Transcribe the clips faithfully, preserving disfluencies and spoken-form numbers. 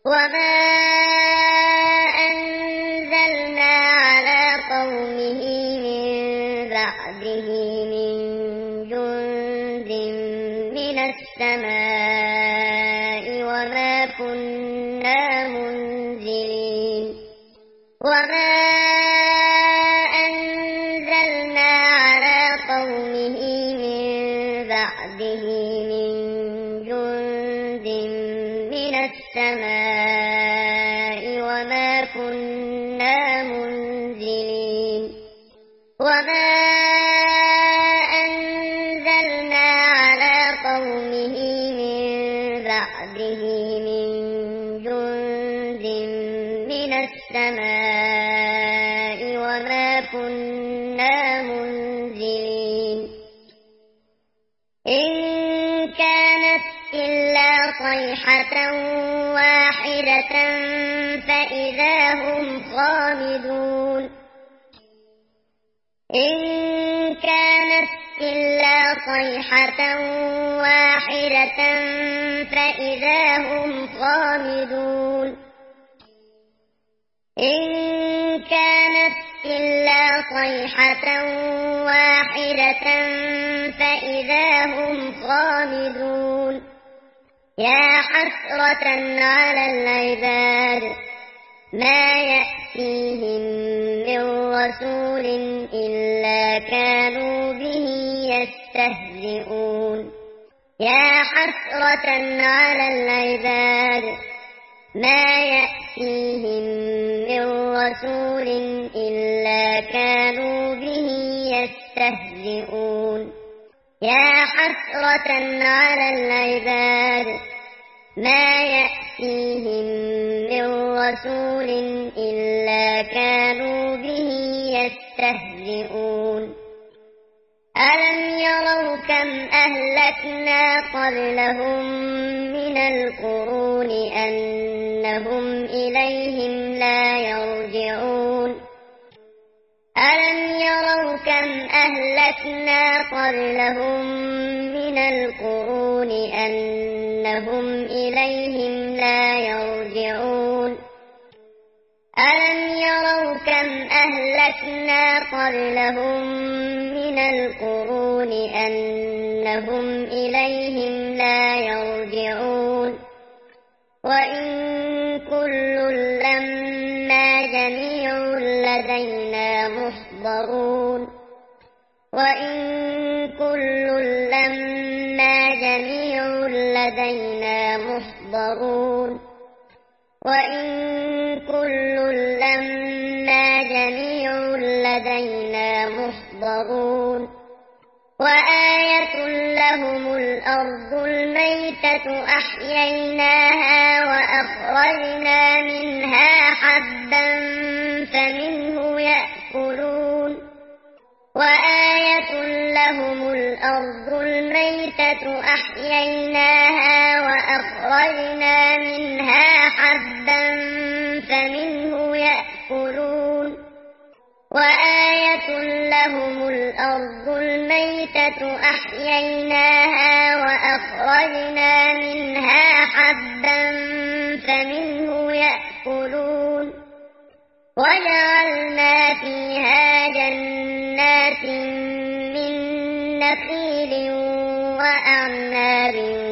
وما أنزلنا على قومه من بعده من جند من السماء وما كنا منزلين وما أنزلنا على قومه من بعده من جند من السماء وما كنا منزلين وما أنزلنا على قومه من بعده من جند من السماء وما كنا منزلين إن كانت إلا صيحة واحدة فإذا هم خامدون إن كانت إلا صيحة واحدة فإذا هم خامدون إن كانت إلا صيحة واحدة فإذا هم خامدون يا حسرة على العباد ما يأتيهم من رسول إلا كانوا به يستهزئون يا حسرة على العباد ما يأتيهم من رسول إلا كانوا به يستهزئون يا حسرة على العباد ما يأتيهم من رسول إلا كانوا به يستهزئون ألم يروا كم أهلكنا قبلهم من القرون أنهم إليهم لا يرجعون ألم يروا كم أهلكنا قبلهم من القرون أنهم إليهم لا يرجعون ألم يروا كم أهلكنا قبلهم من القرون أنهم إليهم لا يرجعون وإن كل لما جميع لدينا محضرون وإن كل لما جميع لدينا محضرون وإن كل لما جميع لدينا محضرون وآية لهم الأرض الميتة أحييناها وأخرجنا منها حبا فمنه يأكلون وآية لهم الأرض الميتة أحييناها وأخرجنا منها حبا فمنه يأكلون وآية لهم الأرض الميتة أحييناها وأخرجنا منها حبا فمنه يأكلون وجعلنا فيها جنات من نخيل وأعناب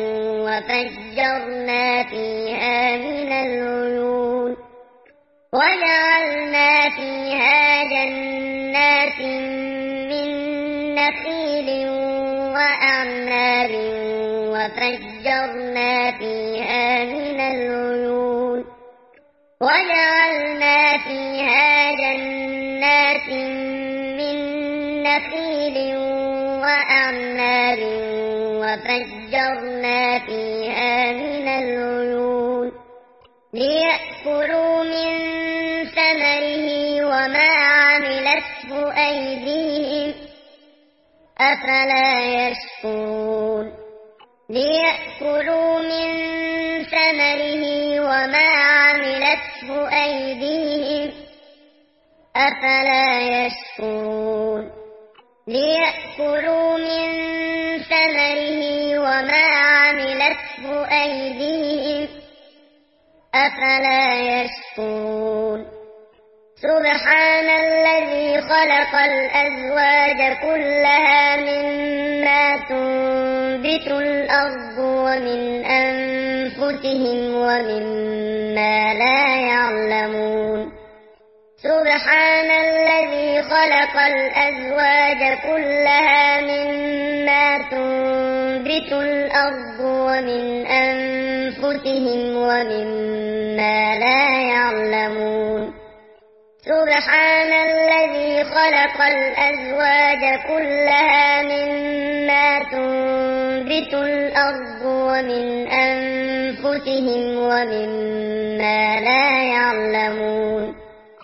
وفجرنا فيها من العيون وجعلنا فيها جنات من نخيل وأعناب وفجرنا فيها من العيون وجعلنا فيها جنات من نخيل وأعناب وفجرنا فيها من العيون ليأكلوا من ثمره وما عملته أيديهم أفلا يشكرون ليأكلوا من ثمره وما عملته أيديهم أفلا يشكرون ليأكلوا من ثمره وما عملته أيديهم أفلا يشكرون سبحان الذي خلق الأزواج كلها مما تنبت الأرض ومن أنفسهم ومما لا يعلمون سبحان الذي خلق الأزواج كلها مما تنبت الأرض ومن أنفسهم ومما لا يعلمون سبحان الذي خلق الأزواج كلها مما تنبت الأرض ومن أنفسهم ومما لا يعلمون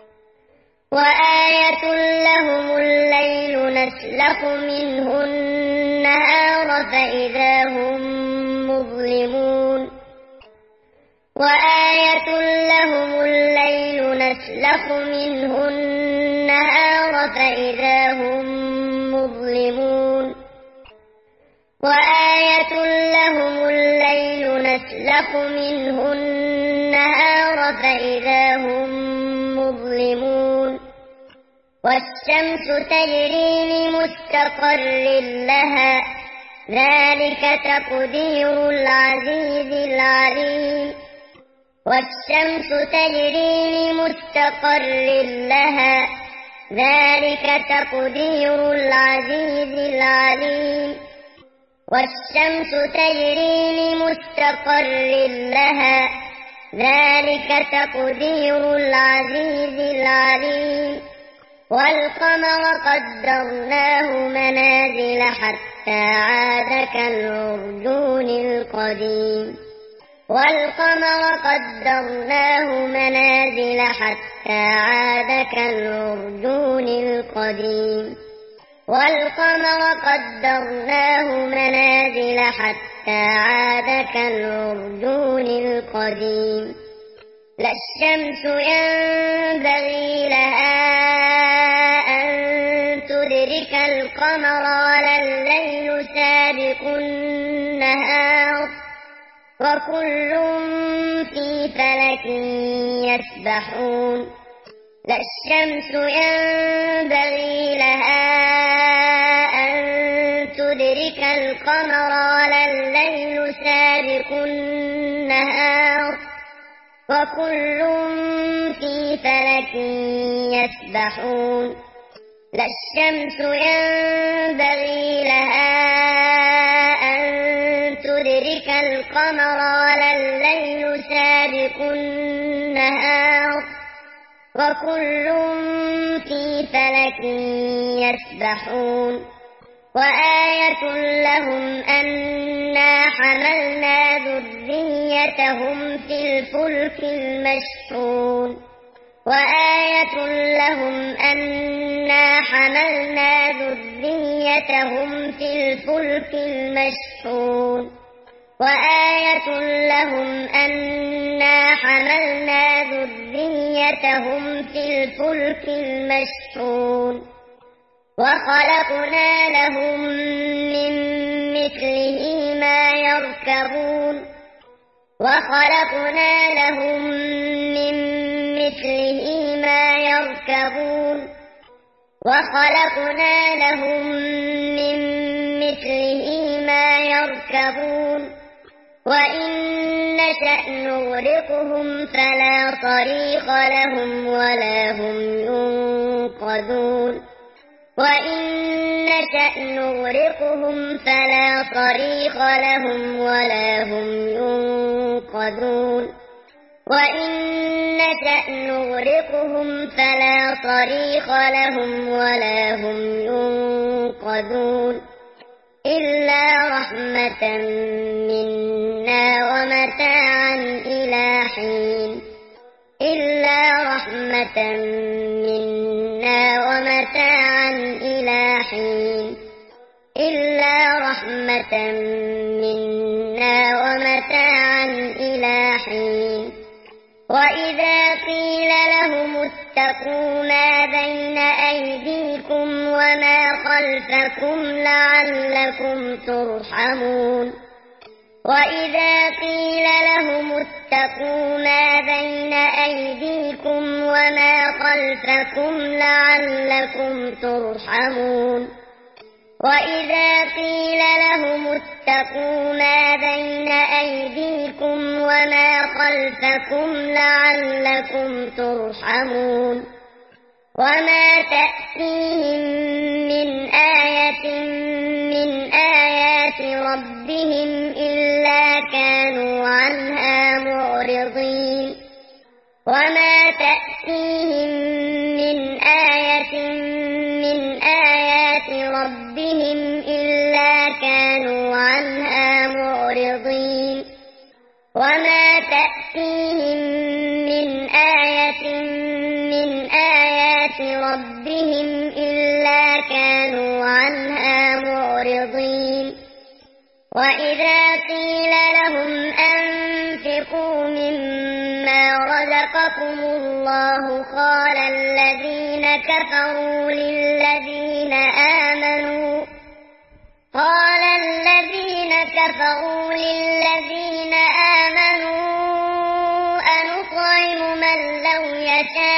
وآية لهم الليل نسلخ منه النهار فإذا هم مظلمون وآية لهم الليل نسلخ منه النهار فإذا هم مظلمون وآية لهم الليل نسلخ منه النهار فإذا هم مظلمون والشمس تجري لمستقر لها ذلك تقدير العزيز العليم والشمس تجري لمستقر لها ذلك تقدير العزيز العليم والشمس تجري لمستقر لها ذلك تقدير العزيز العليم والقمر قدرناه منازل حتى عاد كالعرجون القديم والقمر قدرناه منازل حتى عاد كالعرجون القديم والقمر قدرناه منازل حتى عاد كالعرجون القديم لا الشمس ينبغي لها أن تدرك القمر ولا الليل سابق النهار وكل في فلك يسبحون لا الشمس ينبغي لها أن تدرك القمر ولا الليل سابق النهار وكل في فلك يسبحون لا الشمس ينبغي لها أن تدرك القمر ولا الليل سابق النهار وكل في فلك يسبحون وآية لهم أنا حملنا ذريتهم في الفلك المشحون وآية لهم أنا حملنا ذريتهم في الفلك المشحون وآية لهم أنا حملنا ذريتهم في الفلك المشحون وخلقنا لهم من مثله ما يركبون وخلقنا لهم من مثله ما يركبون وخلقنا لهم من مثله ما يركبون وإن نشأ نغرقهم فلا صريخ لهم ولا هم ينقذون وإن نشأ نغرقهم فلا صريخ لهم ولا هم ينقذون وإن نشأ نغرقهم فلا صريخ لهم ولا هم ينقذون إلا رحمة منا ومتاعا إلى حين إلا رحمة منا ومتاعا إلى حين إلا رحمة منا ومتاعا إلى حين وإذا قيل لهم اتقوا ما بين أيديكم وما خلفكم لعلكم ترحمون وإذا قيل لهم اتقوا ما بين خلفكم لعلكم ترحمون وإذا قيل لهم اتقوا ما بين أيديكم وما خلفكم لعلكم ترحمون وما تأتيهم من آية من آيات ربهم إلا كانوا عنها معرضين وما تأتيهم من آية من آيات ربهم إلا كانوا عنها معرضين وما تأتيهم من آية من آيات ربهم إلا كانوا عنها معرضين وإذا قيل لهم أنفقوا مما رزقكم الله قال الذين كفروا للذين آمنوا قال الذين كفروا للذين آمنوا أنطعم من لو يشاء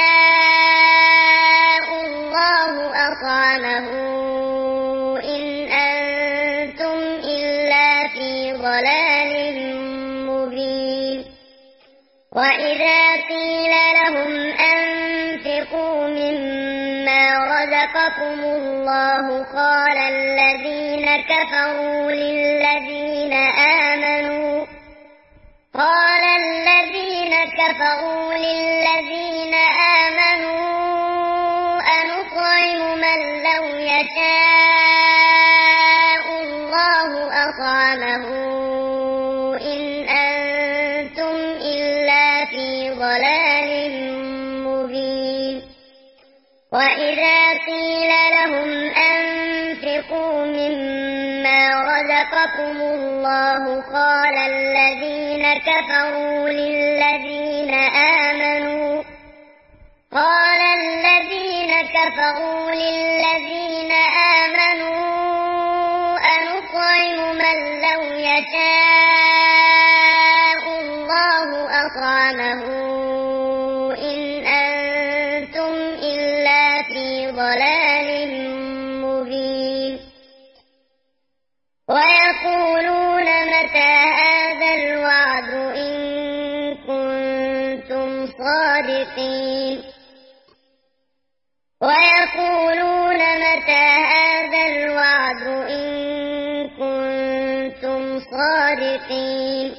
الله أطعمه إن أنتم إلا في ضلال مبين وإذا قيل لهم أنفقوا مما رزقكم الله قال الذين كفروا للذين آمنوا قال الذين كفروا للذين آمنوا أنطعم من لو يشاء الله أطعمه إن أنتم إلا في ضلال مبين وإذا قيل لهم أنفقوا مما رزقكم الله قال الذين كفروا للذين آمنوا قال الذين كفروا للذين آمنوا أنطعم من لو يشاء الله أطعمه إن أنتم إلا في ضلال مبين ويقولون متى هذا الوعد إن كنتم صادقين ويقولون متى هذا الوعد إن كنتم صادقين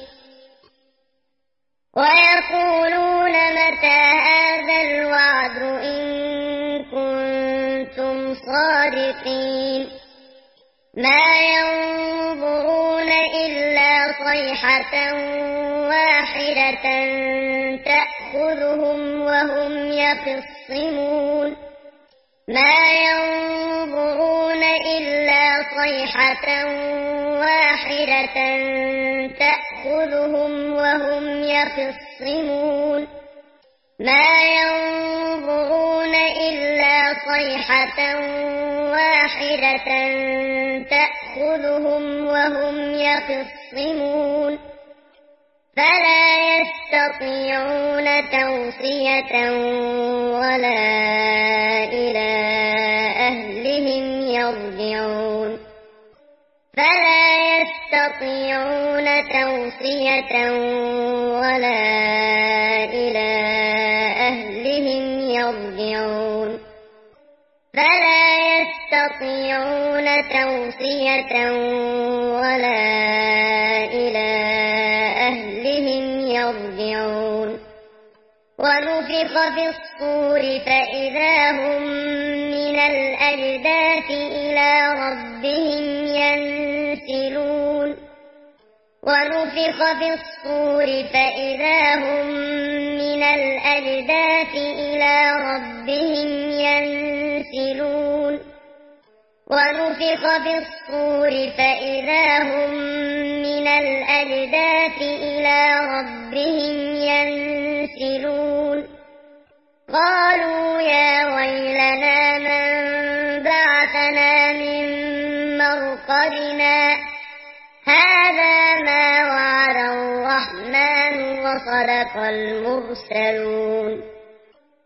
ويقولون متى هذا الوعد إن كنتم صادقين ما ينظرون إلا صيحة واحدة تأخذهم وهم يخصمون ما ينظرون إلا صيحة واحدة تأخذهم وهم يخصمون ما ينظرون إلا صيحة واحدة تأخذهم وهم يخصمون فلا يستطيعون توصية ولا إلى أهلهم يرجعون فلا يستطيعون توصية ولا إلى أهلهم يرجعون فلا يستطيعون توصية ولا إلى أهلهم يرجعون ونفخ في الصور فإذا هم من الأجداث إلى ربهم ينسلون ونفخ في الصور فإذا هم من الأجداث إلى ربهم ينسلون ونفخ في الصور فإذا هم من الأجداث إلى ربهم ينسلون قالوا يا ويلنا من بعثنا من مرقدنا هذا ما وعد الرحمن وصدق المرسلون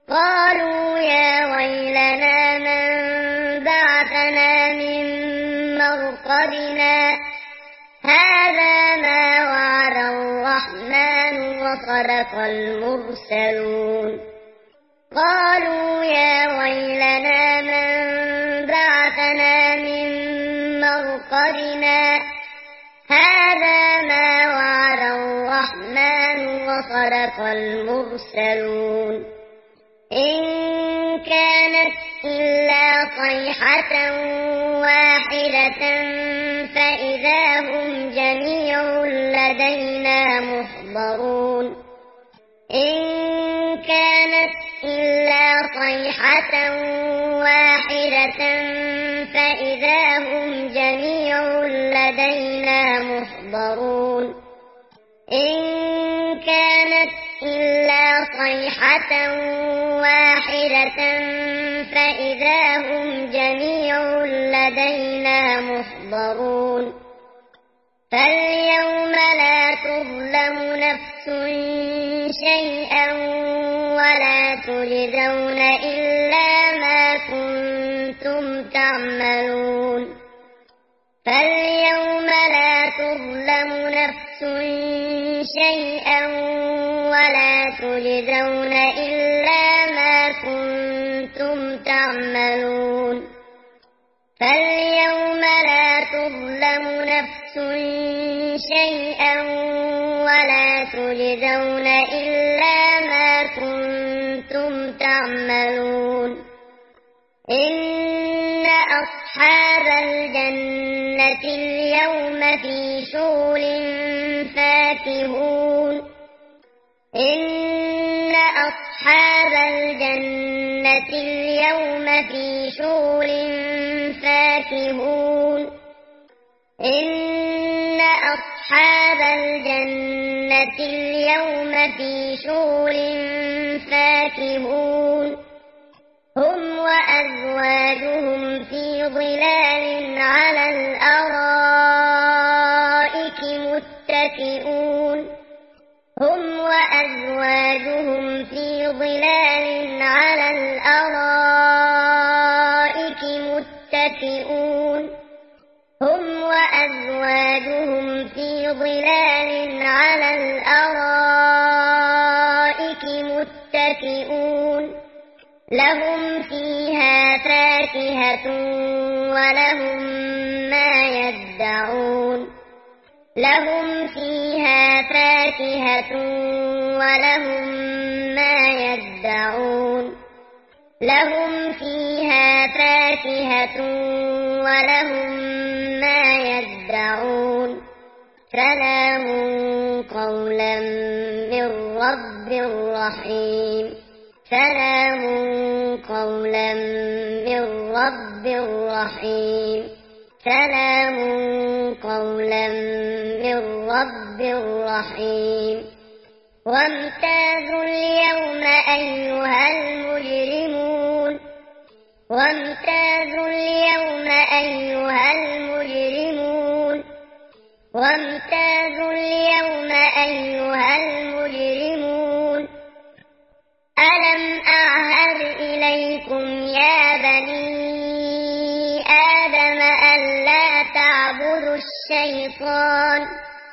قالوا يا ويلنا من بعثنا من مرقدنا هذا ما وعد الرحمن وصدق المرسلون قالوا يا ويلنا من بعثنا من مرقدنا هذا ما وعد الرحمن وصدق المرسلون إن كانت إلا صيحة واحدة فإذا هم جميع لدينا محضرون إن كانت إلا صيحة واحدة فإذا هم جميع لدينا محضرون إن كانت إلا صيحة واحدة فإذا هم جميع لدينا محضرون فاليوم لا تظلم نفس شيئا ولا تجزون إلا ما كنتم تعملون فاليوم لا تظلم نفس شيئا ولا تجزون إلا ما كنتم تعملون فاليوم لا تظلم نفس شيئا ولا تجزون إلا ما كنتم تعملون إن أصحاب الجنة اليوم في شغل فاكهون إن أصحاب الجنة اليوم في شغل فاكهون إن أصحاب الجنة اليوم في شغل فاكهون هم وأزواجهم في ظلال على الأرائك متكئون هم وأزواجهم في ظلال على الأرائك متكئون هم وأزواجهم في ظلال على الأرائك متكئون لهم فيها فاكهة ولهم ما يدعون لهم فيها فاكهة ولهم ما يدعون لهم فيها فاكهة ولهم ما يدعون سلام قولا من رب رحيم سلام قولا من رب رحيم سلام قولا من رب رحيم وامتازوا اليوم أيها المجرمون وامتازوا اليوم أيها المجرمون وامتازوا اليوم أيها المجرمون ألم أعهد إليكم يا بني آدم ألا تعبدوا الشيطان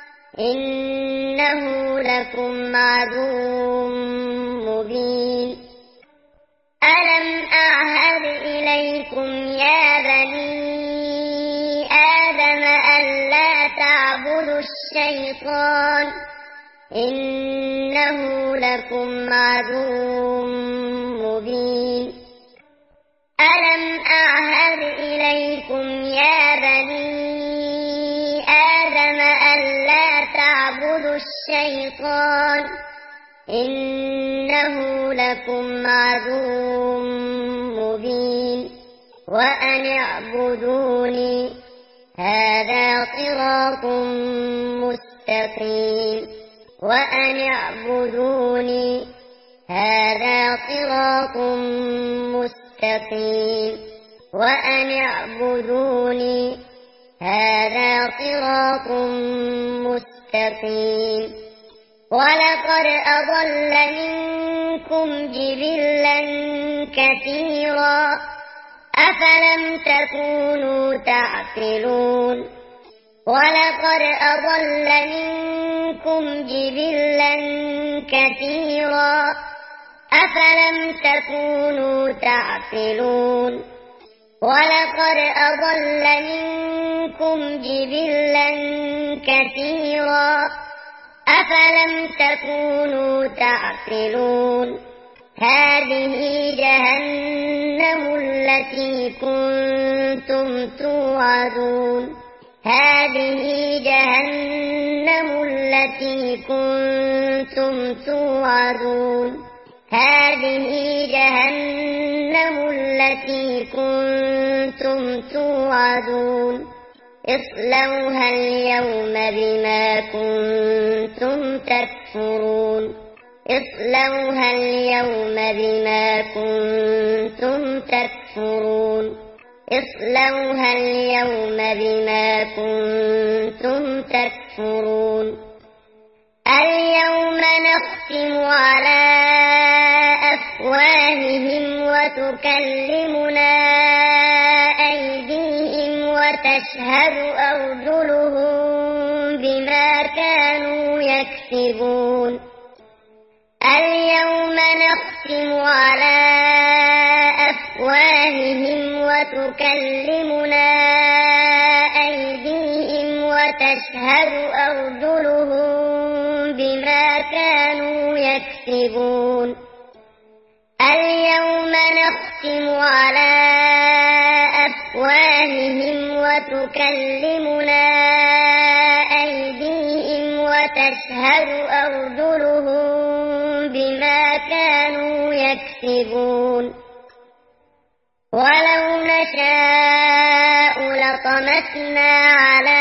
إنه لكم عدو مبين ألم أعهد إليكم يا بني آدم ألا تعبدوا الشيطان إنه لكم عدو مبين ألم أعهد إليكم يا بني آدم ألا تعبدوا الشيطان إنه لكم عدو مبين وأن اعبدوني هذا صراط مستقيم وأن اعبدوني هذا صراط مستقيم وأن اعبدوني هذا صراط مستقيم ولقد أضل منكم منكم جبلا كثيرا أفلم تكونوا تعقلون ولقد أضل منكم جبلا كثيرا أفلم تكونوا تعقلون ولقد أضل منكم جبلا كثيرا أفلم تكونوا تعقلون هذه جهنم التي كنتم توعدون هذه جهنم التي كنتم توعدون هذه جهنم التي كنتم توعدون اصلوها اليوم بما كنتم تكفرون اصلوها اليوم بما كنتم تكفرون اصلوها اليوم بما كنتم تكفرون اليوم نختم على أفواههم وتكلمنا أيديهم وتشهد أرجلهم بما كانوا يكسبون اليوم نختم على أفواههم وتكلمنا أيديهم وتشهد أرجلهم بما كانوا يكسبون اليوم نختم على أفواههم وتكلمنا أيديهم وتشهد أرجلهم بما كانوا يكسبون ولو نشاء لطمسنا على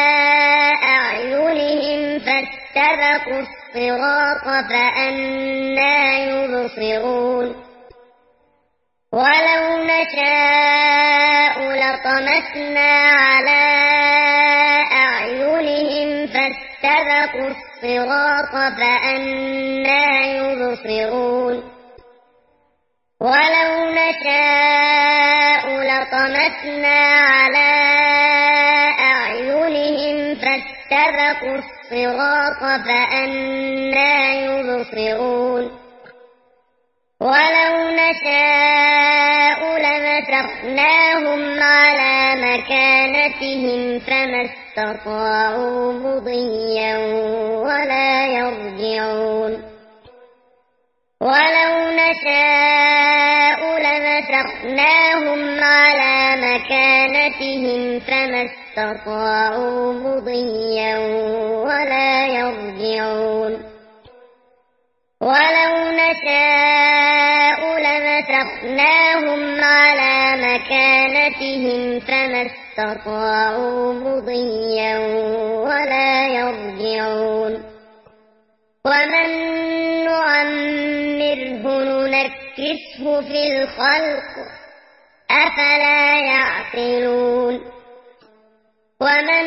أعينهم فاستبقوا الصراط فأنى يبصرون ولو نشاء لطمسنا على أعينهم فاستبقوا الصراط فأنى يبصرون ولو نشاء لطمسنا على أعينهم فاستبقوا الصراط فأنى يبصرون ولو نشاء لمسخناهم على مكانتهم فما استطاعوا مضيا ولا يرجعون ولو نشاء لمسخناهم على مكانتهم فما استطاعوا مضيا ولا يرجعون ولو نشاء لمسخناهم على مكانتهم فما استطاعوا مضيا ولا يرجعون ومن نعمره ننكسه في الخلق أفلا يعقلون ومن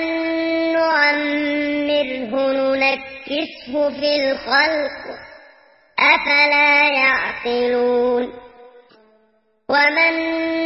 نعمره ننكسه في الخلق أفلا يعقلون ومن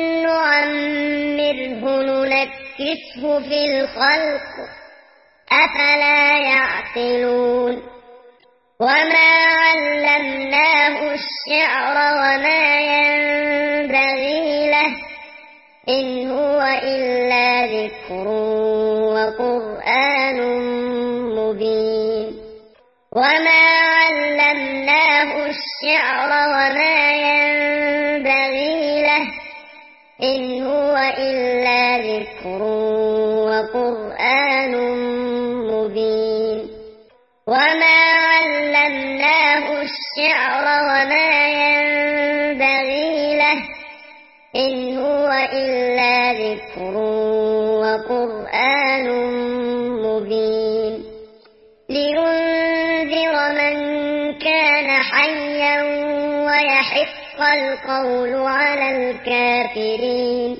نعمره ننكسه في الخلق أفلا يعقلون وما علمناه الشعر وما ينبغي له إن هو إلا ذكر وقرآن مبين وما علمناه الشعر وما ينبغي له إن هو إلا ذكر وقرآن مبين وما علمناه الشعر وما ينبغي له إن هو إلا ذكر وقرآن مبين لينذر من كان حيا ويحق القول على الكافرين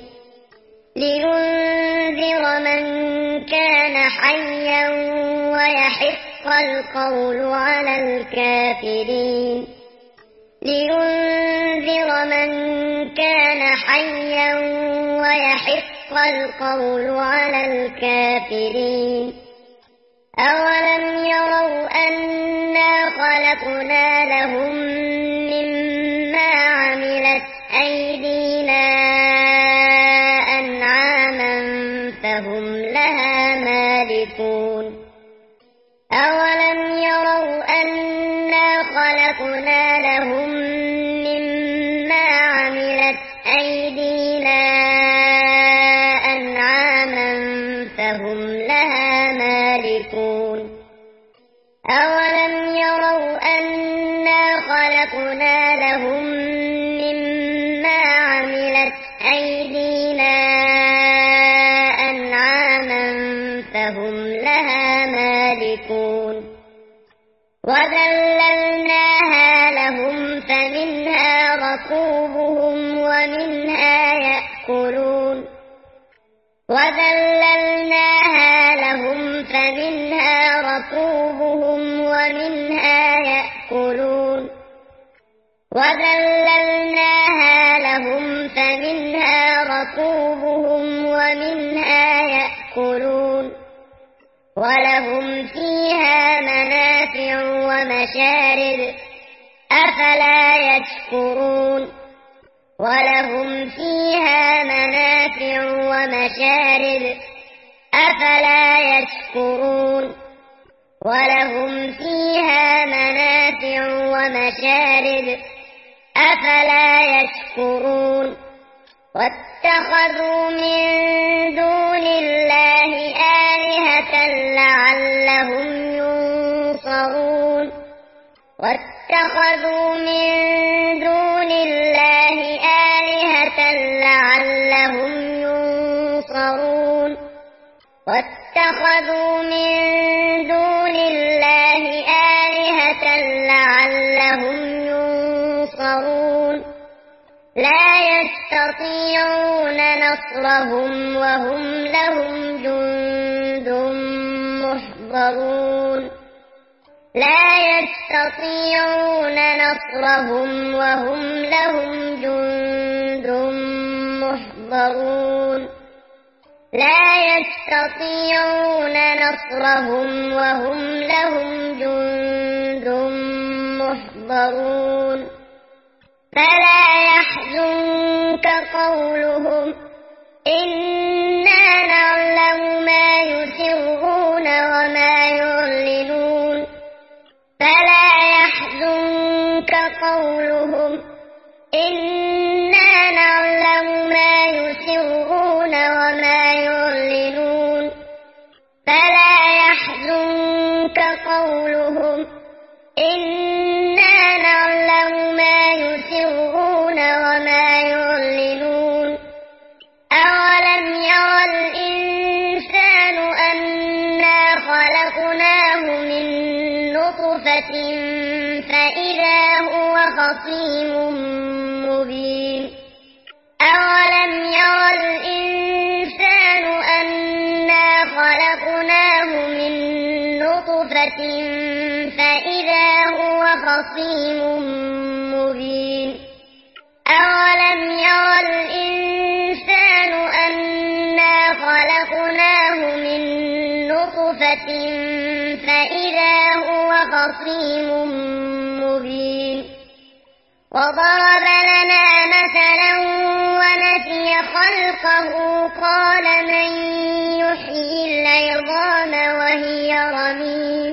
لينذر من كان حيا ويحق القول على الكافرين لينذر من كان حيا ويحق القول على الكافرين. أولم يروا أنا خلقنا لهم مما عملت أيدينا أنعاما فهم لها مالكون. أولم يروا أنا خلقنا لهم مما عملت أيدينا أنعاما فهم لها مالكون. أولم يروا أنا خلقنا لهم مما عملت أيدينا أنعاما فهم لها مالكون. وذللناها لهم فمنها ركوبهم ومنها يأكلون. وذللناها لهم فمنها ركوبهم ومنها يأكلون. وذللناها لهم فمنها ركوبهم ومنها يأكلون. ولهم فيها منافع ومشارب أفلا يشكرون. ولهم فيها منافع ومشارب أفلا يشكرون. ولهم فيها منافع ومشارب أفلا يشكرون. واتخذوا من دون الله آلهة لعلهم ينصرون. واتخذوا من دون الله آلهة لعلهم ينصرون. واتخذوا من دون الله آلهة لعلهم ينصرون. لا يستطيعون نصرهم وهم لهم جند محضرون. لا يستطيعون نصرهم وهم لهم جند محضرون. لا يستطيعون نصرهم وهم لهم جند محضرون. فلا يحزنك قولهم إنا نعلم ما يسرون وما يعلنون. فلا يحزنك قولهم إنا نعلم ما يسرون وما يعلنون. فلا يحزنك قولهم إنا نعلم ما يسرون وما يعلنون. أولم يرى الإنسان أنا خلقناه من نطفة فإذا هو خصيم مبين. أولم يرى الإنسان أنا خلقناه من نطفة فإذا هو خصيم مبين. أولم يرى الإنسان أنا خلقناه من نطفة فإذا هو خصيم مبين. وضرب لنا مثلا ونسي خلقه قال من يحيي العظام وهي رميم.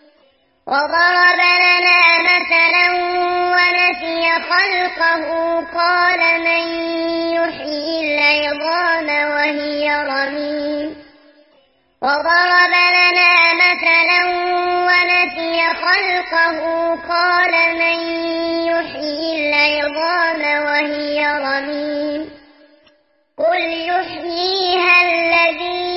وضرب لنا مثلا ونسي خلقه قال من يحيي العظام وهي رميم. وضرب لنا مثلا ونسي خلقه قال من يحيي العظام وهي رميم. قل يحييها الذي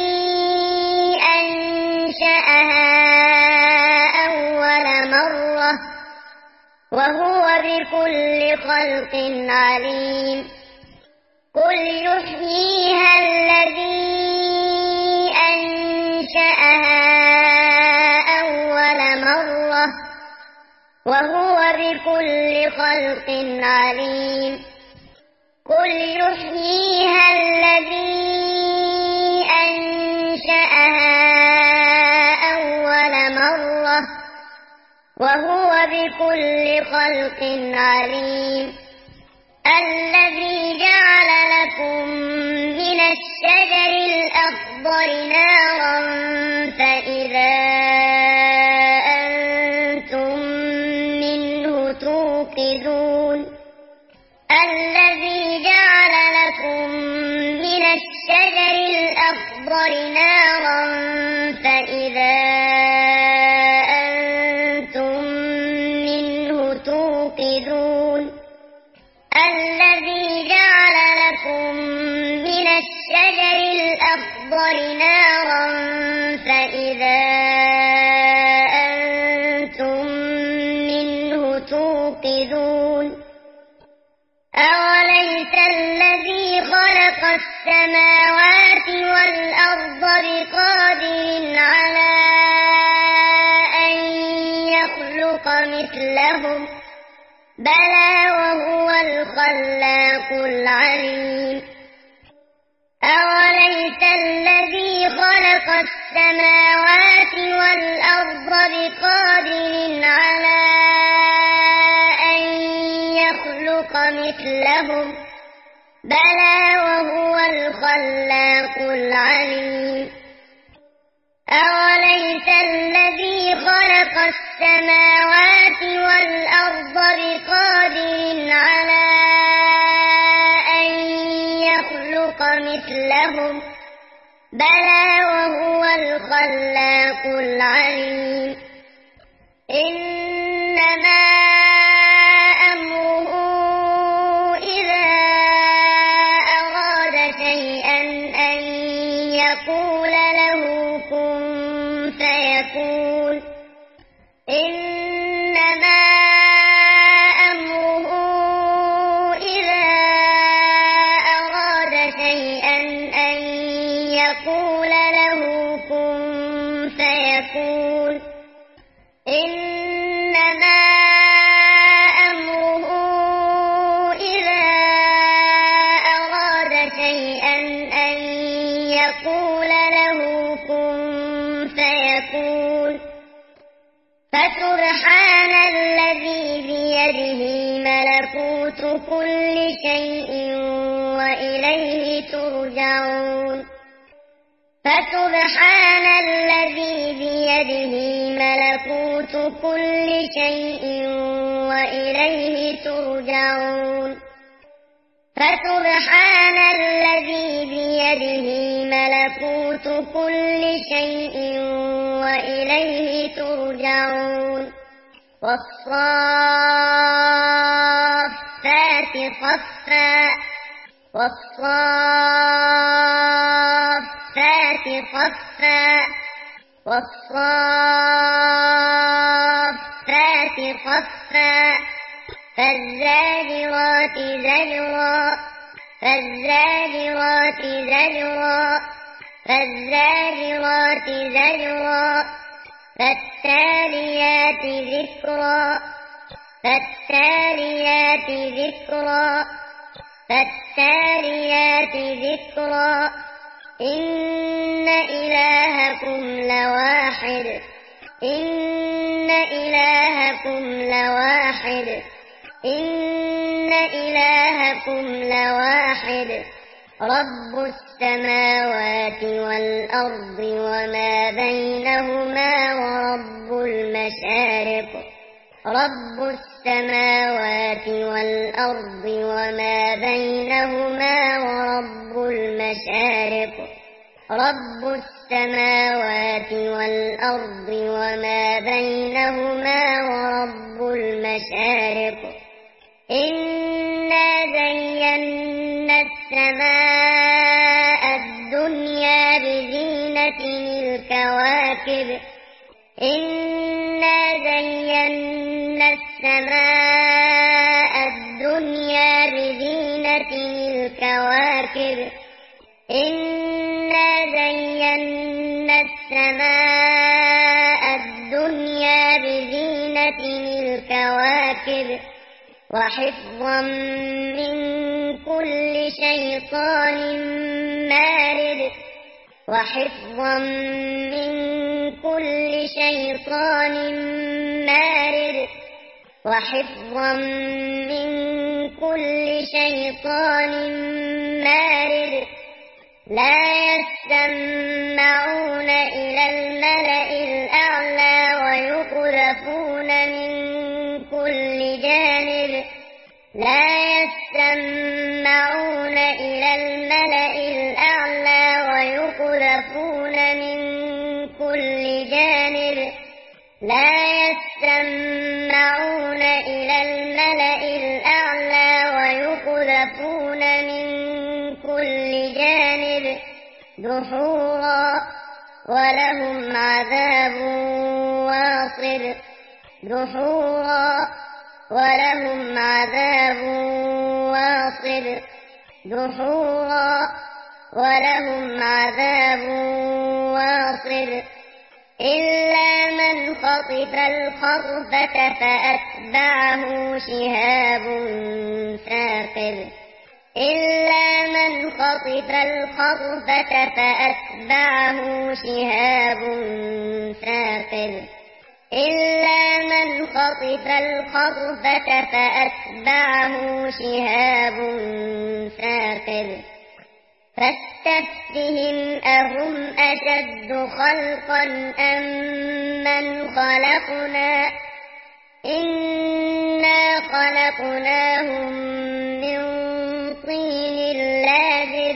أنشأها أول مرة وهو بكل خلق عليم. قل يحييها الذي أنشأها أول مرة وهو بكل خلق عليم قل يحييها الذي أنشأها أول مرة وهو بكل خلق عليم الذي جعل لكم من الشجر الأخضر نارا فإذا أنتم منه توقدون الذي جعل لكم من الشجر الأخضر نارا فإذا أنتم منه توقدون الذي جعل لكم من الشجر الأخضر نارا فإذا أنتم منه توقدون أوليس الذي خلق السماوات والأرض بقادر على أن يخلق مثلهم بلى وهو الخلاق العليم أوليس الذي خلق السماوات والأرض بقادر على أن يخلق مثلهم بلى وهو الخلاق العليم أوليس الذي خلق السماوات والأرض بقادر على أن يخلق مثلهم بلى وهو الخلاق العليم إنما أمره إذا أراد شيئا أن يقول له كن فيكون إنما أمره إذا أراد شيئا أن يقول له كن فيكون إنما أمره إذا أراد شيئا أن يقول له كن فيكون فسبحان الذي بيده ملكوت كل شيء وإليه ترجعون فسبحان الذي بيده ملكوت كل شيء وإليه ترجعون فسبحان الذي بيده ملكوت كل شيء وإليه ترجعون والصافات صفا والصافات صفا والصافات صفا فالزاجرات زجرا فالزاجرات زجرا فالزاجرات زجرا فالتاليات ذكرا فالتاليات ذكرا فالتاليات ذكرا إن إلهكم لواحد إن إلهكم لواحد إن إلهكم لواحد رب السماوات والأرض وما بينهما ورب المشارق رب السماوات والأرض وما بينهما ورب المشارق رب السماوات والأرض وما بينهما ورب المشارق إنا زينا السماء الدنيا بزينة الكواكب إنا زينا السماء الدنيا بزينة الكواكب إنا زينا السماء الدنيا بزينة الكواكب وحفظا من كل شيطان مارد وحفظا من كل شيطان مارد وحفظا من كل شيطان مارد لا يستمعون إلى الملأ الأعلى ويقذفون من كل جانب لا يستمعون إلى الملأ الأعلى ويقذفون من كل جانب لا يستمعون إلى الملأ الأعلى ويقذفون من كل جانب دحورا ولهم عذاب واصب دحورا ولهم عذاب واصب دحورا ولهم عذاب واصب إلا من خطف الخطفة فأتبعه شهاب ثاقب إلا من خطف الخطفة فأتبعه شهاب ثاقب إلا من خطف الخطفة فأتبعه شهاب ثاقب فاستفتهم أهم أشد خلقا أم من خلقنا إنا خلقناهم من طين لازب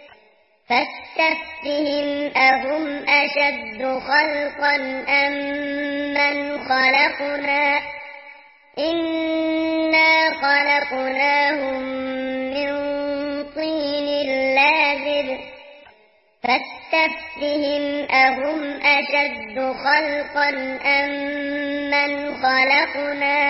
فاستفتهم أهم أشد خلقا أم من خلقنا إنا خلقناهم من طين لازب فاستفتهم أهم أشد خلقا أم من خلقنا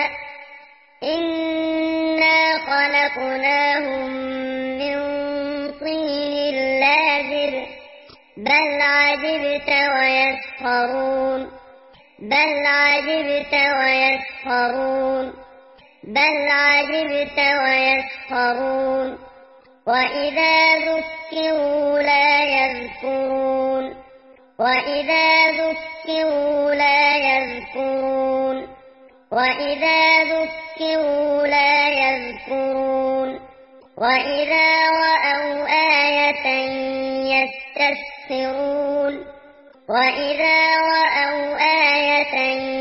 إنا خلقناهم من طين لازب بل عجبت ويسخرون بل عجبت ويسخرون بل عجبت ويسخرون وإذا ذكروا لا يذكرون وإذا ذكروا لا يذكرون وإذا ذكروا لا يذكرون وإذا رأوا آية يستسخرون وإذا رأوا آية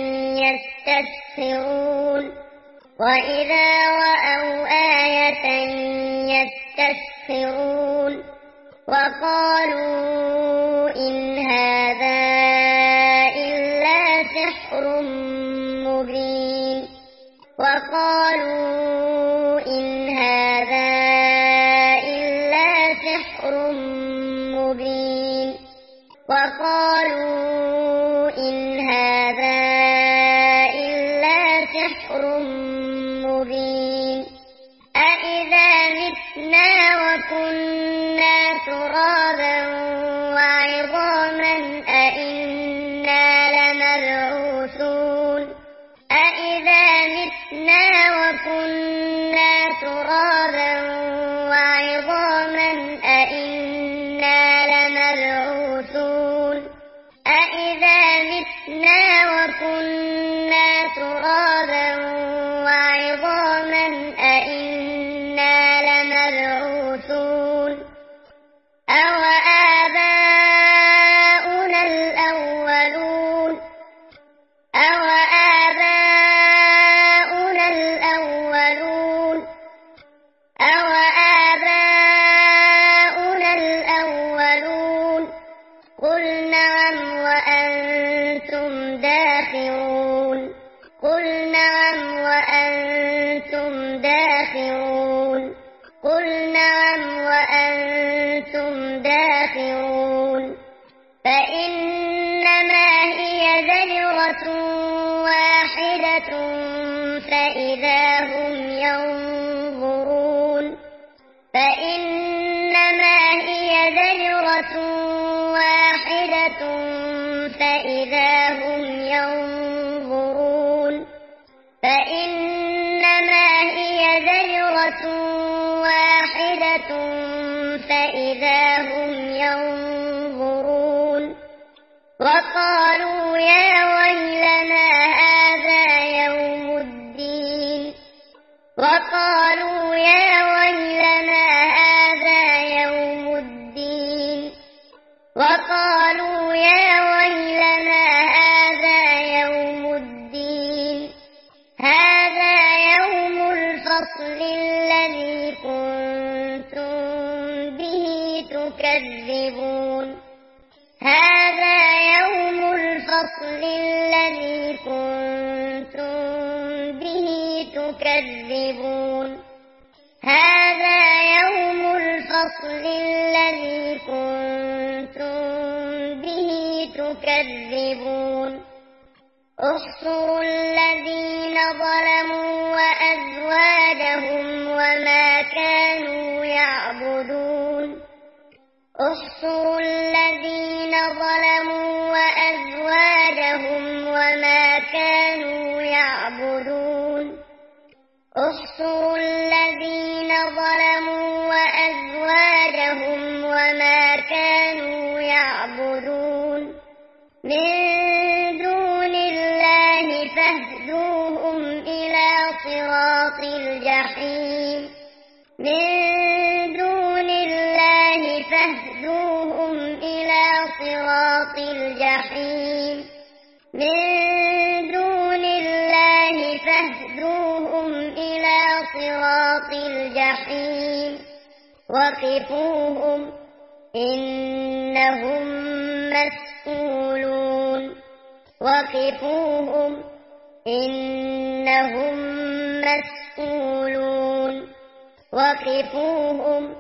يستسخرون وإذا رأوا آية يستسخرون وقالوا إن هذا إلا سحر مبين وقالوا إن هذا إلا سحر مبين وقالوا إن هذا إلا سحر مبين أإذا متنا وكنا ترابا وعظاما أإنا لمبعوثون أإذا متنا وكنا ترابا وعظاما أإنا لمبعوثون أإذا متنا وكنا ترابا وعظاما أإنا لمبعوثون أوآباؤنا الأولون أوآباؤنا الأولون أوآباؤنا الأولون قل نعم وأنتم داخرون قل نعم وأنتم داخرون قل نعم وأنتم داخرون فإنما هي زجرة واحدة فإذا هم ينظرون فإنما هي زجرة واحدة فإذا هم ينظرون فإنما هي زجرة واحدة فإذا هم ينظرون وقالوا يا ويلنا هذا يوم الدين وقالوا يا ويلنا هذا يوم الدين وقالوا يا ويلنا هذا يوم الدين هذا يوم الفصل الذي كنتم به تكذبون هذا يوم الفصل الذي كنتم به تكذبون هذا يوم الفصل الذي كنتم به تكذبون احشروا الذين ظلموا وأزواجهم وما كانوا يعبدون احشروا الذين ظلموا وأزواجهم وما كانوا يعبدون احشروا الذين ظلموا وأزواجهم وما كانوا يعبدون من دون الله فاهدوهم إلى صراط الجحيم من دون الله فاهدوهم إلى صراط الجحيم من دون الله فاهدوهم إلى صراط الجحيم وقفوهم إنهم مسؤولون وقفوهم إنهم مسؤولون وقفوهم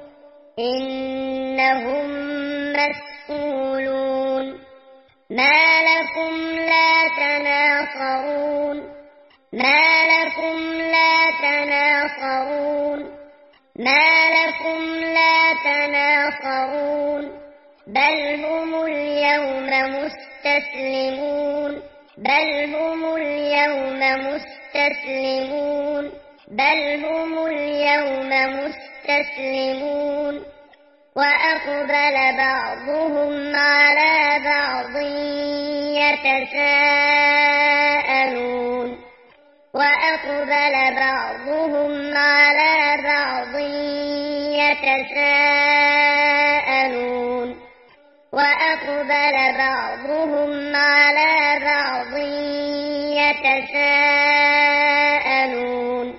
إنهم مسؤولون ما لكم لا تناصرون ما لكم لا تناصرون ما لكم لا تناصرون بل هم اليوم مستسلمون بل هم اليوم مستسلمون بل هم اليوم مستسلمون وأقبل بعضهم على بعض يتساءلون وأقبل بعضهم على بعض يتساءلون وأقبل بعضهم على بعض يتساءلون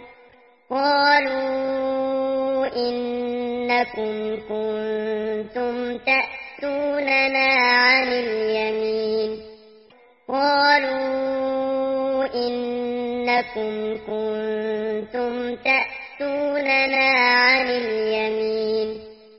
قالوا إنكم كنتم تأتوننا عن اليمين قالوا إنكم كنتم تأتوننا عن اليمين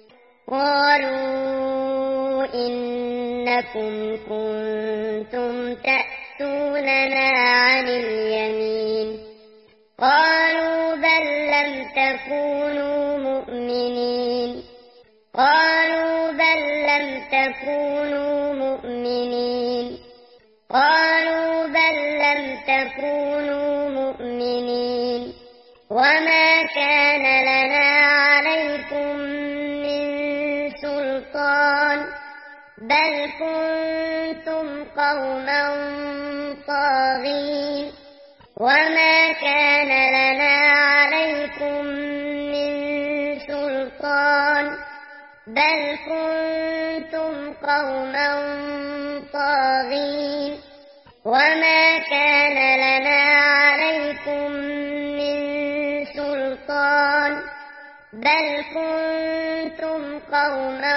قالوا إنكم كنتم تأتوننا عن اليمين قالوا بل لم تكونوا مؤمنين قالوا بل لم تكونوا مؤمنين قالوا بل لم تكونوا مؤمنين وما كان لنا عليكم من سلطان بل كنتم قوما طاغين وما كان لنا عليكم من سلطان بل كنتم قوما طاغين وما كان لنا عليكم من سلطان بل كنتم قوما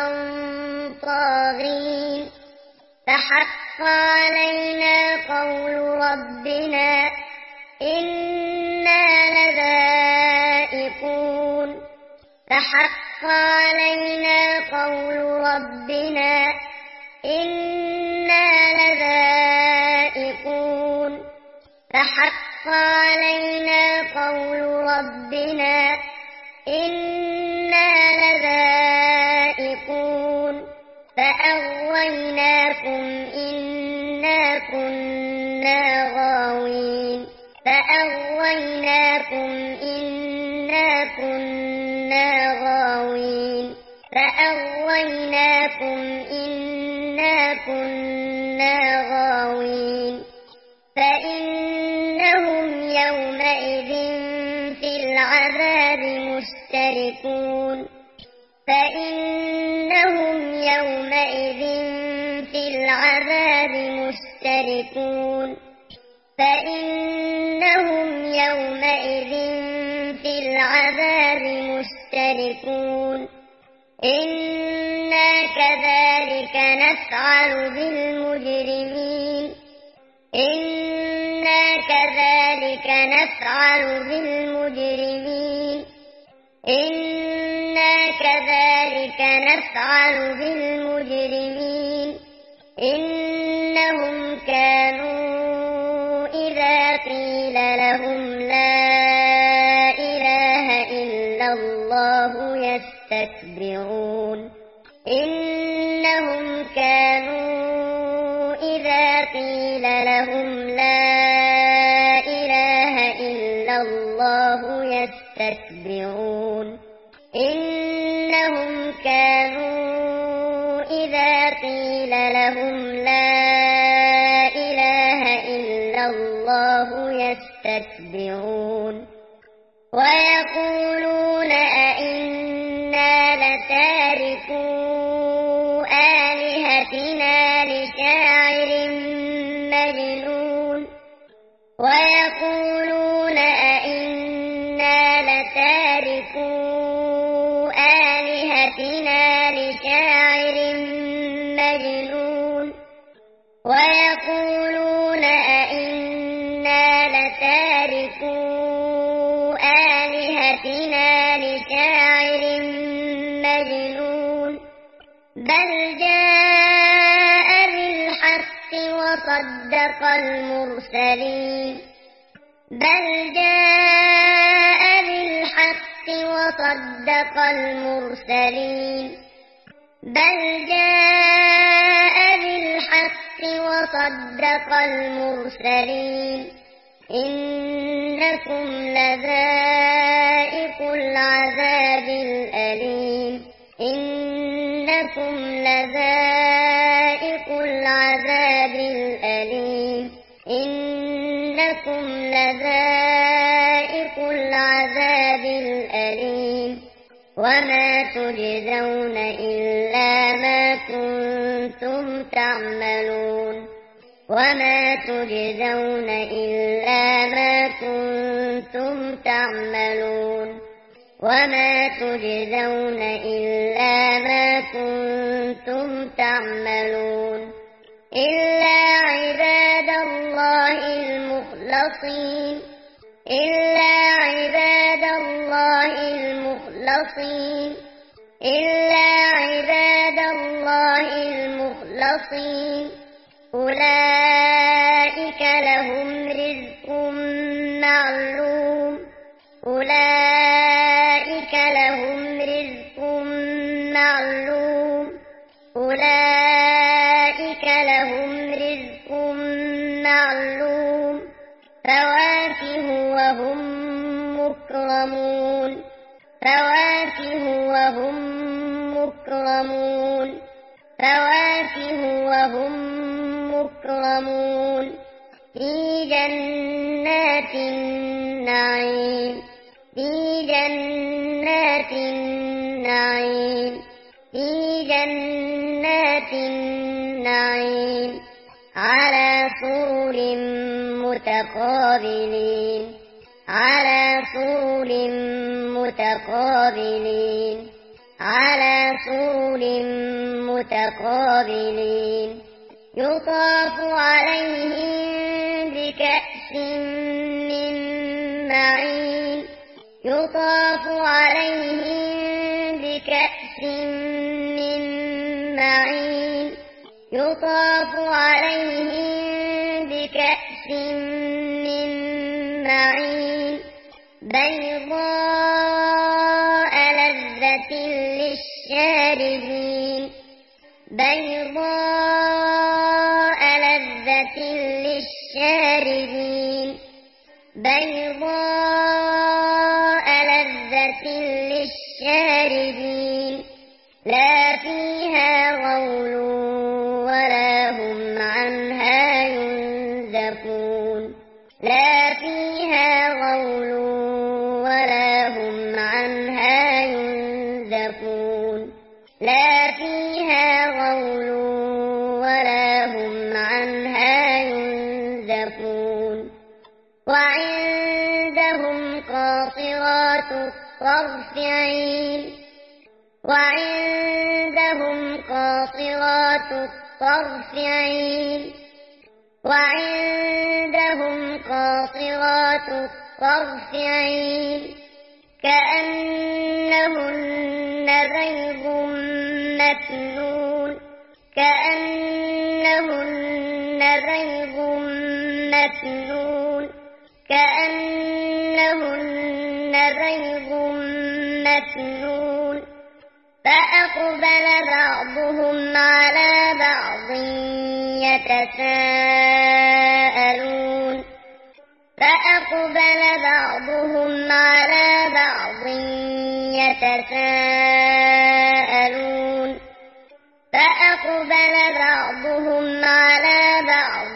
طاغين فحق علينا قول ربنا إنا لذائقون فحق علينا قول ربنا إنا لذائقون فحق علينا قول ربنا إنا لذائقون فأغويناكم إنا كنا غاوين فأغويناكم إنا كنا غاوين فأغويناكم إنا كنا غاوين فإنهم يومئذ في العذاب مشتركون فإنهم يومئذ في العذاب مشتركون فإنهم يومئذ في العذاب مشتركون إنا كذلك نفعل بالمجرمين إنا كذلك نفعل بالمجرمين إنا كذلك نفعل بالمجرمين إنهم كانوا إذا قيل لهم لا إله إلا الله يستكبرون إنهم كانوا إذا قيل لهم لا إله إلا الله يستكبرون إنهم كانوا إذا قيل لهم لا إله إلا الله يستكبرون ويقولون أئنا لتاركو آلهتنا لشاعر مجنون ويقولون أئنا لتاركو آلهتنا لشاعر مجنون ويقولون أئنا لتاركو آلهتنا لشاعر مجنون بل جاء بالحق وصدق المرسلين بل جاء بالحق وصدق المرسلين بل جاء بالحق وصدق المرسلين إنكم لذائق العذاب الأليم إنكم لذائق العذاب الأليم إنكم لذائق العذاب الأليم وما تجزون إلا ما كنتم تعملون وما تجزون إلا ما كنتم تعملون وما تجزون إلا ما كنتم تعملون إلا عباد الله المخلصين إلا عباد الله المخلصين إلا عباد الله المخلصين أولئك لهم رزق معلوم أولئك لهم رزق معلوم أولئك لهم رزق معلوم فواكه وهم مكرمون فواكه وهم مكرمون فواكه وهم مكرمون في جنات النعيم في جنات النعيم في جنات النعيم على سرر متقابلين على سرر متقابلين على سرر متقابلين يطاف عليهم بكأس من معين يطاف عليهم بكأس من معين يطاف عليهم بكأس من معين بيضاء لذة للشاربين بيضاء لذة للشاربين بيضاء لذة لذة للشاربين لا فيها غول ولا هم عنها ينزفون لا فيها غول ولا هم عنها ينزفون لا فيها غول ولا هم عنها ينزفون وعندهم قاصرات الطرف عين وعندهم قاصرات الطرف عين وعندهم قاصرات الطرف عين كأنهن بيض مكنون كأنهن بيض مكنون كأنهن بيض مكنون فأقبل بعضهم على بعض يتساءلون فأقبل بعضهم على بعض يتساءلون فأقبل بعضهم على بعض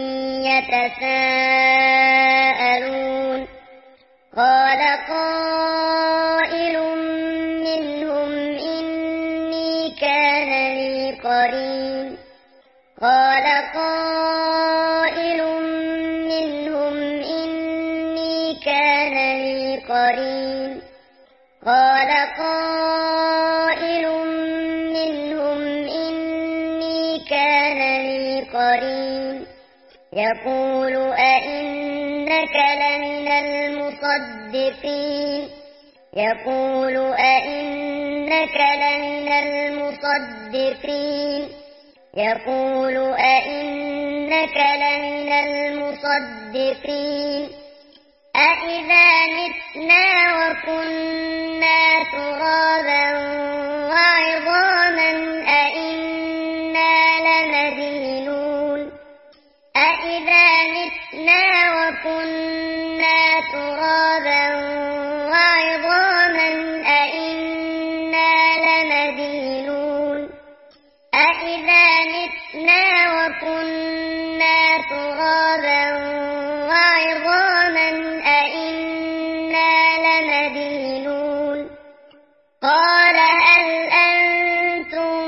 يتساءلون قال قائل منهم إني كان لي قرين قال قائل منهم إني كان لي قرين قال قائل منهم إني كان لي قرين يقول أئنك لمن المصدقين يقول أئنك لمن المصدقين يقول أئنك لمن المصدقين أإذا متنا وكنا ترابا وعظاما أئنا لمدينون أإذا متنا وكنا ترابا وعظاما أئنا لمدينون أإذا متنا وكنا ترابا وعظاما أئنا لمدينون قال هل أنتم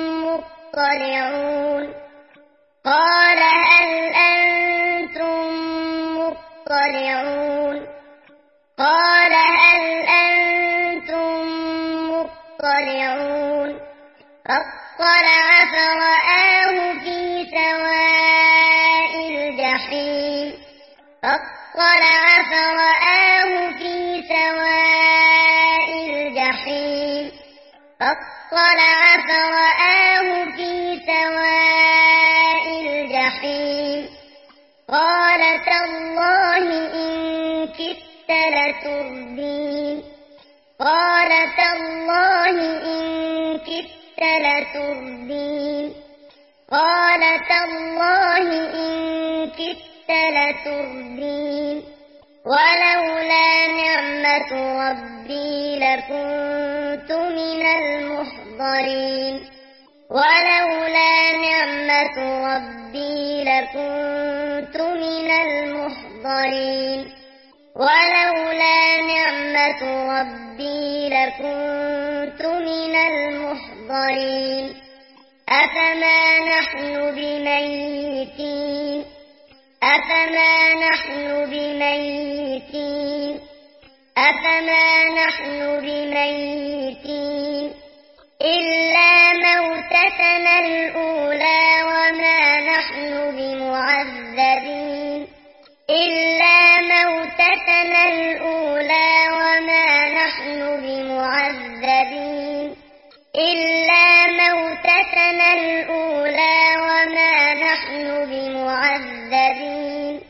مطلعون قال هل أنتم مطلعون قال هل أنتم مطلعون فاطلع فرآه في سواء الجحيم فاطلع فرآه في سواء الجحيم فاطلع فرآه في سواء الجحيم قال تالله إن كدت لتردين قال تالله إن كدت لتردين قال تالله إن كدت لتردين ولولا نعمة ربي لكنت من المحضرين ولولا نعمة ربي لكنت من المحضرين ولولا نعمة ربي لكنت من المحضرين أفما نحن بميتين أفما نحن بميتين أفما نحن بميتين إلا موتتنا الأولى وما نحن بمعذبين إلا موتتنا الأولى وما نحن بمعذبين إلا موتتنا الأولى وما نحن بمعذبين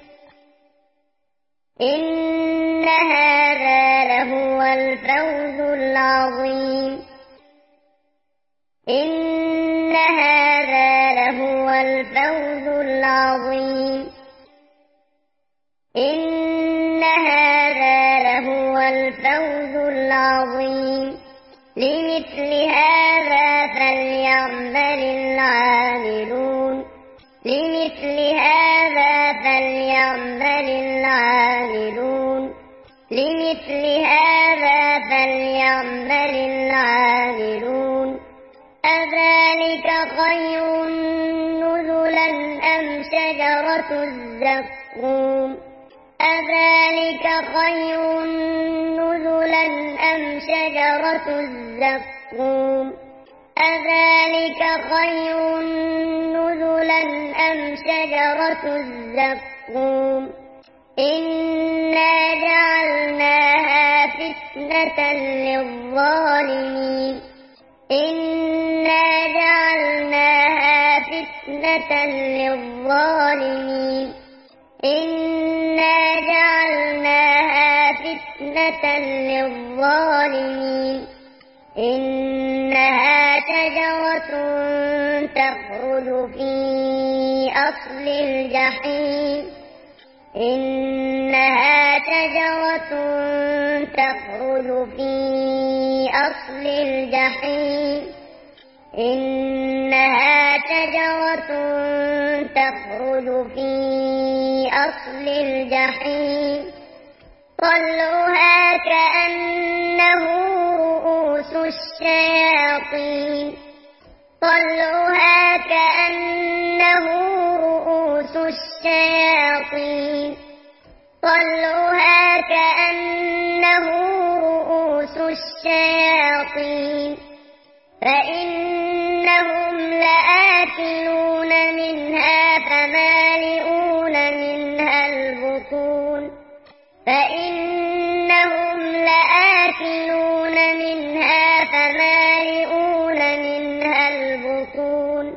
إن هذا لهو الفوز العظيم إن هذا لهو الفوز العظيم إن هذا لهو الفوز العظيم لمثل هذا فليعمل العاملون لمثل هذا فليعمل العاملون لمثل هذا فليعمل العاملون أذلك خير نزلا أم شجرة الزقوم أذلك خير نزلا أم شجرة الزقوم أذلك خير نزلا أم شجرة الزقوم إنا جعلناها فتنة للظالمين إنا جعلناها فتنة للظالمين إنا جعلناها فتنة للظالمين إنها شجرة تخرج في أصل الجحيم إنها شجرة تخرج في أصل الجحيم إنها شجرة تخرج في أصل الجحيم طلعها كأنه رؤوس الشياطين طلعها كأنه رؤوس الشياطين طلعها كأنه رؤوس الشياطين فإنهم لآكلون منها فمالئون منها البطون فإنهم لآكلون منها فمالئون منها البطون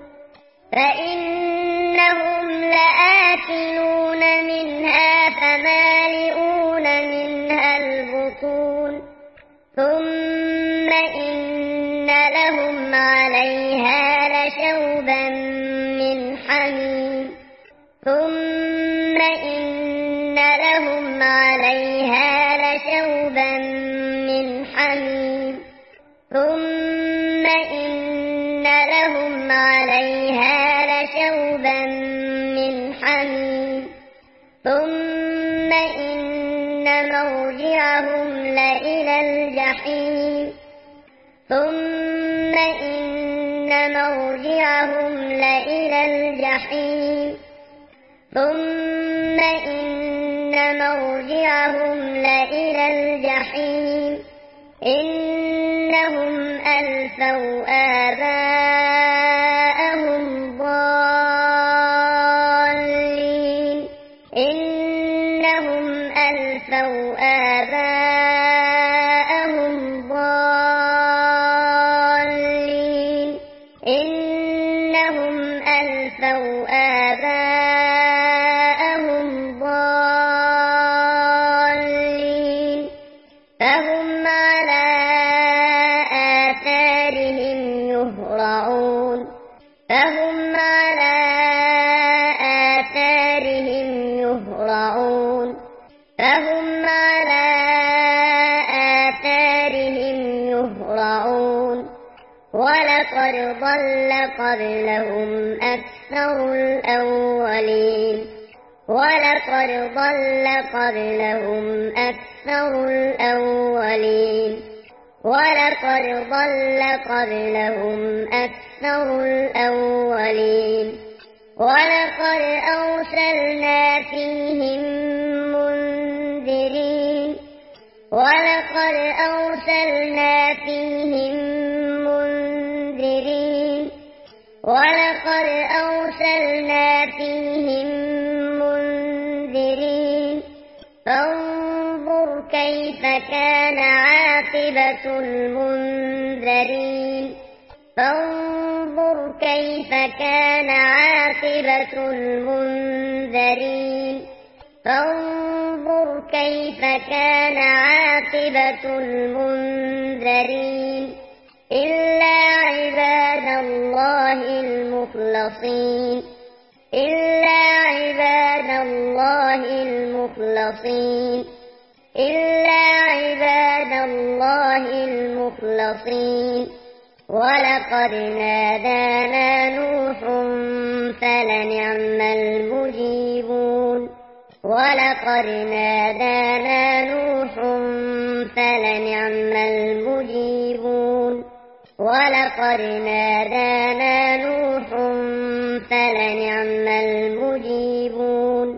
فإنهم لآكلون منها فمالئون منها البطون ثم إن لهم عليها لشوبا من حميم ثم إن لهم عليها لشوبا من حميم ثم إن لهم عليها لشوبا من حميم ثم إن مرجعهم لإلى الجحيم ثم إن مرجعهم لإلى الجحيم ثم إن مرجعهم لإلى الجحيم إنهم ألفوا آباءهم ضالين إنهم ألفوا آباءهم ضالين إنهم ألفوا آباءهم ضالين فهم على آثارهم يهرعون فهم على آثارهم يهرعون فهم على آثارهم يهرعون ولقد ضل قبلهم أكثر الأولين ولقد ضل قبلهم أكثر الأولين ولقد ضل قبلهم أكثر الأولين ولقد أرسلنا فيهم منذرين ولقد أرسلنا فيهم منذرين ولقد أرسلنا فيهم منذرين فانظر كيف كان عاقبة المنذرين فانظر كيف كان عاقبة المنذرين فانظر كيف كان عاقبة المنذرين إلا عباد الله المخلصين إلا عباد الله المخلصين إلا عباد الله المخلصين ولقد نادانا نوح فلنعم المجيبون ولقد نادانا نوح فلنعم المجيبون ولقد نادانا نوح فلنعم المجيبون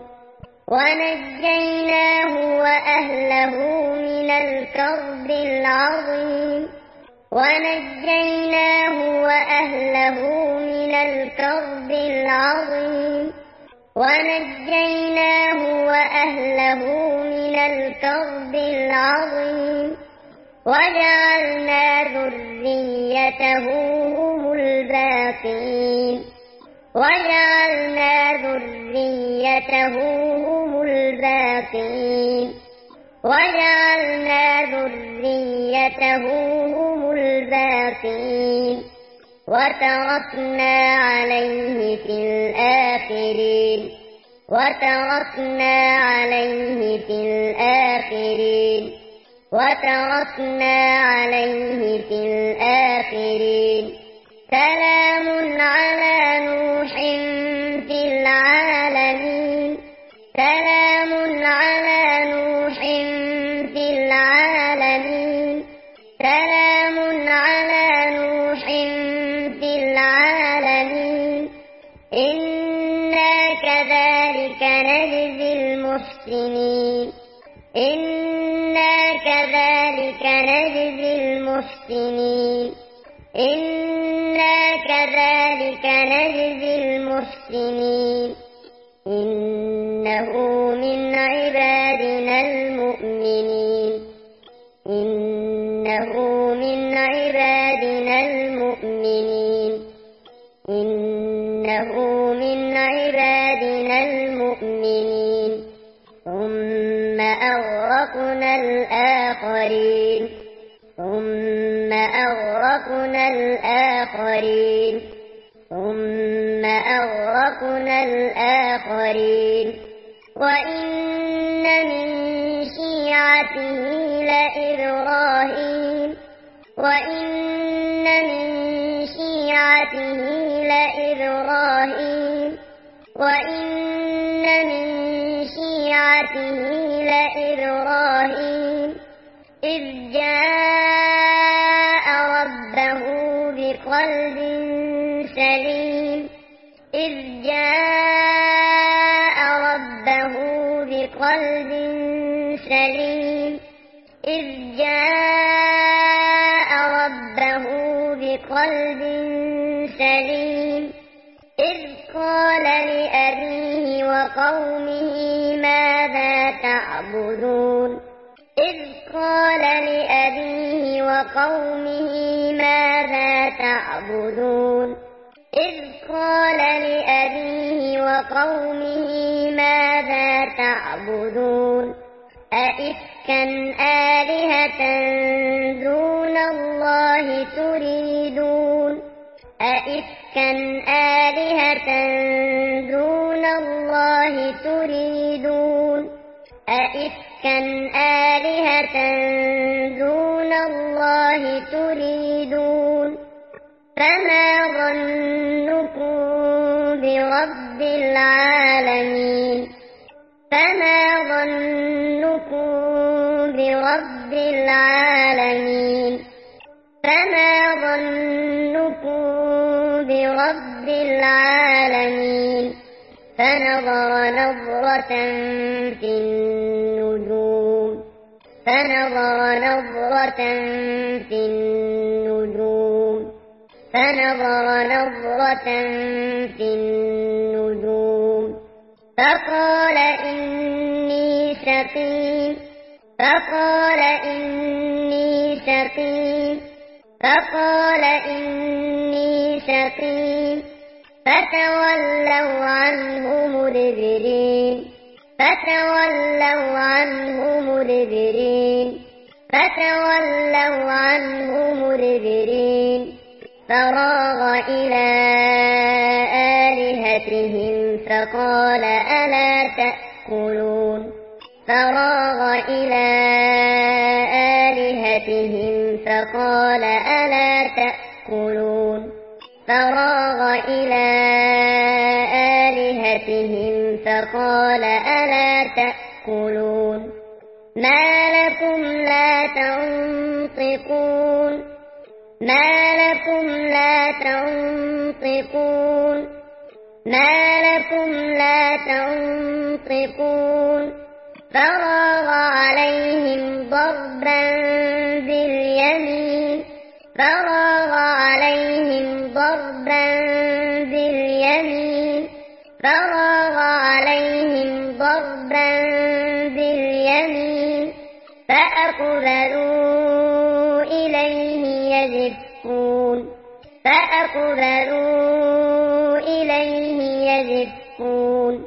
ونجيناه وأهله من الكرب العظيم ونجيناه وأهله من الكرب العظيم ونجيناه وأهله من الكرب العظيم وجعلنا ذريته هم الباقين وجعلنا ذريته هم الباقين وجعلنا ذريته هم الباقين وتركنا عليه في الآخرين وتركنا عليه في الآخرين وتركنا عليه في الآخرين سلام على نوح في العالمين سلام على نوح في العالمين سلام على نوح في العالمين إنا كذلك نجزي المحسنين إنا كذلك نجزي المحسنين إنا كذلك نجزي المحسنين إنه من عبادنا المؤمنين إنه من عبادنا المؤمنين إنه من عبادنا المؤمنين ثم أغرقنا الآخرين ثم أغرقنا الآخرين ثم أغرقنا الآخرين وإن من شيعته لإبراهيم وإن من شيعته لإبراهيم وإن من شيعته لإبراهيم إذ جاء ربه بقلب سليم إذ جاء ربه بقلب سليم إذ جاء ربه بقلب سليم إذ قال لأبيه وقومه ماذا تعبدون إذ قال لأبيه وقومه ماذا تعبدون إذ قال لأبيه وقومه ماذا تعبدون أئفكا آلهة دون الله تريدون أئفكا آلهة دون الله تريدون أئفكا آلهة دون الله تريدون فما ظنكم برب العالمين فما ظنكم برب العالمين فما ظنكم برب العالمين فنظر نظرة في النجوم فنظر نظرة في النجوم فنظر نظرة في النجوم فقال إني سقيم فقال إني سقيم فقال إني سقيم فتولوا عنه مدبرين فتولوا عنه مدبرين فتولوا عنه مدبرين فراغ إلى آلهتهم فقال ألا تأكلون فراغ إلى فقال ألا تأكلون فراغ إلى آلهتهم فقال ألا تأكلون ما لكم لا تنطقون ما لكم لا تنطقون ما لكم لا تنطقون فراغ عليهم ضربا باليمين فراغ عليهم ضربا باليمين فراغ عليهم ضربا باليمين فأقبلوا إليه يزفون فأقبلوا إليه يزفون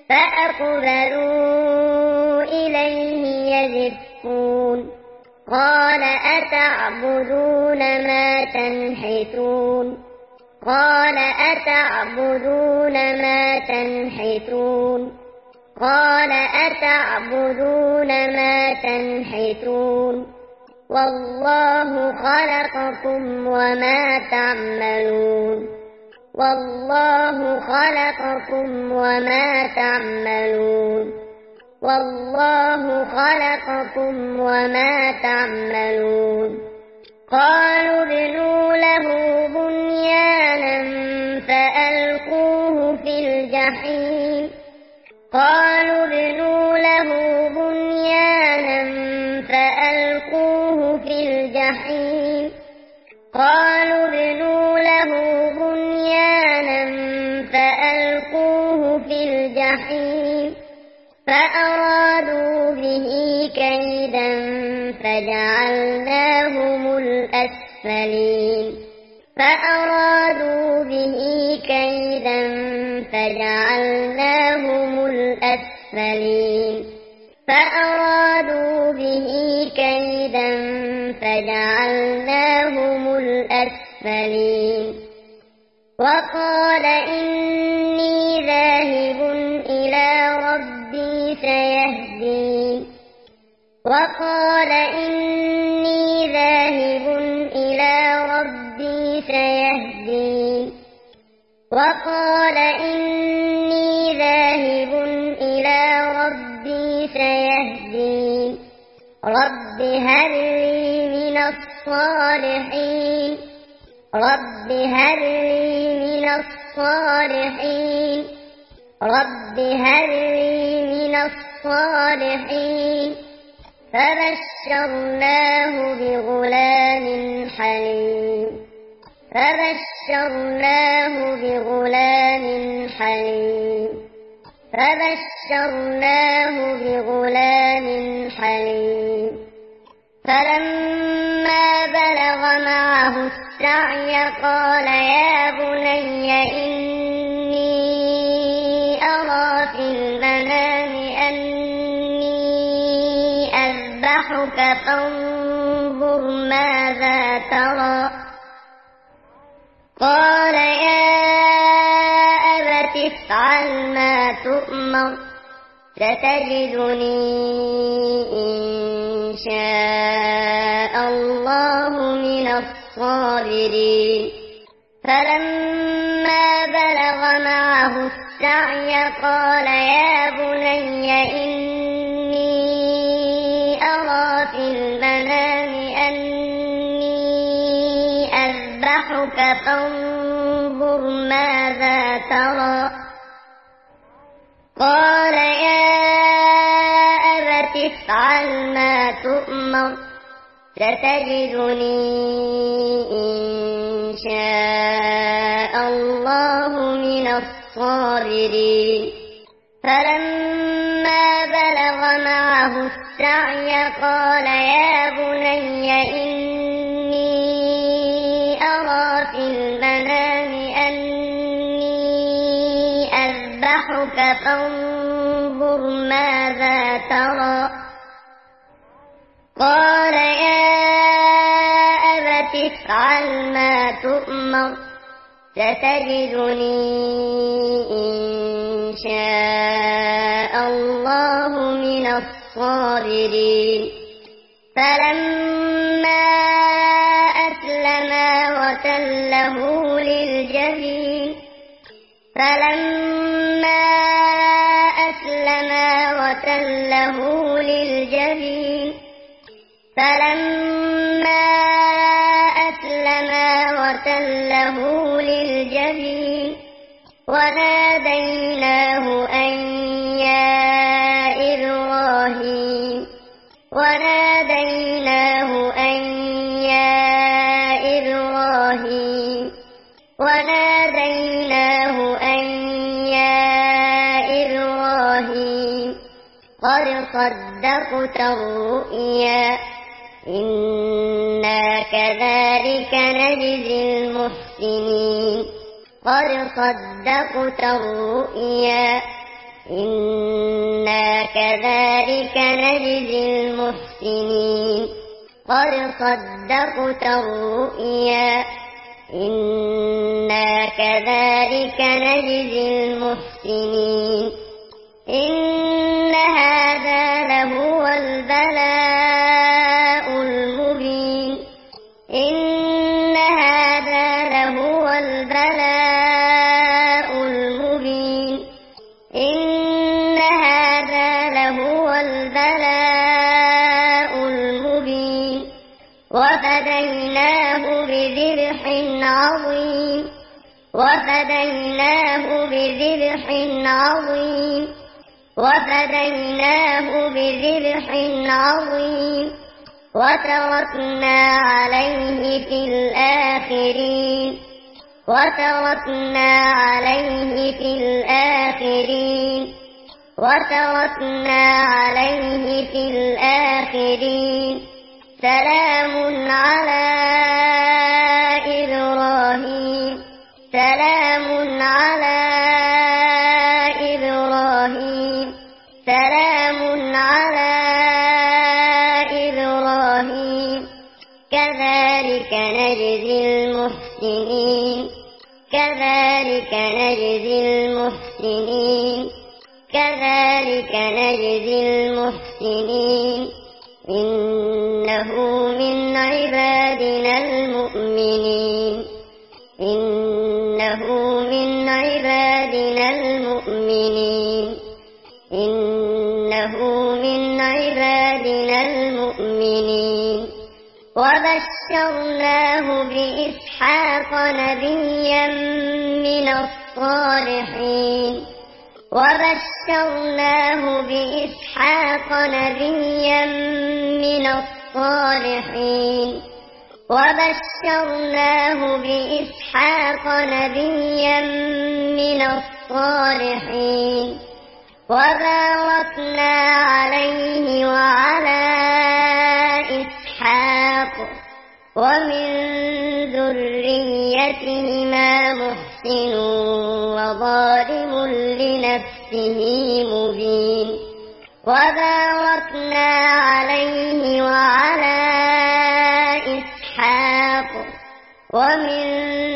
فأقبلوا إليه يزفون قال أتعبدون ما تنحتون قال أتعبدون ما تنحتون قال أتعبدون ما تنحتون والله خلقكم وما تعملون والله خلقكم وما تعملون والله خلقكم وما تعملون قالوا ابنوا له بنيانا فألقوه في الجحيم قالوا ابنوا له بنيانا فألقوه في الجحيم قالوا ابنوا له بنيانا فألقوه في الجحيم فأرادوا به كيدا فجعلناهم الأسفلين فأرادوا به كيدا فجعلناهم الأسفلين فأرادوا به كيدا فجعلناهم الأسفلين وقال إني ذاهب إلى ربي سيهدين وقال إني ذاهب إلى ربي سيهدين وقال إني ذاهب إلى ربي سيهدين رب هب لي من الصالحين رب هب لي من الصالحين رب هب لي من الصالحين فبشرناه بغلام حليم فبشرناه بغلام حليم فبشرناه بغلام حليم فلما بلغ معه السعي قال يا بني إني أرى في المنام أني أذبحك فانظر ماذا ترى قال يا أبت افعل ما تؤمر ستجدني إن شاء الله من الصابرين فلما بلغ معه السعي قال يا بني إني أرى في المنام أني أذبحك فانظر ماذا ترى قال يا أبت افعل ما تؤمر ستجدني إن شاء الله من الصابرين فلما بلغ معه السعي قال يا بني إني أرى في المنام أني أذبحك فانظر ماذا ترى قال يا أبت افعل ما تؤمر ستجدني إن شاء الله من الصابرين فلما وتله للجبين فلما أسلما وتله للجبين فلما أسلما وتله للجبين وناديناه أن يا إبراهيم وناديناه أن يا إبراهيم وناديناه أن يا إبراهيم قد صدقت الرؤيا إنا كذلك نجزي المحسنين قد صدقت الرؤيا إنا كذلك نجزي المحسنين قد صدقت الرؤيا إنا كذلك نجزي المحسنين إن هذا لهو البلاء المبين إن هذا لهو البلاء المبين إن هذا لهو البلاء المبين وفديناه بذبح عظيم وفديناه بذبح عظيم وفديناه بذبح عظيم وتركنا عليه في الآخرين وتركنا عليه في الآخرين وتركنا عليه في الآخرين سلام على إبراهيم سلام على إبراهيم سلام على إبراهيم كذلك نجزي المحسنين كذلك نجزي المحسنين كذلك نجزي المحسنين إنه من عبادنا المؤمنين إنه من عبادنا المؤمنين إنه من عبادنا المؤمنين وبشرناه بإسحاق نبيا من الصالحين وبشرناه بإسحاق نبيا من الصالحين وبشرناه بإسحاق نبيا من الصالحين وباركنا عليه وعلى إسحاق ومن ذريتهما محسن وظالم لنفسه مبين وباركنا عليه وعلى إسحاق ومن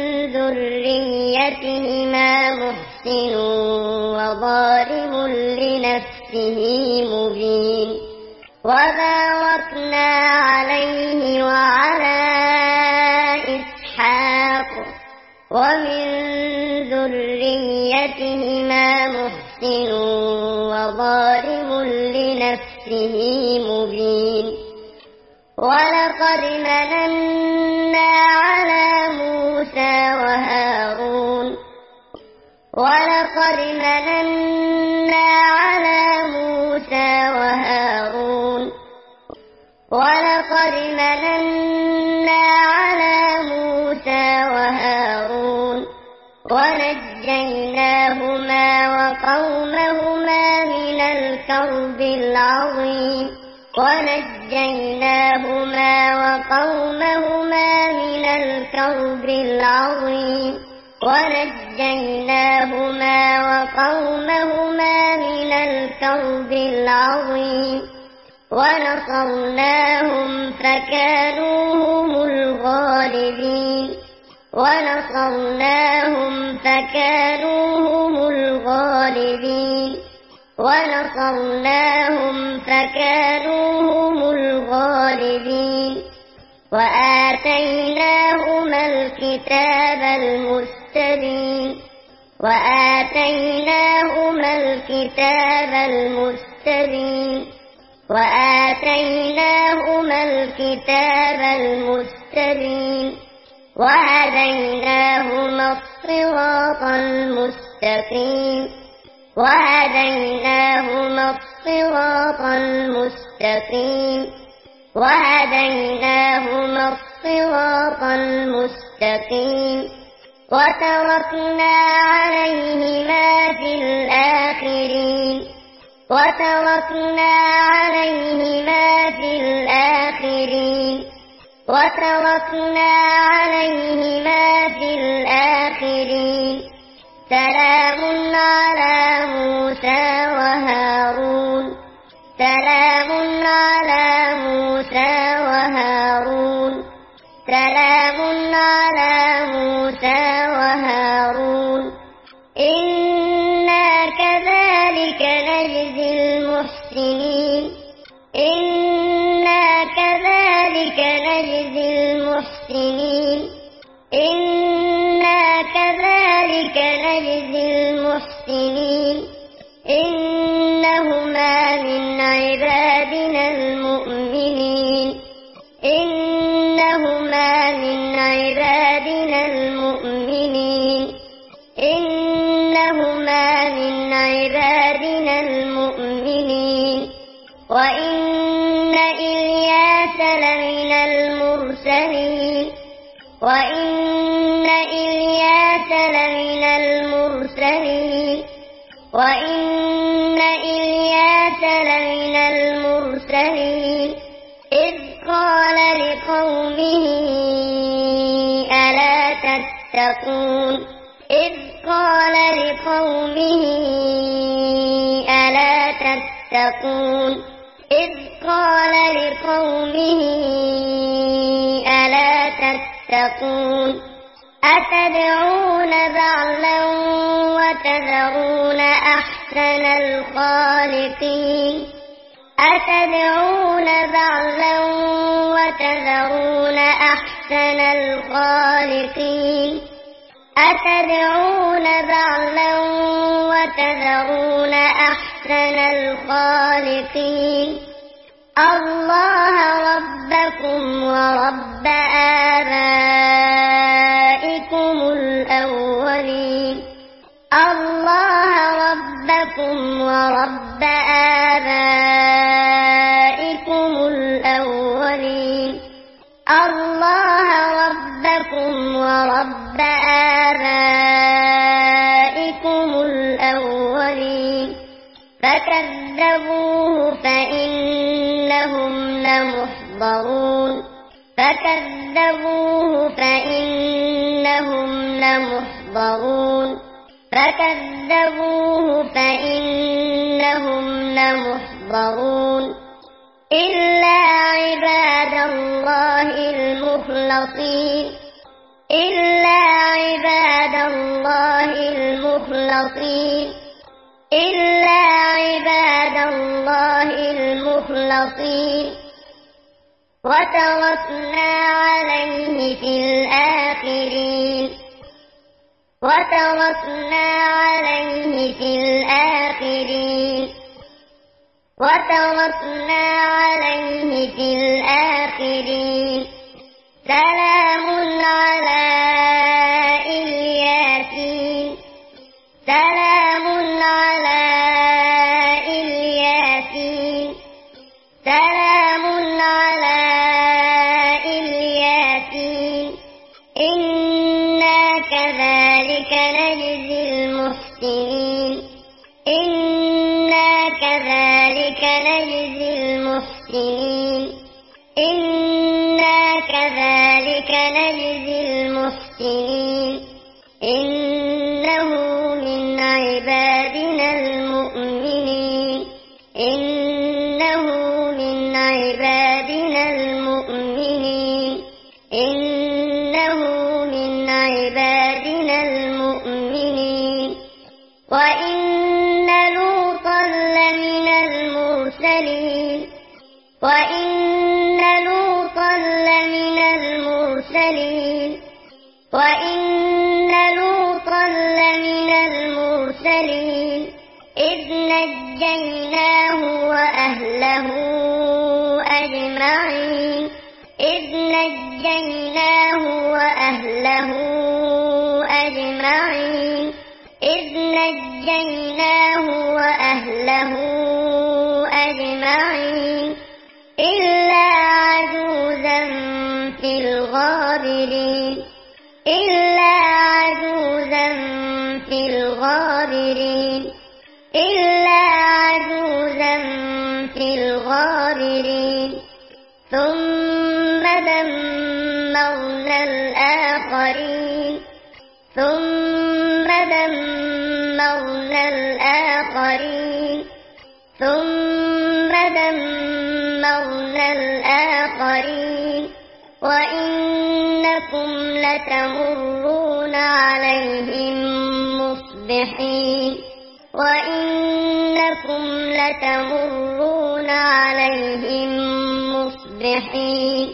ذريتهما محسن وظالم لنفسه مبين وباركنا عليه وعلى إسحاق ومن ذريتهما محسن وظالم لنفسه مبين ولقد مننا على موسى وهارون ولقد مننا على موسى وهارون ولقد مننا على موسى وهارون ونجيناهما وقومهما من الكرب العظيم ونجيناهما وقومهما من الكرب العظيم ونجيناهما وقومهما من الكرب العظيم ونصرناهم فكانوا هم الغالبين ونصرناهم فكانوا هم الغالبين ونصرناهم فكانوا هم الغالبين وآتيناهما الكتاب المستبين وآتيناهما الكتاب المستبين وآتيناهما الكتاب المستبين وهديناهما الصراط المستقيم وهديناهما الصراط المستقيم وهديناهما الصراط المستقيم وتركنا عليهما في الآخرين وتركنا عليهما في الآخرين وتركنا عليهما في الآخرين سلام على موسى وهارون سلام على موسى وهارون سلام على موسى وهارون إنا كذلك نجزي المحسنين إنا كذلك نجزي المحسنين إنا كذلك نجزي المحسنين إنهما من عبادنا المؤمنين إنهما من عبادنا المؤمنين إنهما من عبادنا المؤمنين وإن إلياس لمن المرسلين وإن إلياس لمن المرسلين وإن إلياس لمن المرسلين إذ قال لقومه ألا تتقون إذ قال لقومه ألا تتقون إذ قال لقومه ألا تتقون أتدعون بعلا وتذرون أحسن الخالقين أتدعون بعلا وتذرون أحسن الخالقين أتدعون بعلا وتذرون أحسن الخالقين الله ربكم ورب آبائكم الأولين الله ربكم ورب آبائكم الأولين الله ربكم ورب آبائكم الأولين فكذبوه فإنهم لمحضرون فكذبوه فإنهم لمحضرون فكذبوه فإنهم لمحضرون إلا عباد الله المخلصين إلا عباد الله المخلصين إلا عباد الله المخلصين وتركنا عليه في الآخرين وتركنا عليه في الآخرين وتركنا عليه في الآخرين سلام على إلياسين سلام على إلياسين سلام على إلياسين إنا كذلك نجزي المحسنين إنا كذلك نجزي المحسنين إنا كذلك نجزي المحسنين إنه من عبادنا المؤمنين إنه من عبادنا المؤمنين إنه من عبادنا المؤمنين وإن لوطا لمن المرسلين وإن لوطا لمن المرسلين وإن لوطا لمن المرسلين إذ نجيناه وأهله أجمعين إذ نجيناه وأهله أجمعين إذ نجيناه وأهله أجمعين إلا عجوزا في الغابرين إلا عجوزا في الغابرين إلا عجوزا في الغابرين ثم دمرنا الآخرين ثم دمرنا الآخرين ثم دمرنا الآخرين وإنكم لتمرون عليهم مصبحين وإنكم لتمرون عليهم مصبحين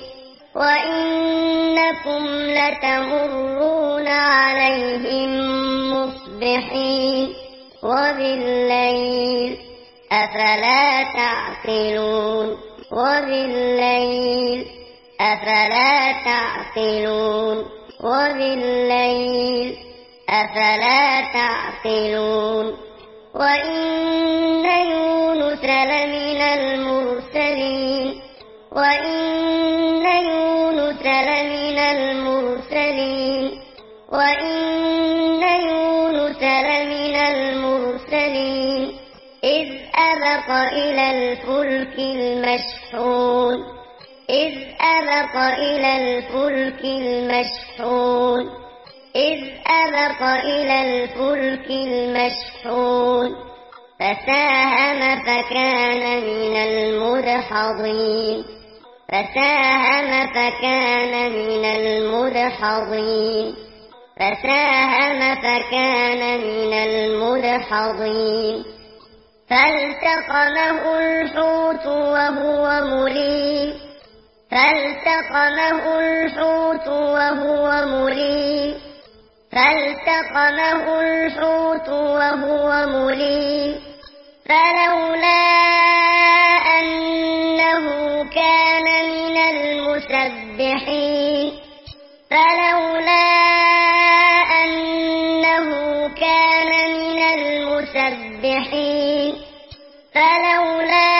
وإنكم لتمرون عليهم مصبحين وبالليل أفلا تعقلون وبالليل أفلا تعقلون وبالليل أفلا تعقلون وإن يونس لمن المرسلين وإن يونس لمن المرسلين وإن يونس لمن المرسلين إذ أبق إلى الفلك المشحون إذ أبق إلى الفلك المشحون إذ أبق إلى الفلك المشحون فساهم فكان من المدحضين فساهم فكان من المدحضين فساهم فكان من المدحضين فالتقمه الحوت وهو مليم فالتقمه الحوت وهو مليم فالتقمه الحوت وهو مليم فلولا أنه كان من المسبحين فلولا أنه كان من المسبحين فلولا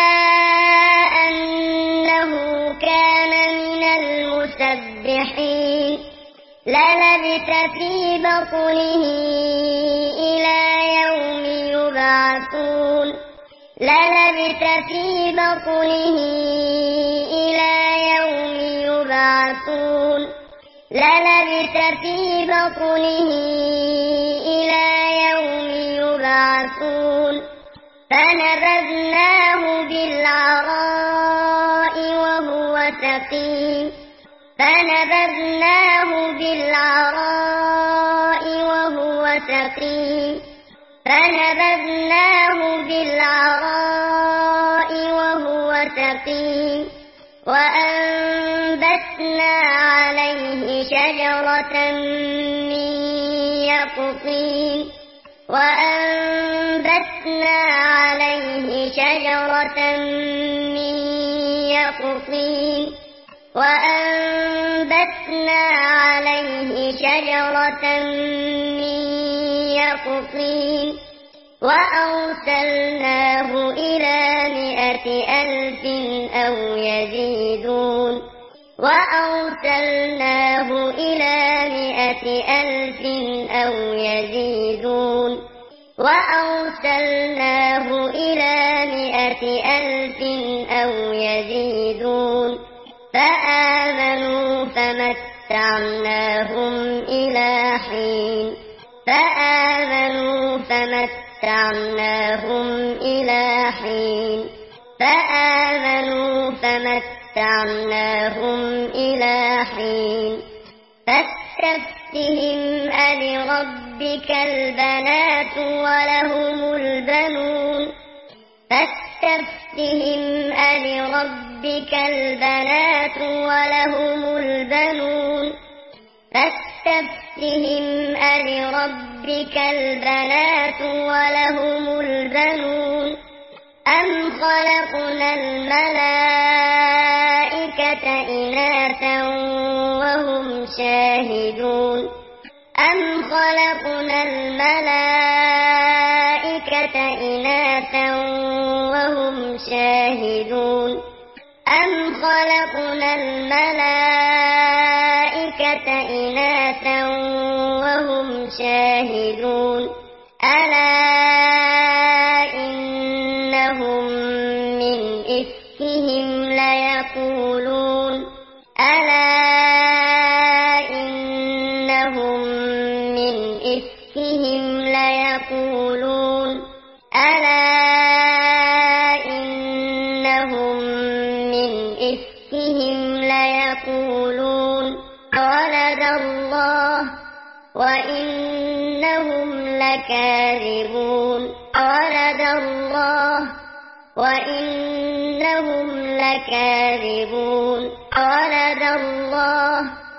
أنه كان من المسبحين للبث في بطنه إلى يوم يبعثون للبث في بطنه إلى يوم يبعثون للبث في بطنه إلى يوم يبعثون فنبذناه بالعراء وهو سقيم فنبذناه بالعراء وهو سقيم فنبذناه بالعراء وهو سقيم وأنبتنا عليه شجرة من يقطين وأنبتنا عليه شجرة من يقطين وأنبتنا عليه شجرة من يقطين وأرسلناه إلى مائة ألف أو يزيدون وأرسلناه إلى مائة ألف أو يزيدون وأرسلناه إلى مائة ألف أو يزيدون فآمنوا فمتعناهم إلى حين فآمنوا فمتعناهم إلى حين فآمنوا فمتعناهم إلى حين فاستفتهم ألربك البنات ولهم البنون فاستفتهم ألربك البنات ولهم البنون فاستفتهم فاستفتهم ألربك البنات ولهم البنون أم خلقنا الملائكة إناثا وهم شاهدون أم خلقنا الملائكة إناثا وهم شاهدون أم خلقنا الملائكة إناثا وهم شاهدون ألا إنهم من إفكهم ليقولون ألا إنهم من إفكهم ليقولون ألا إنهم من إفكهم ليقولون ولد الله وإنهم لكاذبون ولد الله وإنهم لكاذبون ولد الله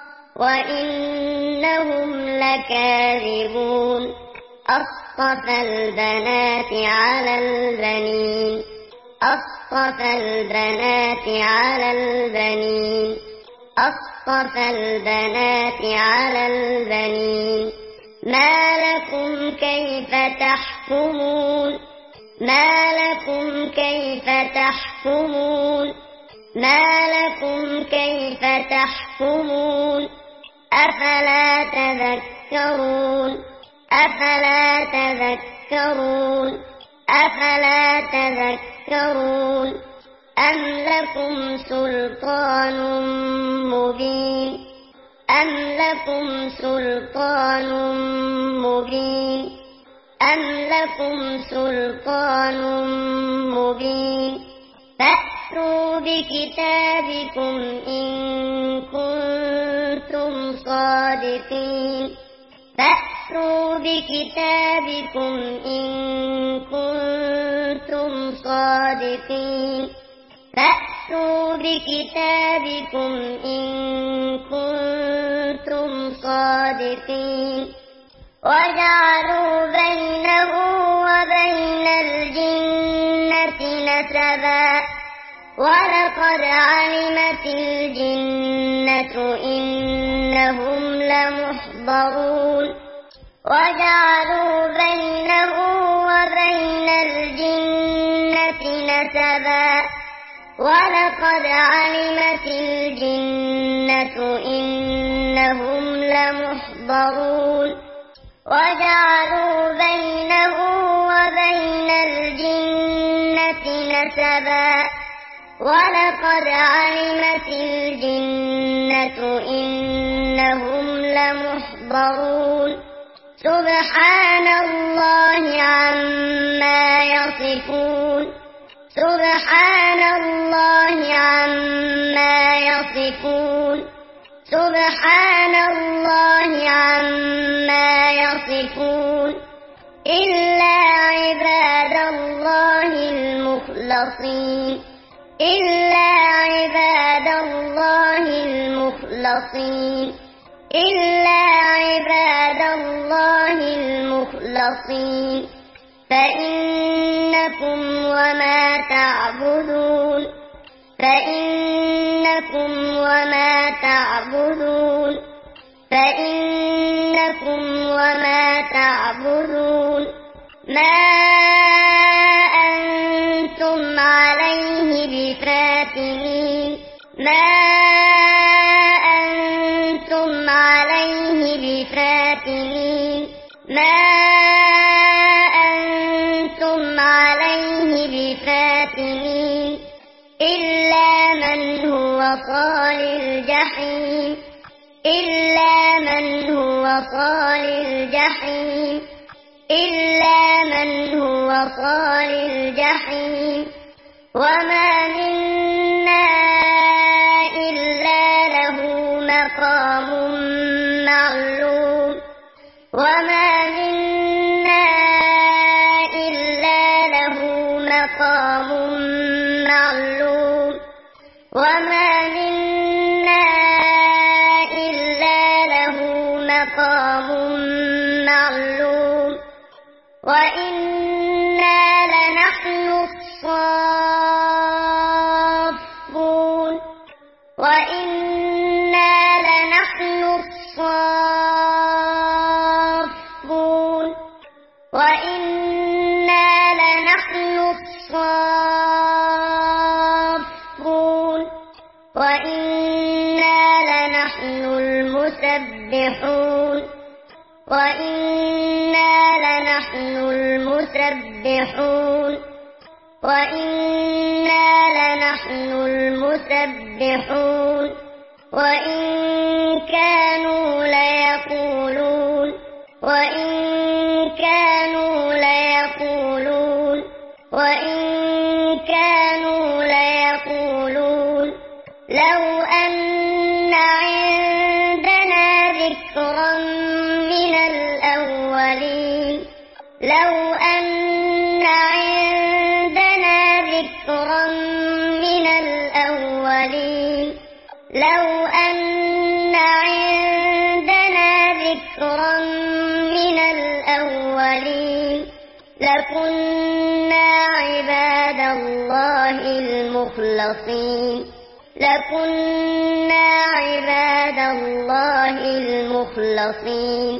وإنهم لكاذبون أصطفى البنات على البنين أصطفى البنات على البنين أصطفى البنات على البنين ما لكم كيف تحكمون ما لكم كيف تحكمون ما لكم كيف تحكمون أفلا تذكرون أفلا تذكرون أفلا تذكرون أم لكم سلطان مبين أم لكم سلطان مبين أم لكم سلطان مبين فأتوا بكتابكم إن كنتم صادقين فأتوا بكتابكم إن كنتم صادقين فأتوا بكتابكم إن كنتم صادقين وجعلوا بينه وبين الجنة نسبا ولقد علمت الجنة إنهم لمحضرون وجعلوا بينه وبين الجنة نسبا ولقد علمت الجنة إنهم لمحضرون وجعلوا بينه وبين الجنة نسبا ولقد علمت الجنة إنهم لمحضرون سبحان الله عما يصفون سبحان الله عما يصفون سبحان الله عما يصفون إلا عباد الله المخلصين إلا عباد الله المخلصين إلا عباد الله المخلصين فإنكم وما تعبدون فإنكم وما تعبدون فإنكم وما تعبدون ما أنتم عليه بفاتنين ما أنتم عليه بفاتنين ما أنتم عليه بفاتنين إلا من هو صال الجحيم إلا من هو صال الجحيم إلا من هو صال الجحيم وما منا إلا له مقام معلوم وما منا إلا له مقام معلوم وما منا إلا له مقام معلوم وإنا لنحن الصافون وإنا لنحن الصافون وإنا لنحن الصافون وإنا لنحن المسبحون وإنا لنحن المسبحون وإنا لنحن المسبحون وإن كانوا ليقولون وإن كانوا ليقولون وإن كانوا ليقولون لو أن عندنا ذكرا من الأولين لو أن عندنا ذكرا من الأولين لو أن عندنا ذكرا من الأولين لكنا عباد الله المخلصين لكنا عباد الله المخلصين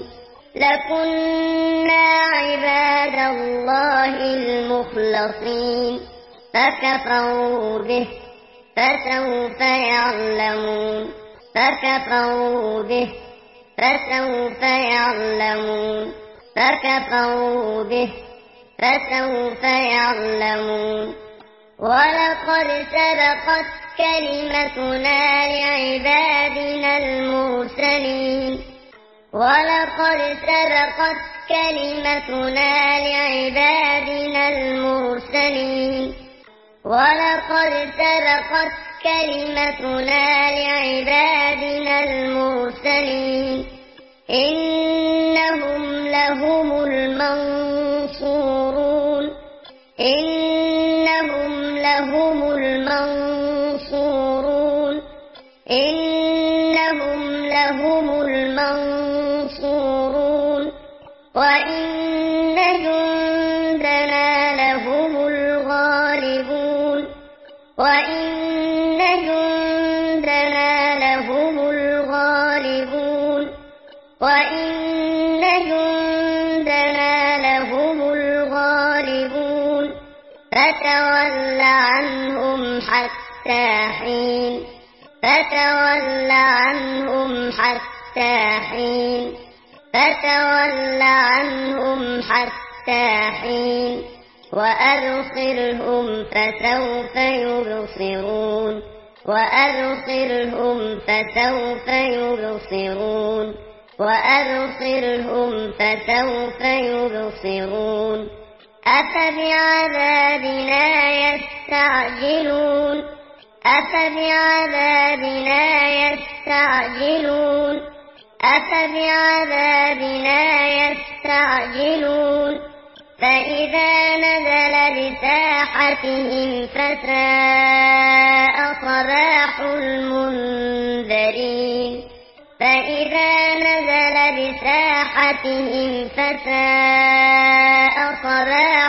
لكنا عباد الله المخلصين فكفروا به فسوف يعلمون فكفروا به فسوف يعلمون فكفروا به فسوف يعلمون ولقد سبقت كلمتنا لعبادنا المرسلين ولقد سبقت كلمتنا لعبادنا المرسلين ولقد سبقت كلمتنا لعبادنا المرسلين إنهم لهم المنصورون إنهم لهم المنصورون إنهم لهم المنصورون وإن جندنا لهم الغالبون وإن جندنا لهم الغالبون وإن جندنا لهم الغالبون فتول عنهم حتى حين فتول عنهم حتى حين فتول عنهم حتى حين وأبصرهم فسوف يبصرون وأبصرهم فسوف يبصرون وأبصرهم فسوف يبصرون أفبعذابنا يستعجلون أفبعذابنا يستعجلون أفبعذابنا يستعجلون فإذا نزل بساحتهم فساء صباح المنذرين فإذا نزل بساحتهم فساء صباح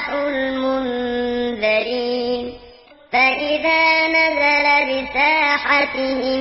المنذرين فإذا نزل بساحتهم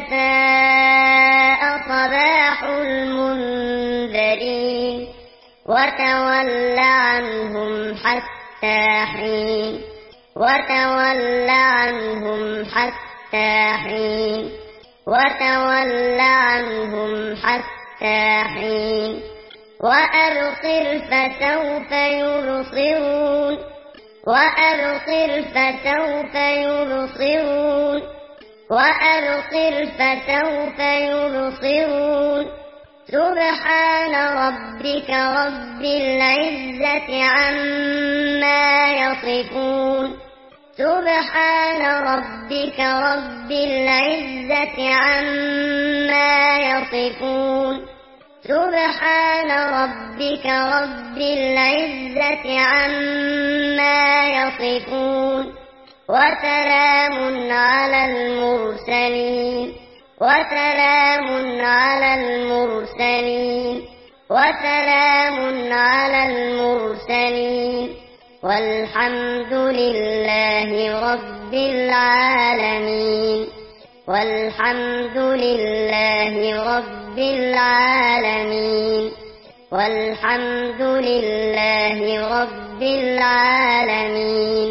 فساء صباح المنذرين وتول عنهم حتى حين وتول عنهم حتى حين وتول عنهم حتى حين وأبصر فسوف يبصرون وأبصر فسوف يبصرون وأبصر فسوف يبصرون سبحان ربك رب العزة عما يصفون سبحان ربك رب العزة عما يصفون سبحان ربك رب العزة عما يصفون وسلام على المرسلين وسلام على المرسلين وسلام على المرسلين والحمد لله رب العالمين والحمد لله رب العالمين والحمد لله رب العالمين.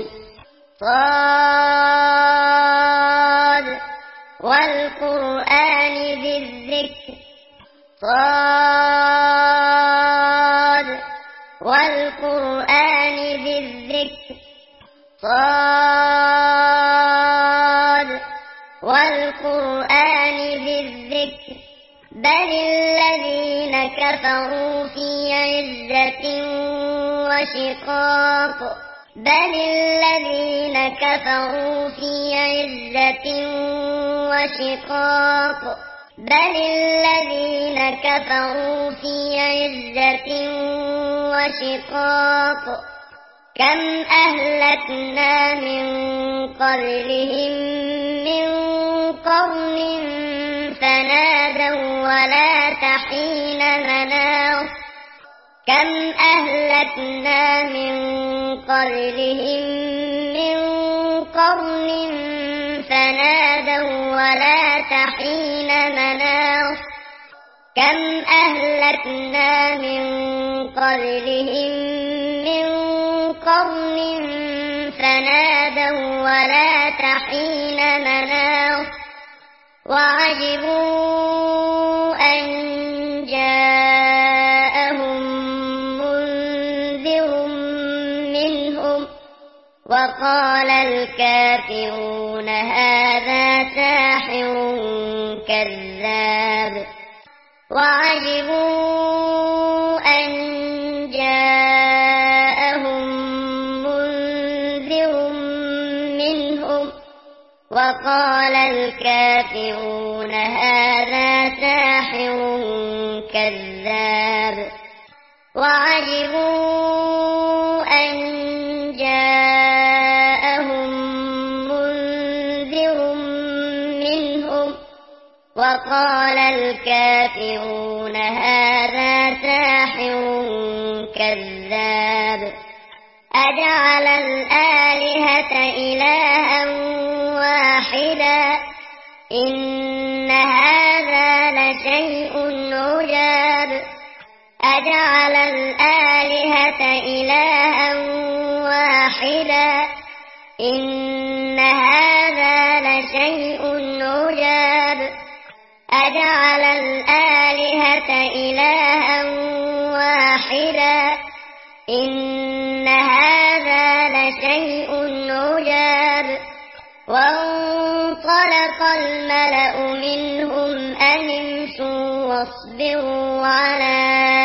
صاد والقرآن ذي الذكر صاد والقرآن ذي الذكر صاد والقرآن ذي الذكر بل الذين كفروا في عزة وشقاق بل الذين كفروا في عزة وشقاق بل الذين كفروا في عزة وشقاق كم أهلكنا من قبلهم من قرن فنادوا ولا تحين مناص كم أهلكنا من قبلهم من قرن فنادوا ولا تحين مناص كم أهلكنا من قبلهم من قرن فنادوا ولا تحين مناص وعجبوا أن جاءهم منذر منهم وقال الكافرون هذا ساحر كذاب وعجبوا أن جاءهم منذر منهم وقال الكافرون هذا ساحر كذاب وعجبوا أن جاءهم منذر منهم وقال الكافرون هذا ساحر كذاب أجعل الآلهة إلها واحدا إن هذا لشيء عجاب أجعل الآلهة إلها واحدا إن هذا لشيء عجاب أجعل الآلهة إلها واحدا إن هذا لشيء عجاب وانطلق الملأ منهم أن امشوا واصبروا على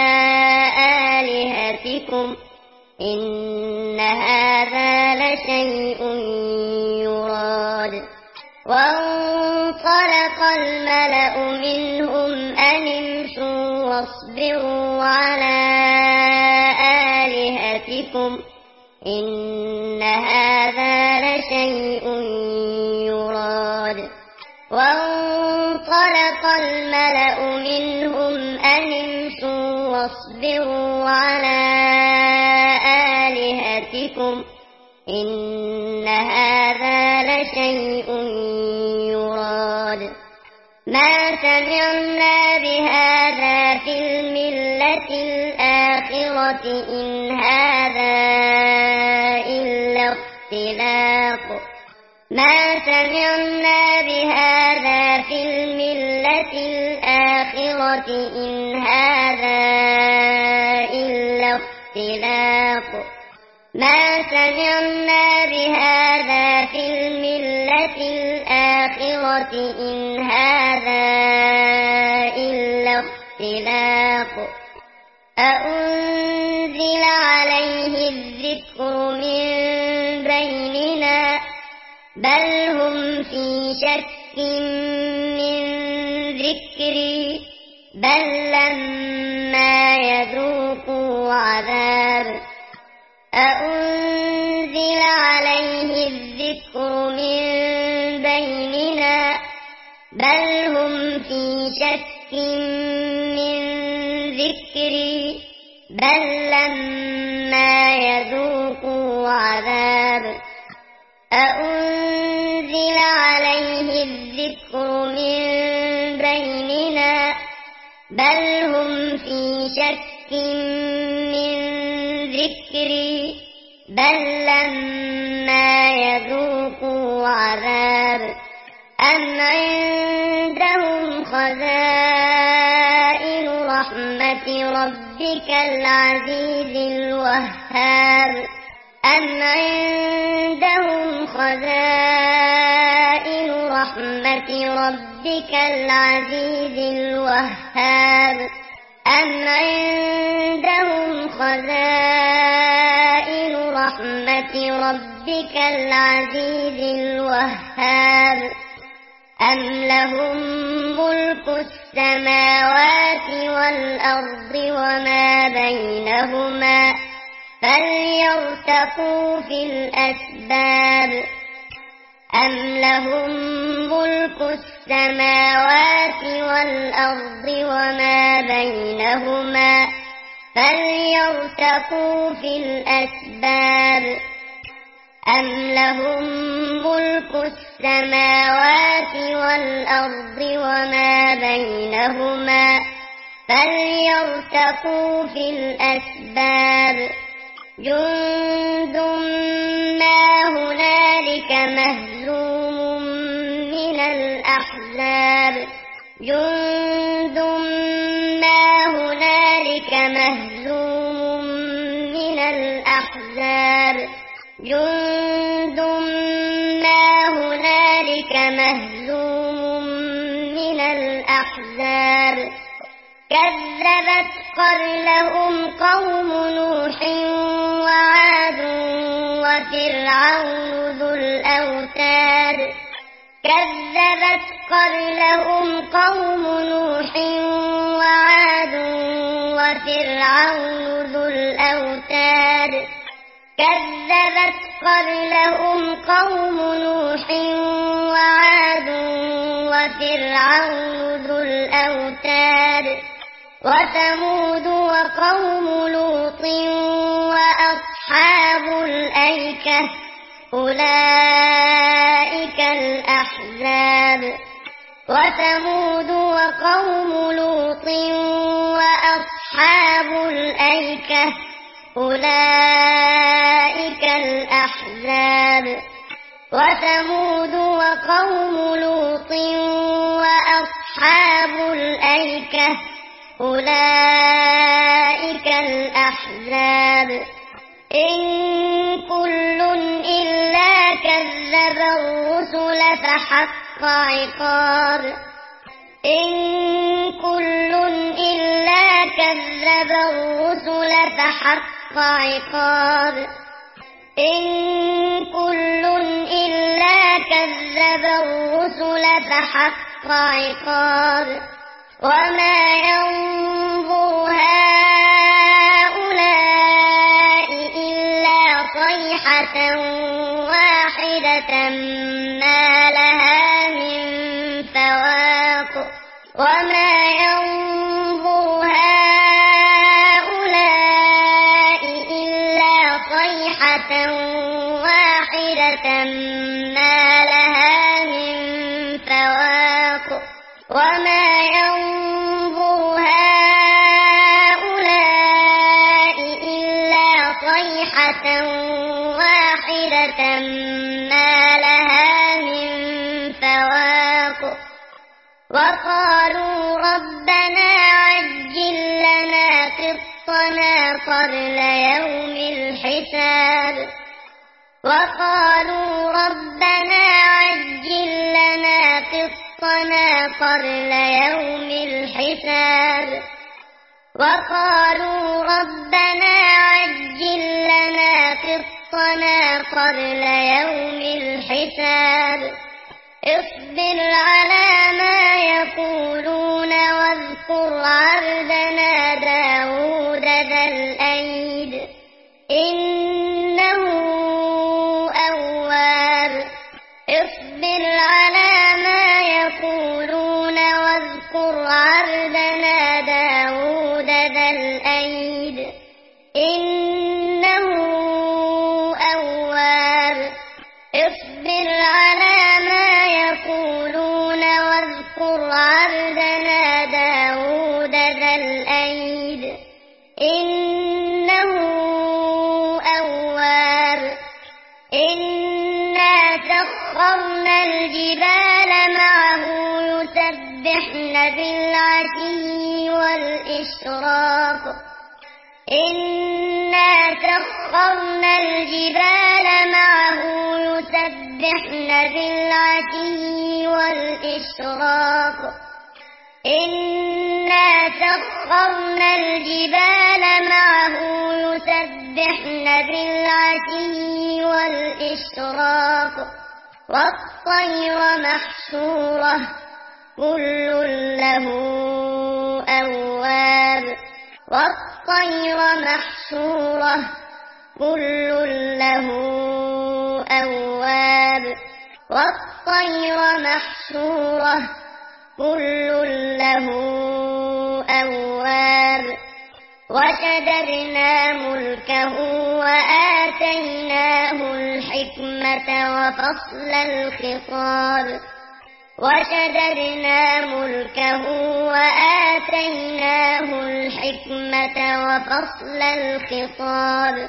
آلهتكم إن هذا لشيء يراد وانطلق الملأ منهم أن امشوا واصبروا على آلهتكم إن هذا لشيء يراد وانطلق الملأ منهم أن امشوا واصبروا على آلهتكم إن هذا لشيء يراد ما سمعنا بهذا في الملة الآخرة إن هذا إلا اختلاق ما سمعنا بهذا في الملة الآخرة إن هذا إلا اختلاق ما سمعنا بهذا في الملة الآخرة إن هذا إلا اختلاق أأنزل عليه الذكر من بيننا بل هم في شك من ذكري بل لما يذوقوا عذاب أأنزل عليه الذكر من بيننا بل هم ذكري بل لما يذوقوا عذاب أأنزل عليه الذكر من بيننا بل هم في شك من ذكري بل لما يذوقوا عذاب أم عندهم خزائن رحمة ربك العزيز الوهاب أم عندهم خزائن رحمة ربك العزيز الوهاب أم عندهم خزائن رحمة ربك العزيز الوهاب أم لهم ملك السماوات والأرض وما بينهما فليرتقوا في الأسباب أم لهم ملك السماوات والأرض وما بينهما فليرتقوا في الأسباب أم لهم ملك السماوات والأرض وما بينهما فليرتقوا في الأسباب جند ما هنالك مهزوم من الأحزاب جند ما هنالك مهزوم من الأحزاب جند ما هنالك مهزوم من الأحزاب كذبت قبلهم قوم نوح وعاد وفرعون ذو الأوتاد كذبت قبلهم قوم نوح وعاد وفرعون ذو الأوتاد كذبت قبلهم قوم نوح وعاد وفرعون ذو الأوتاد وثمود وقوم لوط وأصحاب الأيكة أولئك الأحزاب وثمود وقوم لوط وأصحاب الأيكة أولئك الأحزاب وثمود وقوم لوط وأصحاب الأيكة أولئك الأحزاب إن كل إلا كذب الرسل فحق عقاب إن كل إلا كذب الرسل فحق عقاب إن كل إلا كذب الرسل فحق عقاب وما ينظر هؤلاء إلا صيحة واحدة ما لها من فواق وما ينظر هؤلاء إلا صيحة واحدة ما لها من فواق وما ينظر هؤلاء إلا صيحة واحدة ما لها من فواق وقالوا ربنا عجل لنا قطنا قبل يوم الحساب وقالوا ربنا عجل لنا قطنا قبل يوم الحساب وقالوا ربنا عجل لنا قطنا قبل يوم الحساب اصبر على ما يقولون واذكر عبدنا داود ذا الأيد إنه أواب اصبر على ما يقولون واذكر عبدنا داود ذا الأيد إنه أواب اصبر على ما يقولون واذكر عبدنا داود ذا الأيد إنه أواب إنا سخرنا الجبال معه يسبحن بالعشي والإشراق إنا سخرنا الجبال معه يسبحن بالعشي والإشراق إنا سخرنا الجبال معه يسبحن بالعشي والإشراق والطير محشورة كل له أواب والطير محشورة كل له أواب والطير محشورة كل له أواب وشددنا ملكه وآتيناه الحكمة وفصل الخطاب وشددنا ملكه وآتيناه الحكمة وفصل الخطاب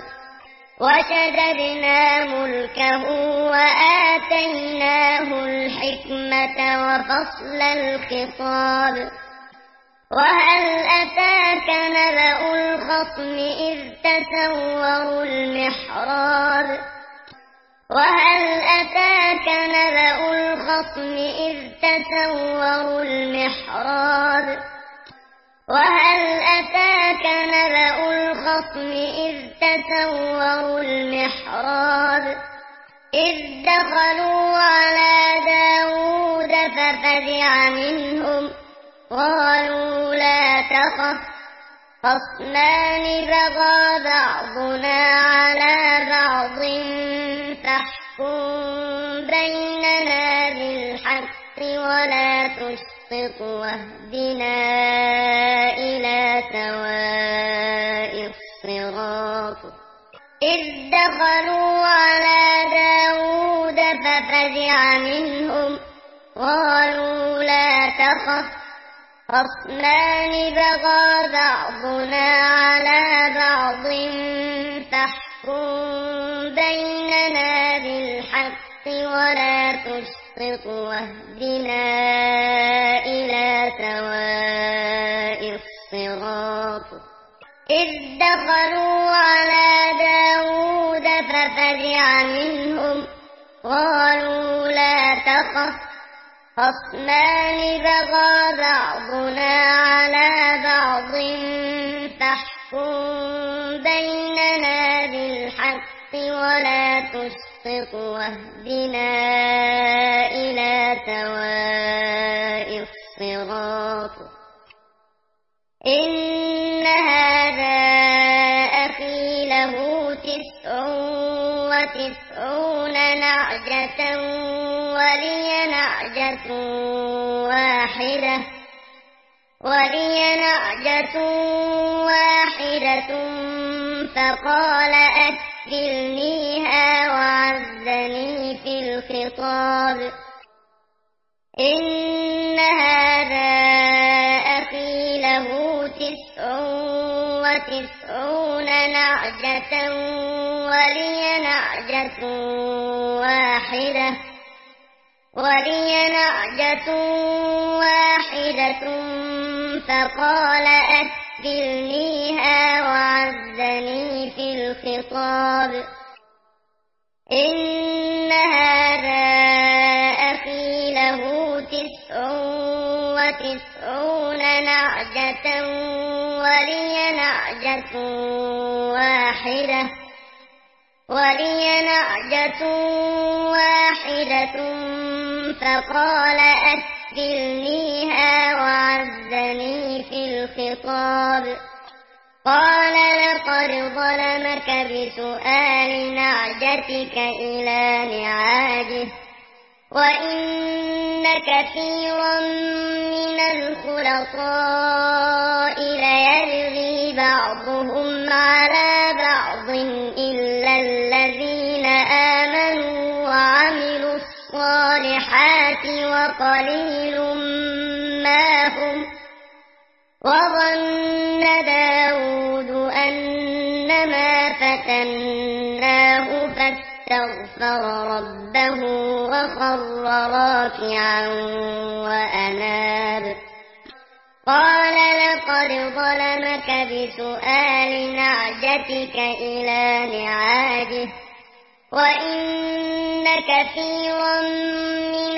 وشددنا ملكه وآتيناه الحكمة وفصل الخطاب وهل أتاك نبأ الخصم إذ تسوروا المحراب وهل أتاك نبأ الخصم إذ تسوروا المحراب وهل أتاك نبأ الخصم إذ تسوروا المحراب إذ دخلوا على داود ففزع منهم قالوا لا تخف خصمان بغى بعضنا على بعض فاحكم بيننا بالحق ولا تشطط واهدنا إلى سواء الصراط إذ دخلوا على داود ففزع منهم قالوا لا تخف خصمان بغى بعضنا على بعض فاحكم بيننا بالحق ولا تشطط واهدنا إلى سواء الصراط إذ دخلوا على داود ففزع منهم قالوا لا تخف خصمان بغى بعضنا على بعض فاحكم بيننا بالحق ولا تشطط واهدنا إلى سواء الصراط إن هذا أخي له تسع وتسعون نعجة ولي نعجة واحدة ولي نعجة واحدة فقال أكفلنيها وعزني في الخطاب إن هذا أخي له تسع وتسعون نعجة ولي نعجة واحدة ولي نعجة واحدة فقال أكفلنيها وعزني في الخطاب إن هذا أخي له تسع وتسعون نعجة ولي نعجة واحدة ولي نعجة واحدة فقال أكفلنيها وعزني في الخطاب قال لقد ظلمك بسؤال نعجتك إلى نعاجه وإن كثيرا من الخلطاء ليبغي بعضهم على بعض إلا الذين آمنوا وعملوا الصالحات وقليل ما هم. وظن داود أنما فتناه فاستغفر ربه وخر راكعا وأناب. قال لقد ظلمك بسؤال نعجتك إلى نعاجه وإن كثيرا من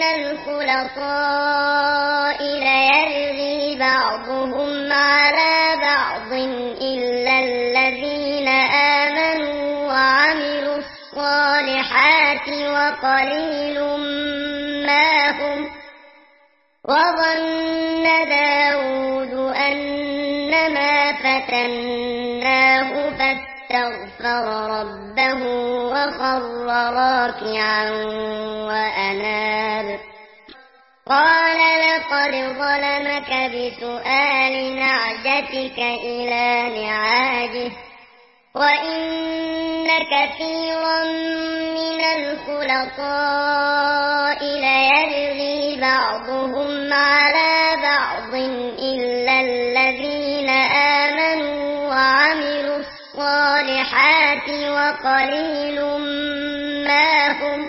الخلطاء ليبغي بعضهم على بعض إلا الذين آمنوا وعملوا الصالحات وقليل ما هم. وظن داود أنما فتناه فاستغفر ربه وخر راكعا وأناب. قال لقد ظلمك بسؤال نعجتك إلى نعاجه وإن كثيرا من الخلطاء ليبغي بعضهم على بعض إلا الذين آمنوا وعملوا الصالحات وقليل ما هم.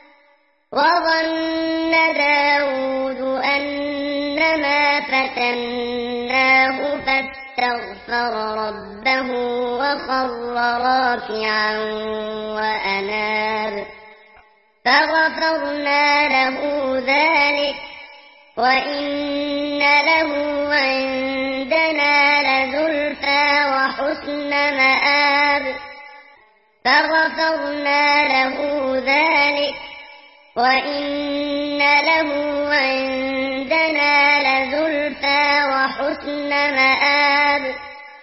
وظن داود أنما فتناه فاستغفر ربه وخر راكعا وأناب. فغفرنا له ذلك وإن له عندنا لزلفى وحسن مآب. فغفرنا له ذلك وإن له عندنا لزلفى وحسن مآب.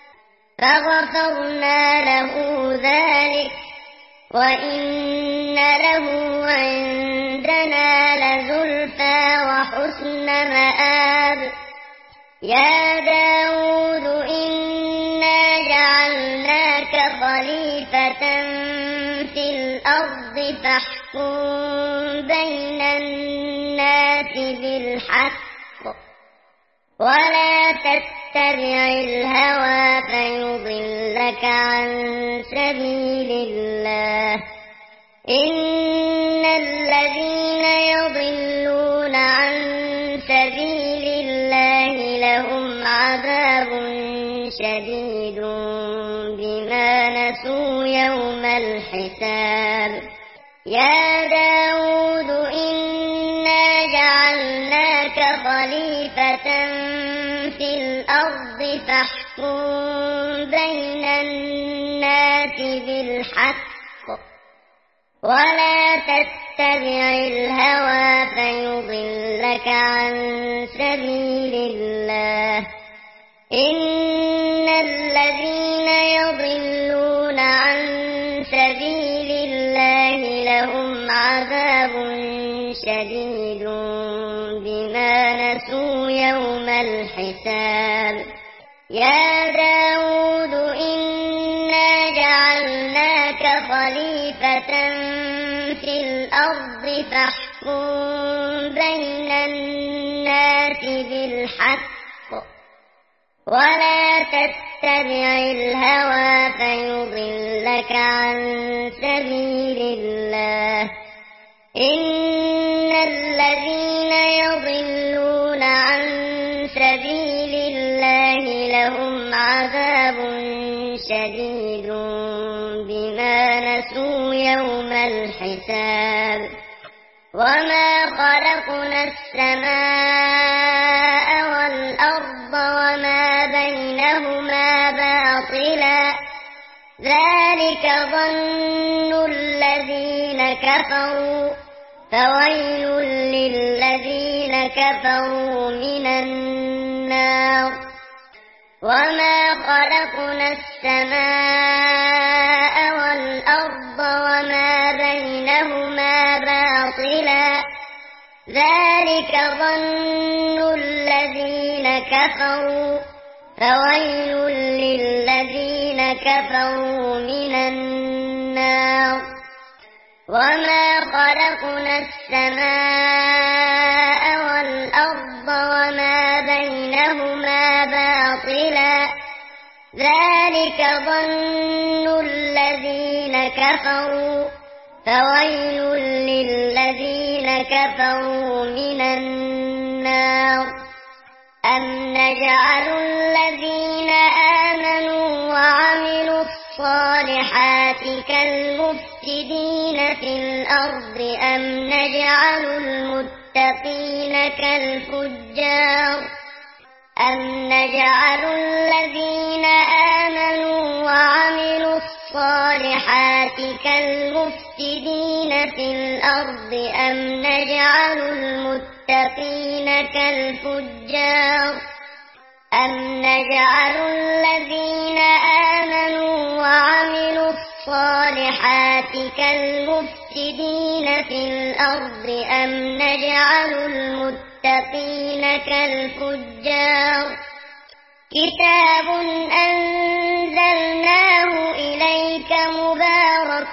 فغفرنا له ذلك وإن له عندنا لزلفى وحسن مآب. يا داود إنا جعلناك خليفة في الأرض فاحكم بين الناس بالحق ولا تتبع الهوى فيضلك عن سبيل الله. إن الذين يضلون عن سبيل الله لهم عذاب شديد بما نسوا يوم الحساب. يا داود إنا جعلناك خليفة في الأرض فاحكم بين الناس بالحق ولا تتبع الهوى فيضلك عن سبيل الله. إن الذين يضلون عن سبيل الله لهم عذاب شديد بما نسوا يوم الحساب. يا داود إنا جعلناك خليفة في الأرض فاحكم بين الناس بالحق ولا تتبع الهوى فيضلك عن سبيل الله. إن الذين يضلون عن سبيل الله لهم عذاب شديد بما نسوا يوم الحساب. وما خلقنا السماء والأرض وما بينهما باطلا ذلك ظن الذين كفروا فويل للذين كفروا من النار. وما خلقنا السماء والأرض وما بينهما باطلا ذلك ظن الذين كفروا فويل للذين كفروا من النار وما خلقنا السماء والأرض وما بينهما باطلا ذلك ظن الذين كفروا فويل للذين كفروا من النار أم نجعل الذين آمنوا وعملوا الصالحات كالمفسدين في الأرض أم نجعل المتقين كالفجار أم نجعل الذين آمنوا وعملوا الصالحات كالمفسدين في الأرض أم نجعل المتقين كالفجار أم نجعل الذين آمنوا وعملوا الصالحات كالمفسدين في الأرض أم نجعل المتقين كالفجار كتاب أنزلناه إليك مبارك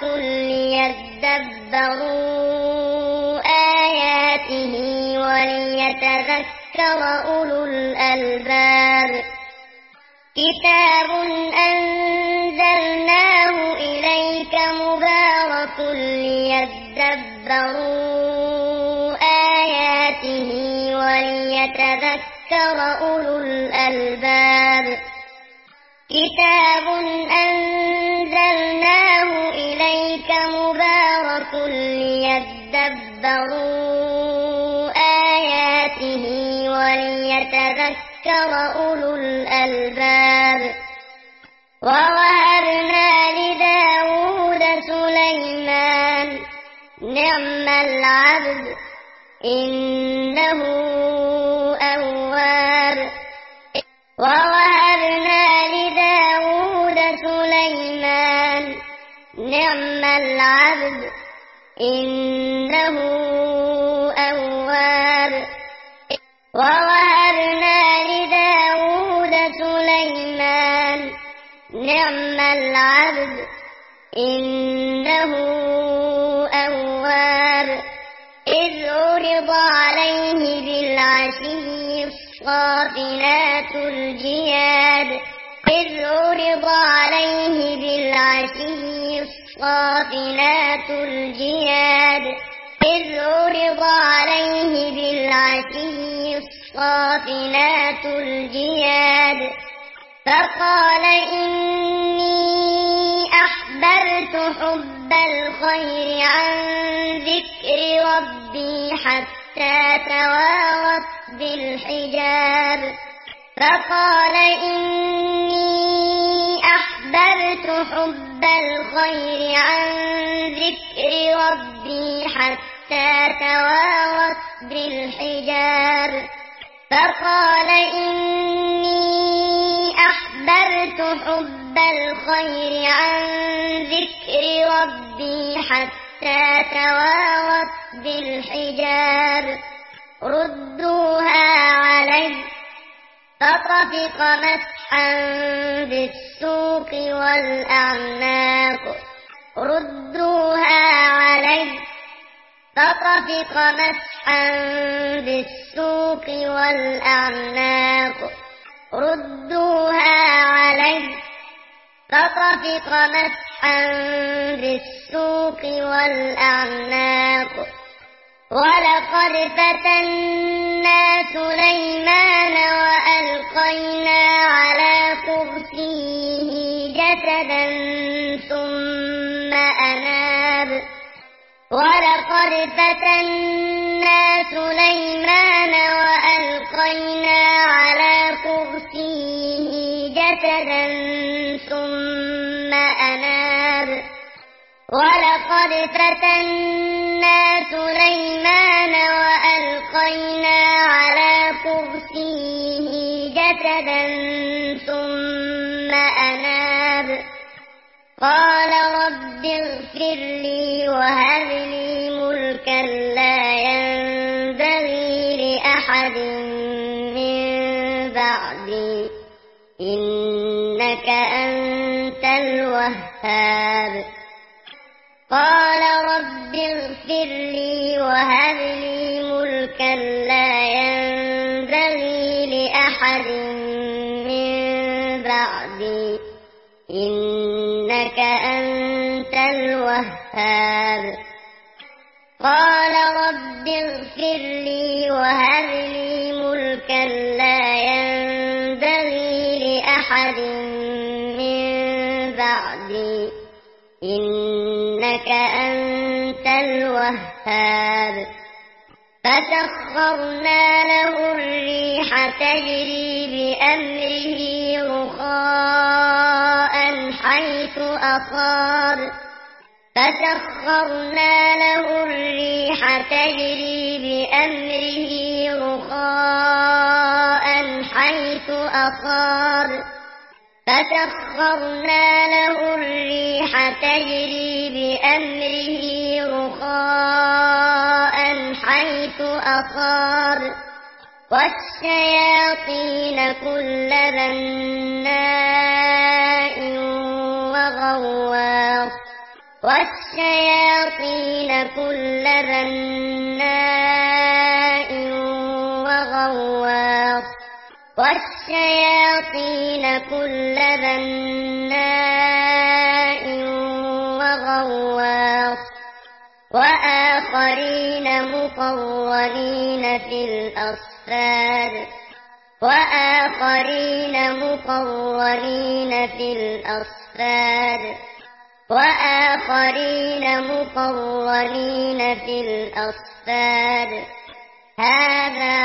ليدبروا آياته وليتذكر أولو الألباب كتاب أنزلناه إليك مبارك ليدبروا آياته وليتذكر أولو الألباب كتاب أنزلناه إليك مبارك ليدبروا آياته وليتذكر أولو الألباب ووهبنا لداود سليمان نعم العبد إنه أواب ووهبنا لداود سليمان نعم العبد إنه أواب ووهبنا لداود سليمان نعم العبد إنه أواب إذ عرض عليه بالعشي الصافنات الجياد إذ عرض عليه بالعشي الصافنات الجياد إذ عرض عليه بالعشي الصافنات الجياد فقال إني أحببت حب الخير عن ذكر ربي حتى توارت بالحجاب فقال إني أحببت حب الخير عن ذكر ربي حتى توارت بالحجاب فقال إني أحببت حب الخير عن ذكر ربي حتى توارت بالحجاب ردوها علي فطفق مسحا بالسوق والأعناق ردوها علي فطفق مسحا بالسوق والأعناق ردوها علي فطفق مسحا بالسوق والأعناق ولقد فتنا سليمان وألقينا على كرسيه جسدا ثم أناب ولقد فتنا سليمان وألقينا على كرسيه جسدا ثم أناب ولقد فتنا سليمان وألقينا على كرسيه جسدا ثم أناب قال رب اغفر لي وهب لي ملكا لا ينبغي لأحد من بعدي إنك إنك أنت الوهاب قال رب اغفر لي وهب لي ملكا لا ينبغي لأحد من بعدي إنك أنت الوهاب قال رب اغفر لي وهب لي ملكا لا ينبغي لأحد من بعدي إنك أنت الوهاب فسخرنا له الريح تجري بأمره رخاء حيث أصاب فسخرنا له الريح تجري بأمره رخاء حيث أصاب فسخرنا له الريح تجري بأمره رخاء حيث أصاب والشياطين كل بناء وغواص والشياطين كل بناء وغواص والشياطين كل بناء وغواص وآخرين مقرنين في الأصفاد وآخرين مقرنين في الأصفاد وآخرين مقرنين في الأصفاد هذا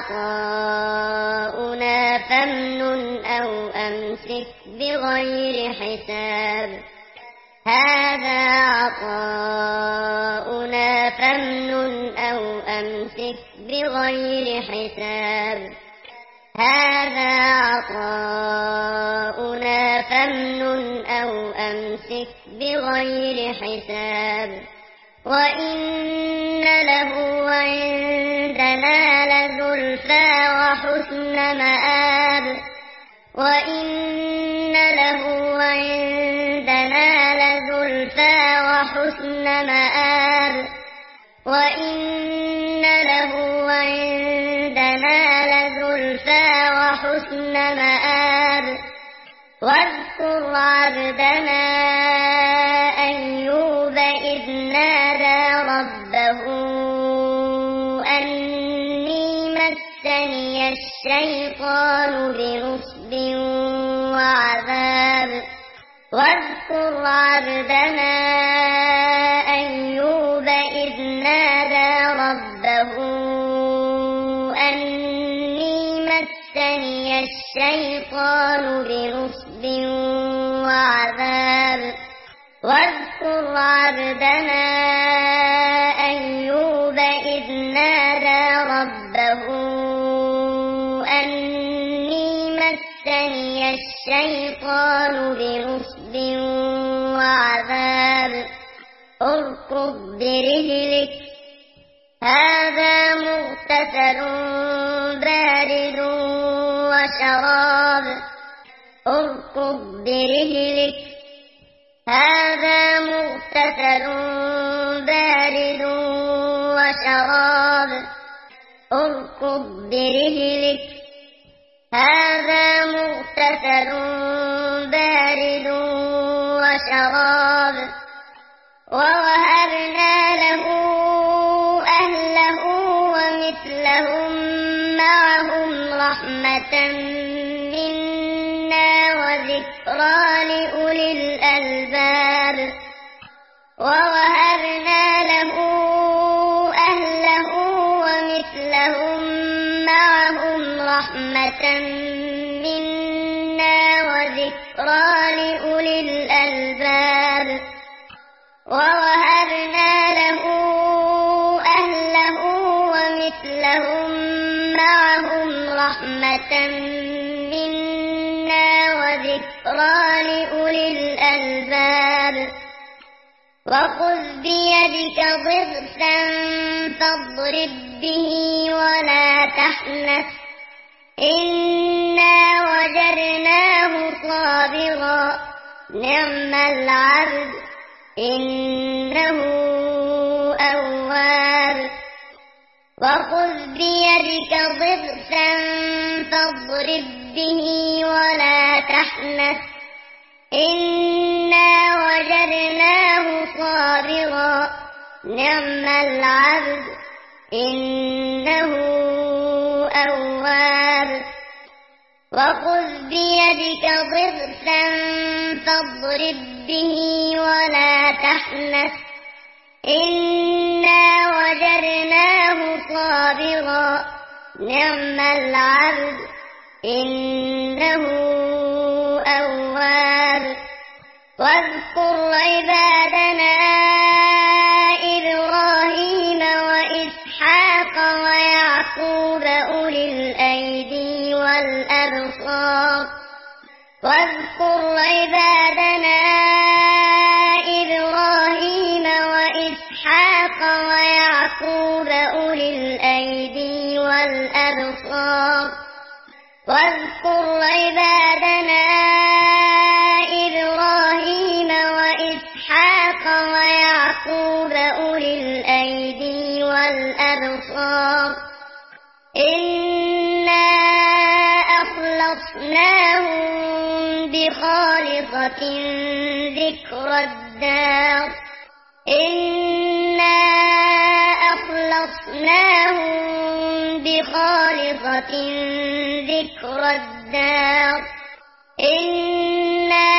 عطاؤنا فامنن أو أمسك بغير حساب هذا عطاؤنا فامنن أو أمسك بغير حساب هذا عطاؤنا فامنن أو أمسك بغير حساب وإن له عندنا لزلفى وحسن مآب وإن له عندنا لزلفى وحسن مآب وإن له عندنا لزلفى وحسن مآب واذكر عبدنا أيوب إذ نادى ربه أني مسني الشيطان بنصب وعذاب واذكر عبدنا أيوب إذ نادى ربه أني مسني الشيطان بنصب وعذاب واذكر عبدنا أيوب إذ نادى ربه أني مسني الشيطان بنصب وعذاب اركض برجلك هذا مغتسل بارد وشراب اركض برجلك هذا مغتسل بارد وشراب اركض برجلك هذا مغتسل بارد وشراب ووهبنا له أهله ومثلهم معهم رحمة منا وذكرى لأولي الألباب ووهبنا له أهله ومثلهم معهم رحمة منا وذكرى لأولي الألباب ووهبنا له أهله ومثلهم معهم رحمة منا وذكرى لأولي الألباب وخذ بيدك ضغثا فاضرب به ولا تحنث إنا وجدناه صابرا نعم العبد إنه أواب وخذ بيدك ضغثا فاضرب به ولا تحنث إنا وجدناه صابرا نعم العبد إنه أواب وخذ بيدك ضغثا فاضرب به ولا تحنث إنا وجدناه صابرا نعم العبد إنه أواب واذكر عبادنا إبراهيم وإسحاق ويعقوب أولي الأيدي والأبصار واذكر عبادنا إبراهيم وإسحاق ويعقوب أولي الأيدي والأبصار واذكر عبادنا إبراهيم وإسحاق ويعقوب أولي الأيدي والأبصار إنا أخلصناهم بخالصة ذكر الدار إنا أخلصناهم بخالصة ذكر الدار إنا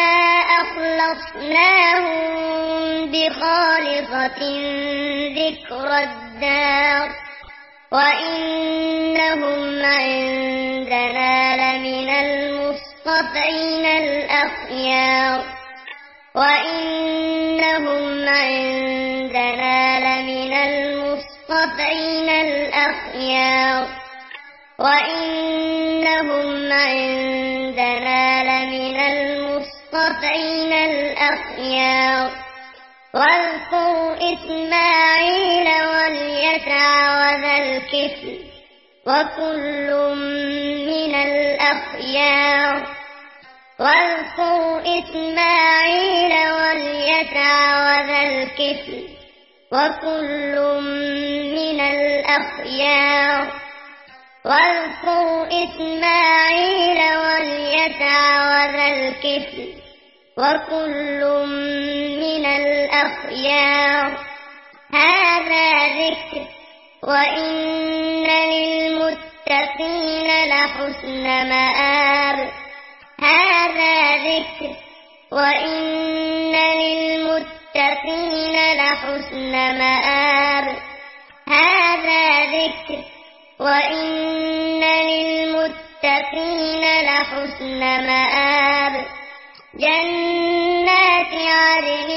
أخلصناهم بخالصة ذكر الدار وإنهم عندنا لمن المصطفين الأخيار وإنهم عندنا لمن المصطفين الأخيار وإنهم عندنا لمن المصطفين الأخيار واذكر إسماعيل واليسع وذا الكفل وكل من الأخيار واذكر إسماعيل واليسع وذا الكفل وكل من الأخيار واذكر إسماعيل واليسع وذا الكفل وكل من الأخيار هذا ذكر وإن للمتقين لحسن مآب هذا ذكر وإن للمتقين لحسن مآب هذا ذكر وإن للمتقين لحسن مآب جنات عدن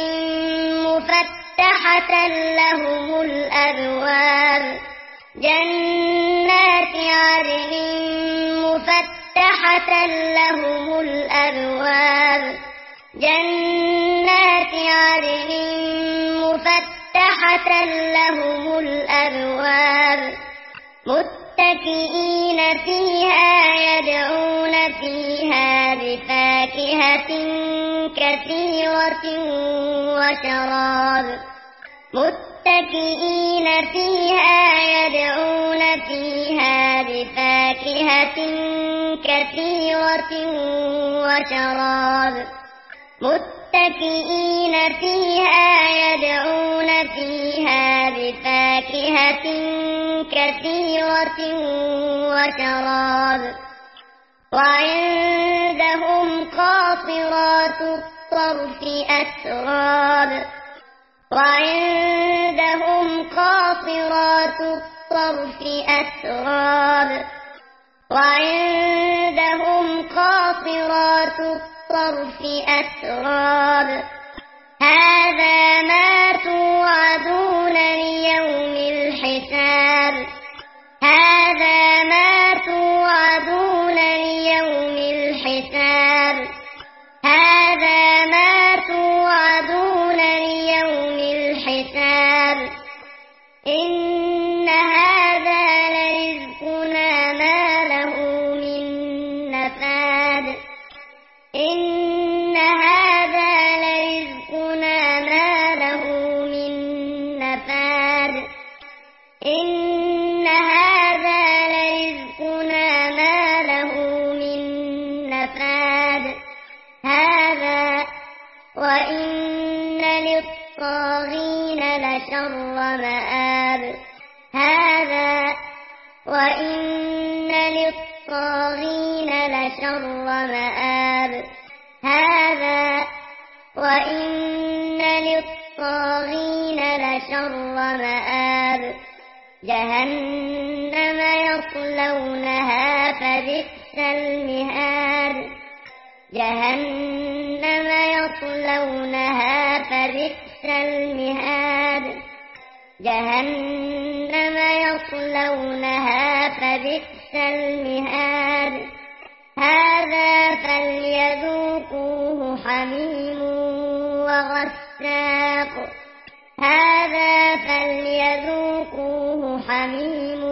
مفتحة لهم الأبواب جنات عدن مفتحة لهم الأبواب جنات عدن مفتحة لهم الأبواب متكئين فيها يدعون فيها بفاكهة كثيرة وشراب متكئين فيها يدعون فيها بفاكهة كثيرة وشراب متكئين فيها يدعون فيها بفاكهة كثيرة وشراب وعندهم قاصرات الطرف أتراب وعندهم قاصرات الطرف أتراب وعندهم قاصرات الطرف أتراب هذا ما توعدون ليوم الحساب هذا ما توعدون ليوم الحساب هذا ما توعدون ليوم الحساب إن هذا لرزقنا ما له هذا وإن للطاغين لشر مآب هذا وإن للطاغين لشر مآب هذا وإن للطاغين لشر مآب جهنم يصلونها فبئس المهاد جهنم يصلونها فبئس المهاد جهنم يصلونها فبئس المهاد هذا فليذوقوه حميم وغساق هذا فليذوقوه حميم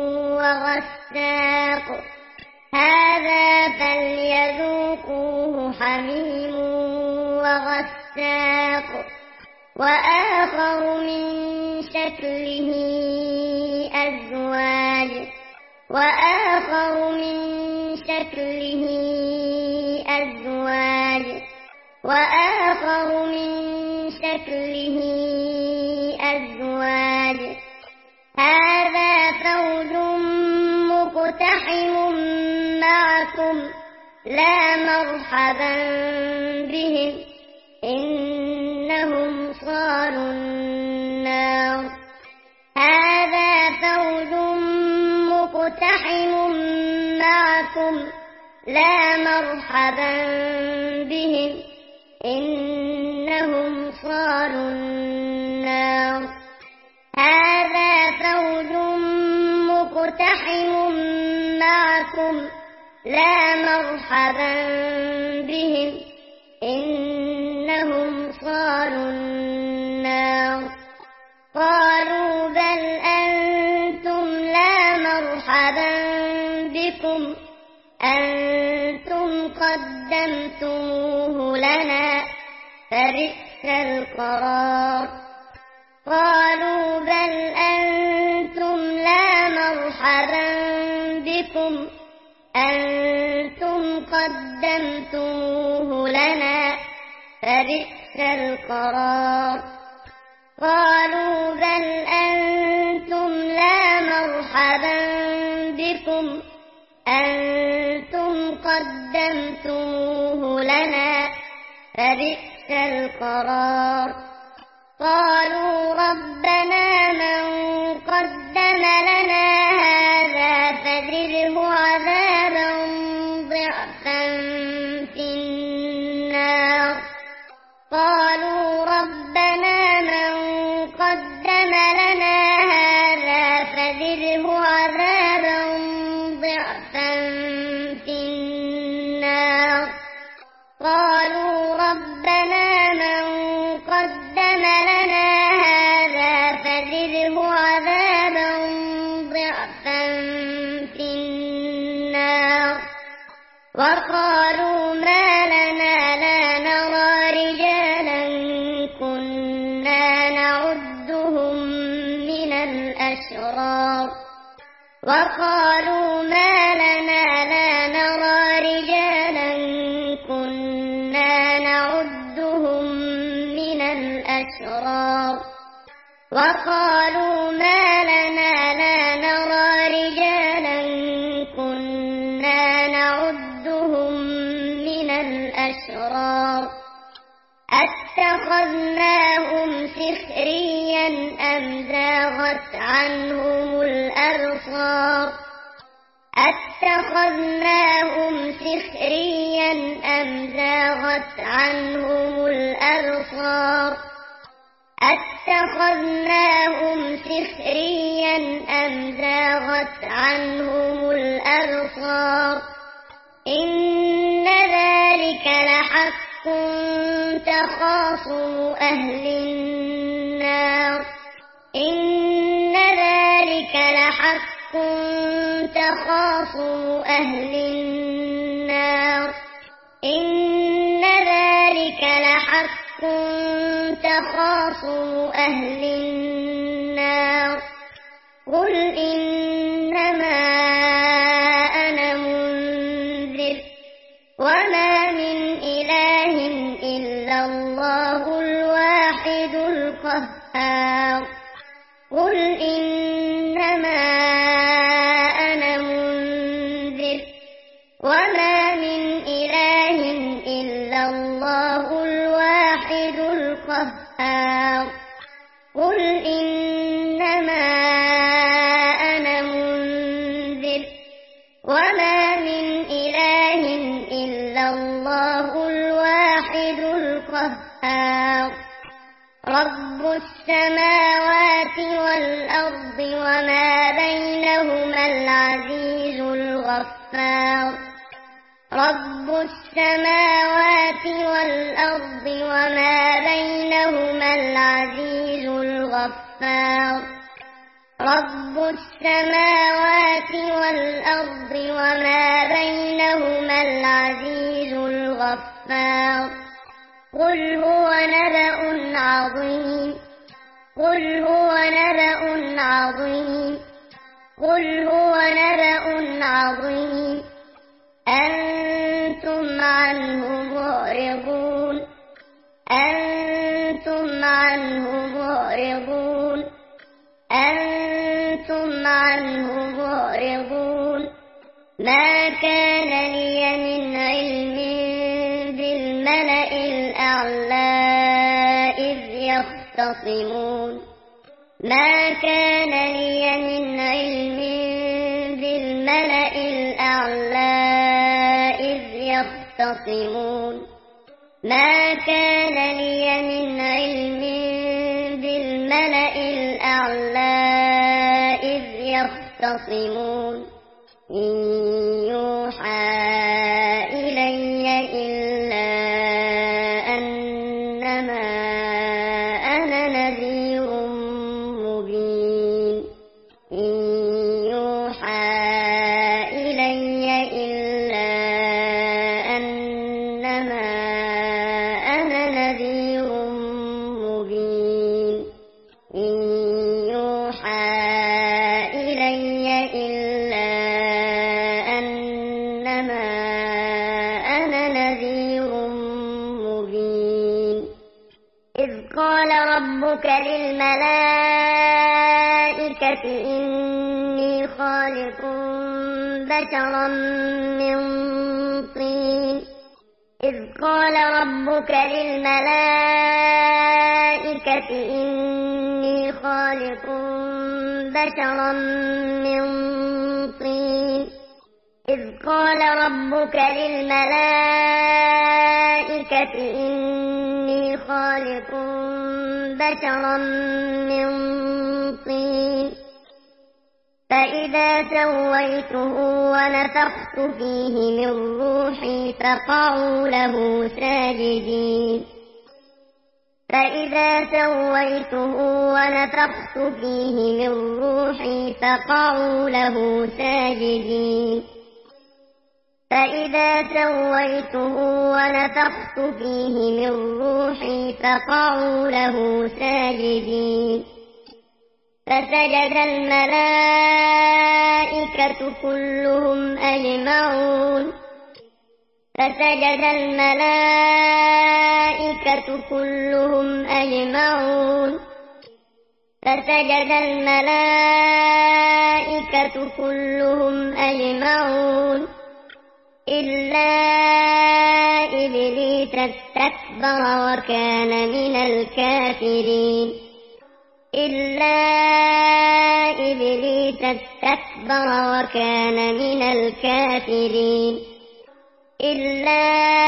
وغساق هذا فليذوقوه حميم وغساق وآخر من شكله أزواج وآخر من شكله أزواج وآخر من شكله أزواج هذا فوج مقتحم معكم لا مرحبا بهم إنهم صالوا النار هذا فوج مقتحم معكم لا مرحبا بهم إنهم صالوا النار هذا فوج مقتحم معكم لا مرحبا بهم إنهم صالوا النار قالوا بل أنتم لا مرحبا بكم أنتم قدمتموه لنا فبئس القرار قالوا بل أنتم لا مرحبا بكم أنتم قدمتموه لنا فبئس القرار قالوا بل أنتم لا مرحبا بكم أنتم قدمتموه لنا فبئس القرار قالوا ربنا من قدم لنا هذا فزده عذابا ضعفا في النار قالوا ربنا من قدم لنا هذا فزده عذابا ضعفا في النار قالوا ربنا من قدم لنا هذا فزده عذابا ضعفا في النار وقالوا ما لنا لا نرى رجالا كنا نعدهم من الأشرار وقالوا ما لنا لا نرى رجالا كنا نعدهم من الأشرار وقالوا ما لنا لا نرى رجالا كنا نعدهم من الأشرار أتخذناهم سخريا أم زاغت عنهم الأبصار أتخذناهم سخريا أم زاغت عنهم الأبصار أتخذناهم سخريا أم زاغت عنهم الأبصار إن ذلك لحق تخاصم أهل النار إن ذلك لحق تخاصم أهل النار إن ذلك لحق تخاصم أهل النار قل إنما أنا منذر وما من إله القهار قل إنما أنا منذر وما من إله إلا الله الواحد القهار رب السماوات والأرض وما بينهما العزيز الغفار رب السماوات والأرض وما بينهما العزيز الغفار رب السماوات والأرض وما بينهما العزيز الغفار قل هو نبأ عظيم قل هو نبأ عظيم قل هو نبأ عظيم أنتم عنه معرضون أنتم عنه معرضون أنتم عنه معرضون ما كان لي من علم بالملأ الأعلى إذ يختصمون ما كان لي من علم بالملأ الأعلى إذ يختصمون ما كان لي من علم بالملأ الأعلى إذ يختصمون إن يوحى إلي إلا أنما أنا نذير مبين إن يوحى إلي إلا أنما أنا نذير مبين إن يوحى إلي إلا أنما أنا نذير مبين إذ قال ربك للملائكة إني خالق بشرا من طين إذ قال ربك للملائكة إني خالق بشرا من طين إذ قال ربك للملائكة إني خالق بشرا من طين فإذا سويته ونفخت فيه من روحي فقعوا له ساجدين فإذا سويته ونفخت فيه من روحي فقعوا له ساجدين فإذا سويته ونفخت فيه من روحي فقعوا له ساجدين فسجد الملائكة كلهم أجمعون فسجد الملائكة كلهم أجمعون فسجد الملائكة كلهم أجمعون إلا إبليس استكبر وكان من الكافرين إلا إبليس استكبر وكان من الكافرين إلا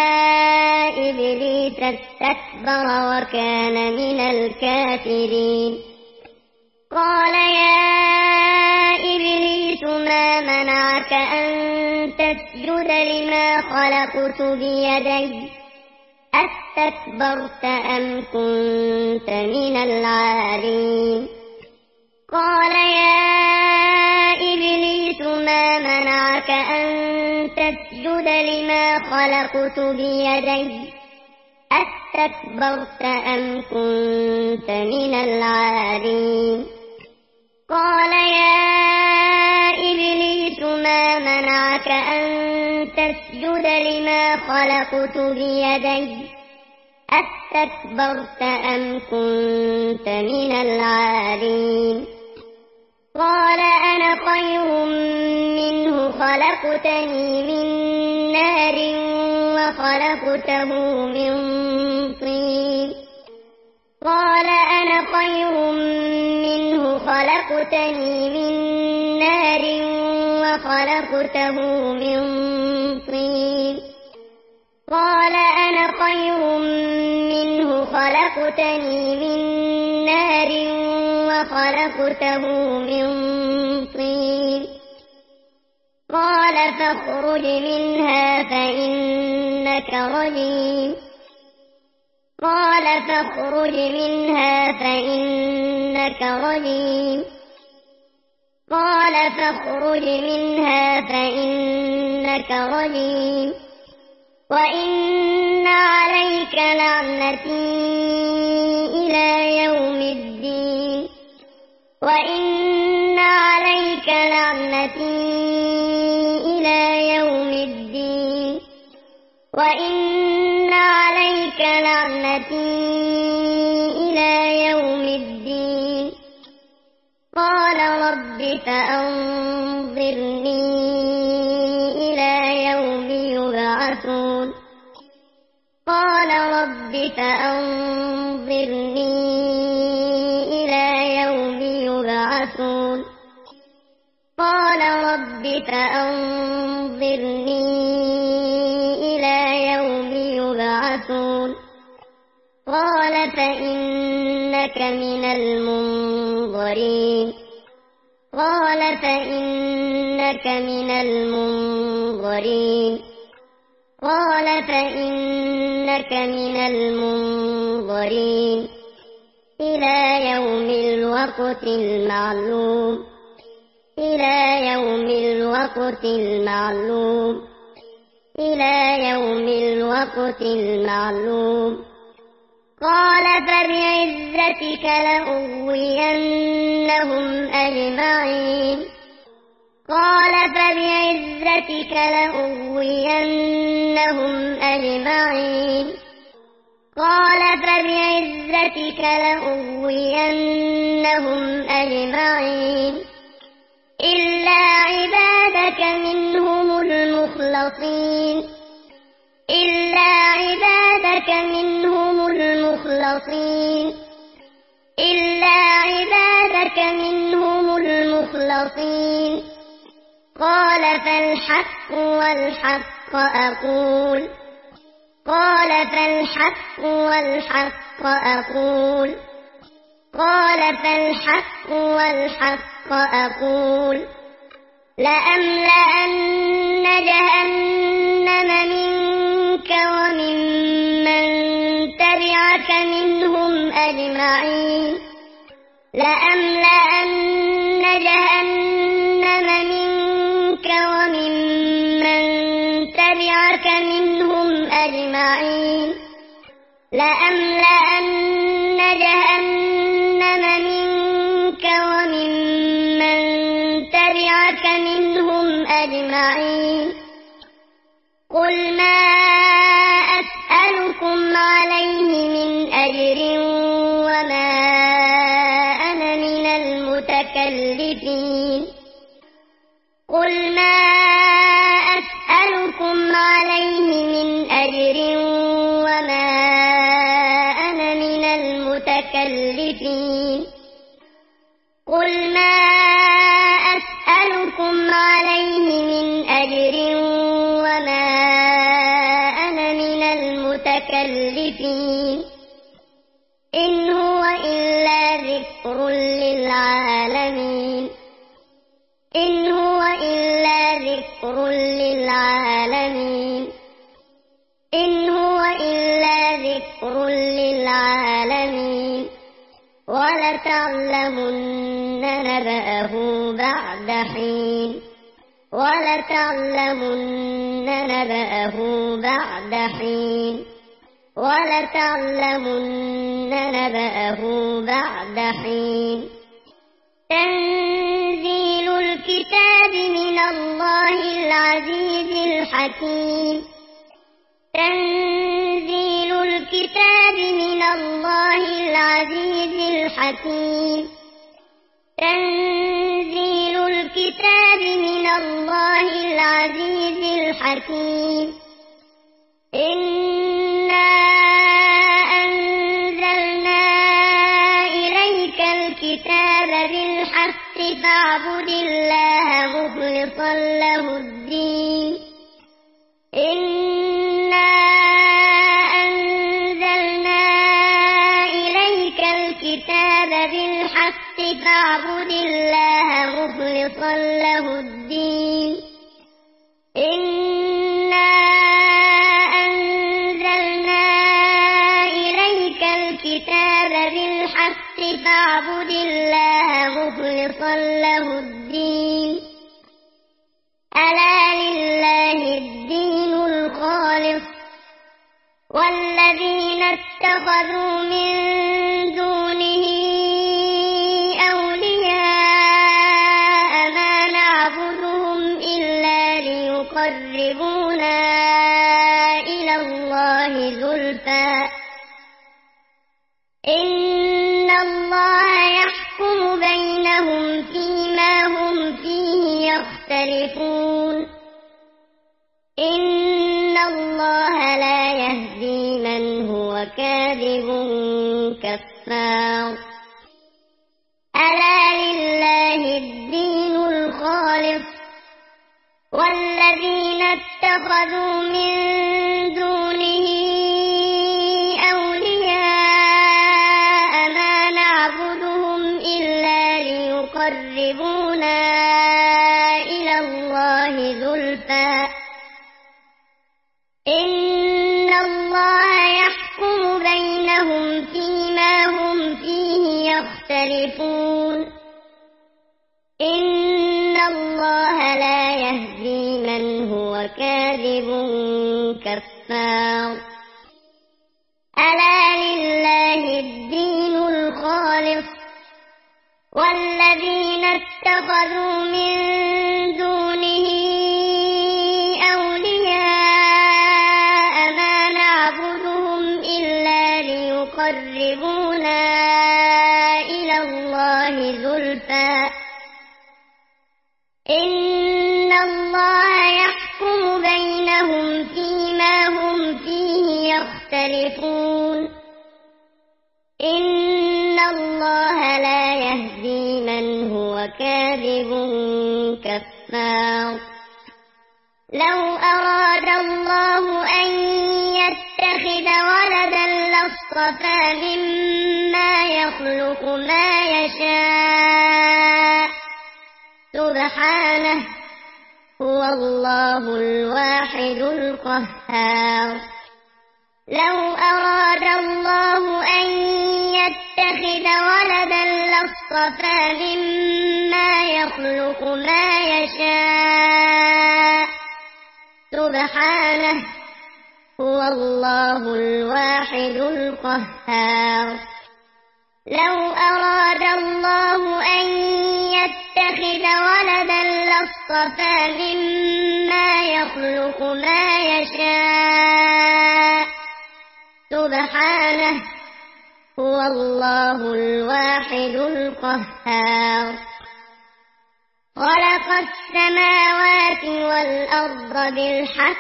إبليس استكبر وكان من الكافرين قال يا إبليس ما منعك أن تسجد لما خلقت بيدي أستكبرت أم كنت من العالين قال يا إبليس ما منعك أن تسجد لما خلقت بيدي أستكبرت أم كنت من العالين قال يا إبليس ما منعك أن تسجد لما خلقت بيدي أستكبرت أم كنت من العالين قال أنا خير منه خلقتني من نار وخلقته من طين قال أنا خير منه خلقتني من نار وخلقته من طين قال أنا خير منه خلقتني من نار وخلقته من طين قال فاخرج منها فإنك رجيم قال فاخرج منها فإنك رجيم قال فاخرج منها فإنك رجيم وإن عليك لعنتي إلى يوم الدين وإن عليك لعنتي إلى يوم الدين وإن عليك لعنتي إلى يوم الدين قال رب فأنظرني إلى يوم يبعثون قال رب فأنظرني إلى يوم يبعثون قال رب فأنظرني إلى يوم يبعثون قال فإنك من المنظرين قال فإنك من المنظرين قال فإنك من المنظرين إلى يوم الوقت المعلوم إلى يوم الوقت المعلوم إلى يوم الوقت المعلوم قال فبعزتك لأغوينهم أجمعين قال فبعزتك لأغوينهم أجمعين قال فبعزتك لأغوينهم أجمعين إلا عبادك منهم المخلصين إلا عبادك منهم المخلصين إلا عبادك منهم المخلصين قال فالحق والحق أقول قال فالحق والحق أقول قال فالحق والحق أقول لأملأن جهنم منك وممن تبعك منهم أجمعين لأملأن جهنم منك وممن تبعك منهم أجمعين لأملأن جهنم منك وممن تبعك منهم أجمعين قل ما أسألكم عليه من أجر وما أنا من المتكلفين قل ما أسألكم عليه من أجر وما أنا من المتكلفين قل ما أسألكم عليه من أجر وما أنا من المتكلفين إن هو إلا ذكر للعالمين إن هو إلا ذكر للعالمين إن هو إلا ذكر للعالمين ولتعلمن نبأه بعد حين ولتعلمن نبأه بعد حين ولتعلمن نبأه بعد حين تنزيل الكتاب من الله العزيز الحكيم تنزيل الكتاب من الله العزيز الحكيم تنزيل الكتاب من الله العزيز الحكيم إنا أنزلنا فاعبد الله مخلصا له الدين إنا أنزلنا إليك الكتاب بالحق فاعبد الله مخلصا له الدين إنا أنزلنا إليك الكتاب بالحق فاعبد الله مخلصا له الدين ألا لله الدين الخالص والذين اتخذوا من دونه أولياء ما نعبدهم إلا ليقربونا إلى الله زلفى إن الله يحكم بينهم فيما هم فيه يختلفون إن الله لا يهدي من هو كاذب كفار ألا لله الدين الخالص والذين اتخذوا من دونه أولياء ما نعبدهم إلا ليقربونا إلى الله زلفى إن الله يحكم بينهم فيما هم فيه يختلفون إن الله لا يهدي من هو كاذب كفار ألا لله الدين الخالص والذين اتخذوا من دونه أولياء ما نعبدهم إلا ليقربونا إلى الله زلفى إن الله يحكم بينهم فيما هم فيه يختلفون إن الله لا يهدي من هو كاذب كفار لو أراد الله أن يتخذ ولدا لاصطفى مما يخلق ما يشاء سبحانه هو الله الواحد القهار لو أراد الله أن يتخذ ولدا لاصطفى مما يخلق ما يشاء سبحانه هو الله الواحد القهار لو أراد الله أن يتخذ ولدا لاصطفى مما يخلق ما يشاء سبحانه هو الله الواحد القهار خلق السماوات والأرض بالحق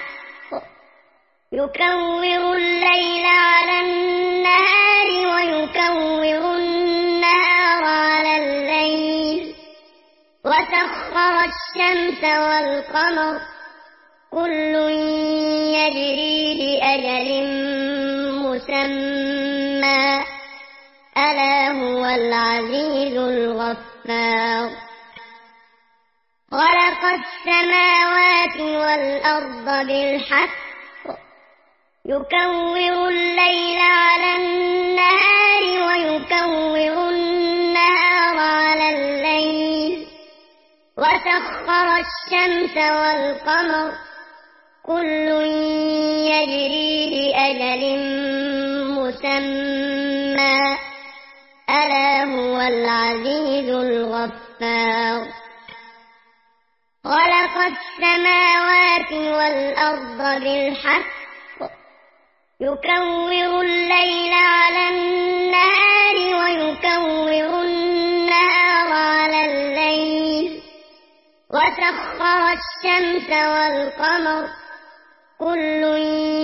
يكور الليل على النهار ويكور النهار على الليل وسخر الشمس والقمر كل يجري لأجل مسمى ألا هو العزيز الغفار خلق السماوات والأرض بالحق يكور الليل على النهار ويكور النهار على الليل وسخر الشمس والقمر كل يجري لأجل مسمى ألا هو العزيز الغفار خلق السماوات والأرض بالحق يكور الليل على النهار ويكور النهار على الليل وسخر الشمس والقمر كل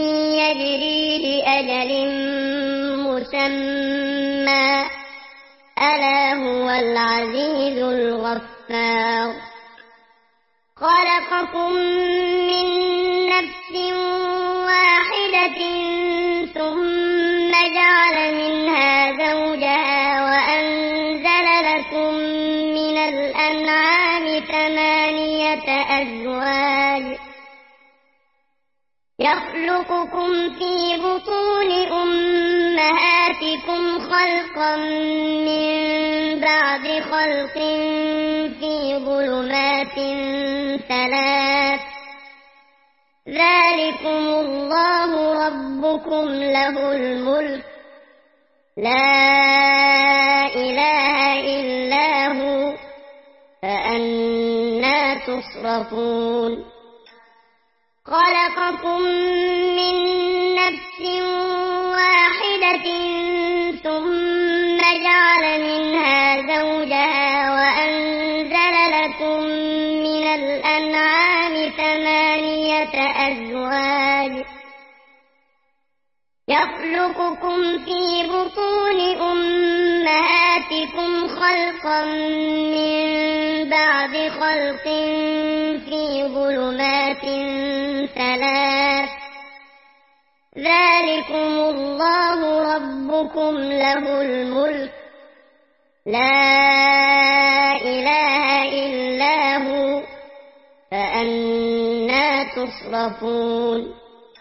يجري لأجل مسمى ألا هو العزيز الغفار خلقكم من نفس واحدة ثم جعل منها زوجها وأنزل لكم من الأنعام ثمانية أزواج يخلقكم في بطون أمهاتكم خلقا من بعد خلق في ظلمات ثلاث ذلكم الله ربكم له الملك لا إله إلا هو فأنى تصرفون خلقكم من نفس واحدة ثم جعل منها زوجها وأنزل لكم من الأنعام ثمانية أزواج يخلقكم في بطون أمهاتكم خلقا من بعد خلق في ظلمات ثلاث ذلكم الله ربكم له الملك لا إله إلا هو فأنى تصرفون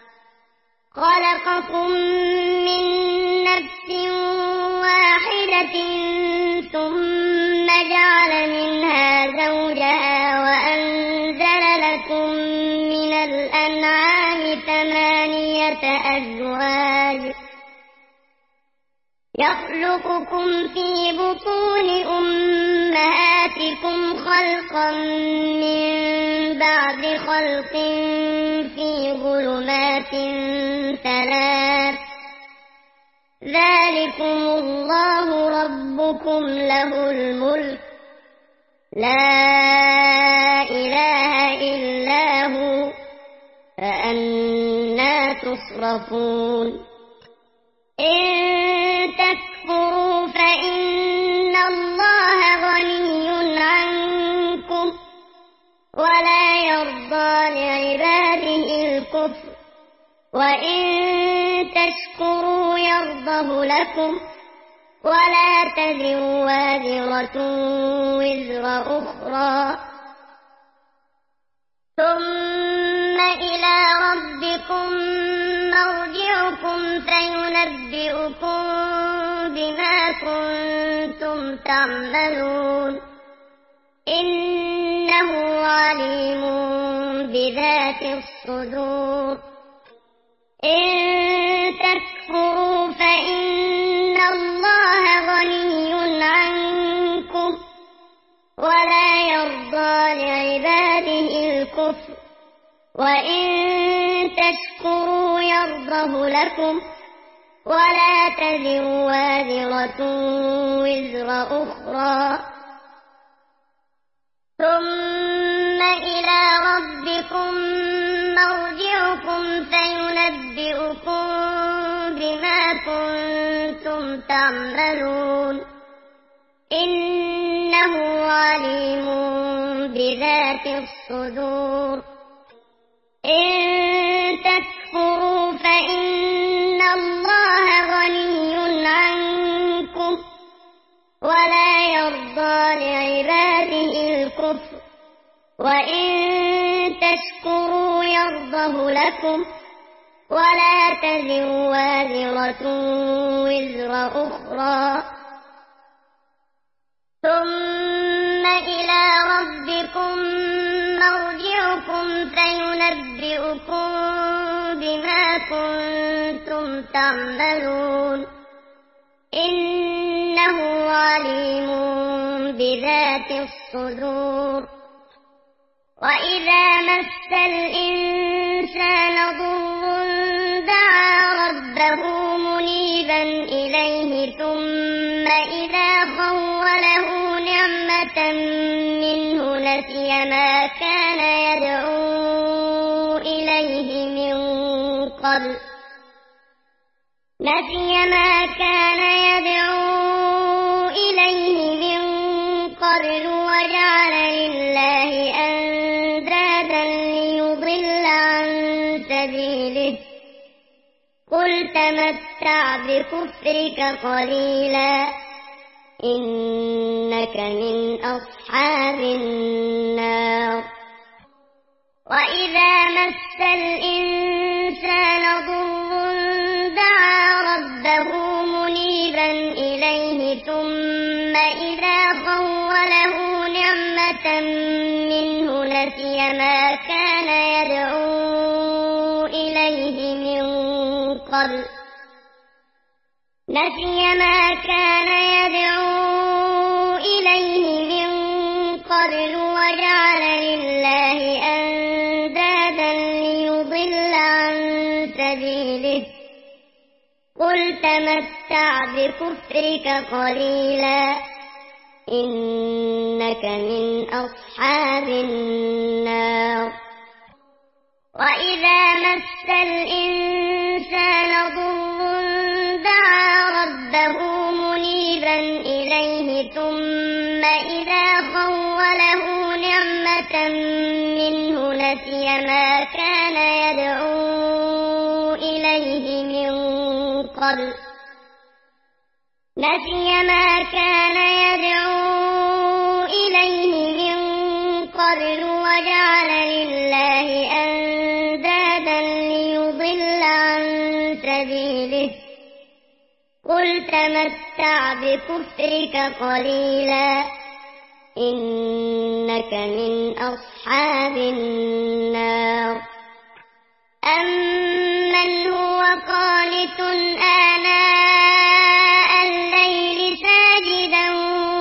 خلقكم من نفس واحدة ثم جعل منها زوجها وأنزل لكم من الأنعام ثمانية أزواج يخلقكم في بطون أمهاتكم خلقا من بعد خلق في ظلمات ثلاث ذلكم الله ربكم له الملك لا إله إلا هو فأنى تصرفون إن تكفروا فإن الله غني عنكم ولا يرضى لعباده الكفر وإن تشكروا يرضه لكم ولا تزر وازرة وزر أخرى ثم إلى ربكم مرجعكم فينبئكم بما كنتم تعملون إنه عليم بذات الصدور إن تكفروا فإن الله غني عنكم ولا يرضى لعباده الكفر وإن تشكروا يرضه لكم ولا تزر وازرة وزر أخرى ثم إلى ربكم مرجعكم فينبئكم بما كنتم تعملون إنه عليم بذات الصدور إن تكفروا فإن الله غني عنكم ولا يرضى لعباده الكفر وإن تشكروا يرضه لكم ولا تزر وازرة وزر أخرى ثم إلى ربكم مرجعكم فينبئكم بما كنتم تعملون إنه عليم بذات الصدور وإذا مس الإنسان ضر دعا ربه منيبا إليه ثم إذا خوله نعمة منه نسي ما كان يدعو إليه من قبل نسي ما كان يدعو إليه بكفرك قليلا إنك من أصحاب النار. وإذا مس الإنسان ضر دعا ربه منيبا إليه ثم إذا خوله نعمة منه نسي ما كان يدعو إليه من قبل نسي ما كان يدعو إليه من قبل وجعل لله أندادا ليضل عن سبيله قل تمتع بكفرك قليلا إنك من أصحاب النار. وإذا مس الإنسان ضر دعا ربه منيبا إليه ثم إذا خوله نعمة منه نسي ما كان يدعو إليه من قبل نسي ما كان يدعو إليه من قبل وجعل لله أندادا ليضل عن سبيله قل تمتع بكفرك قليلا إنك من أصحاب النار. أمن هو قانت آناء الليل ساجدا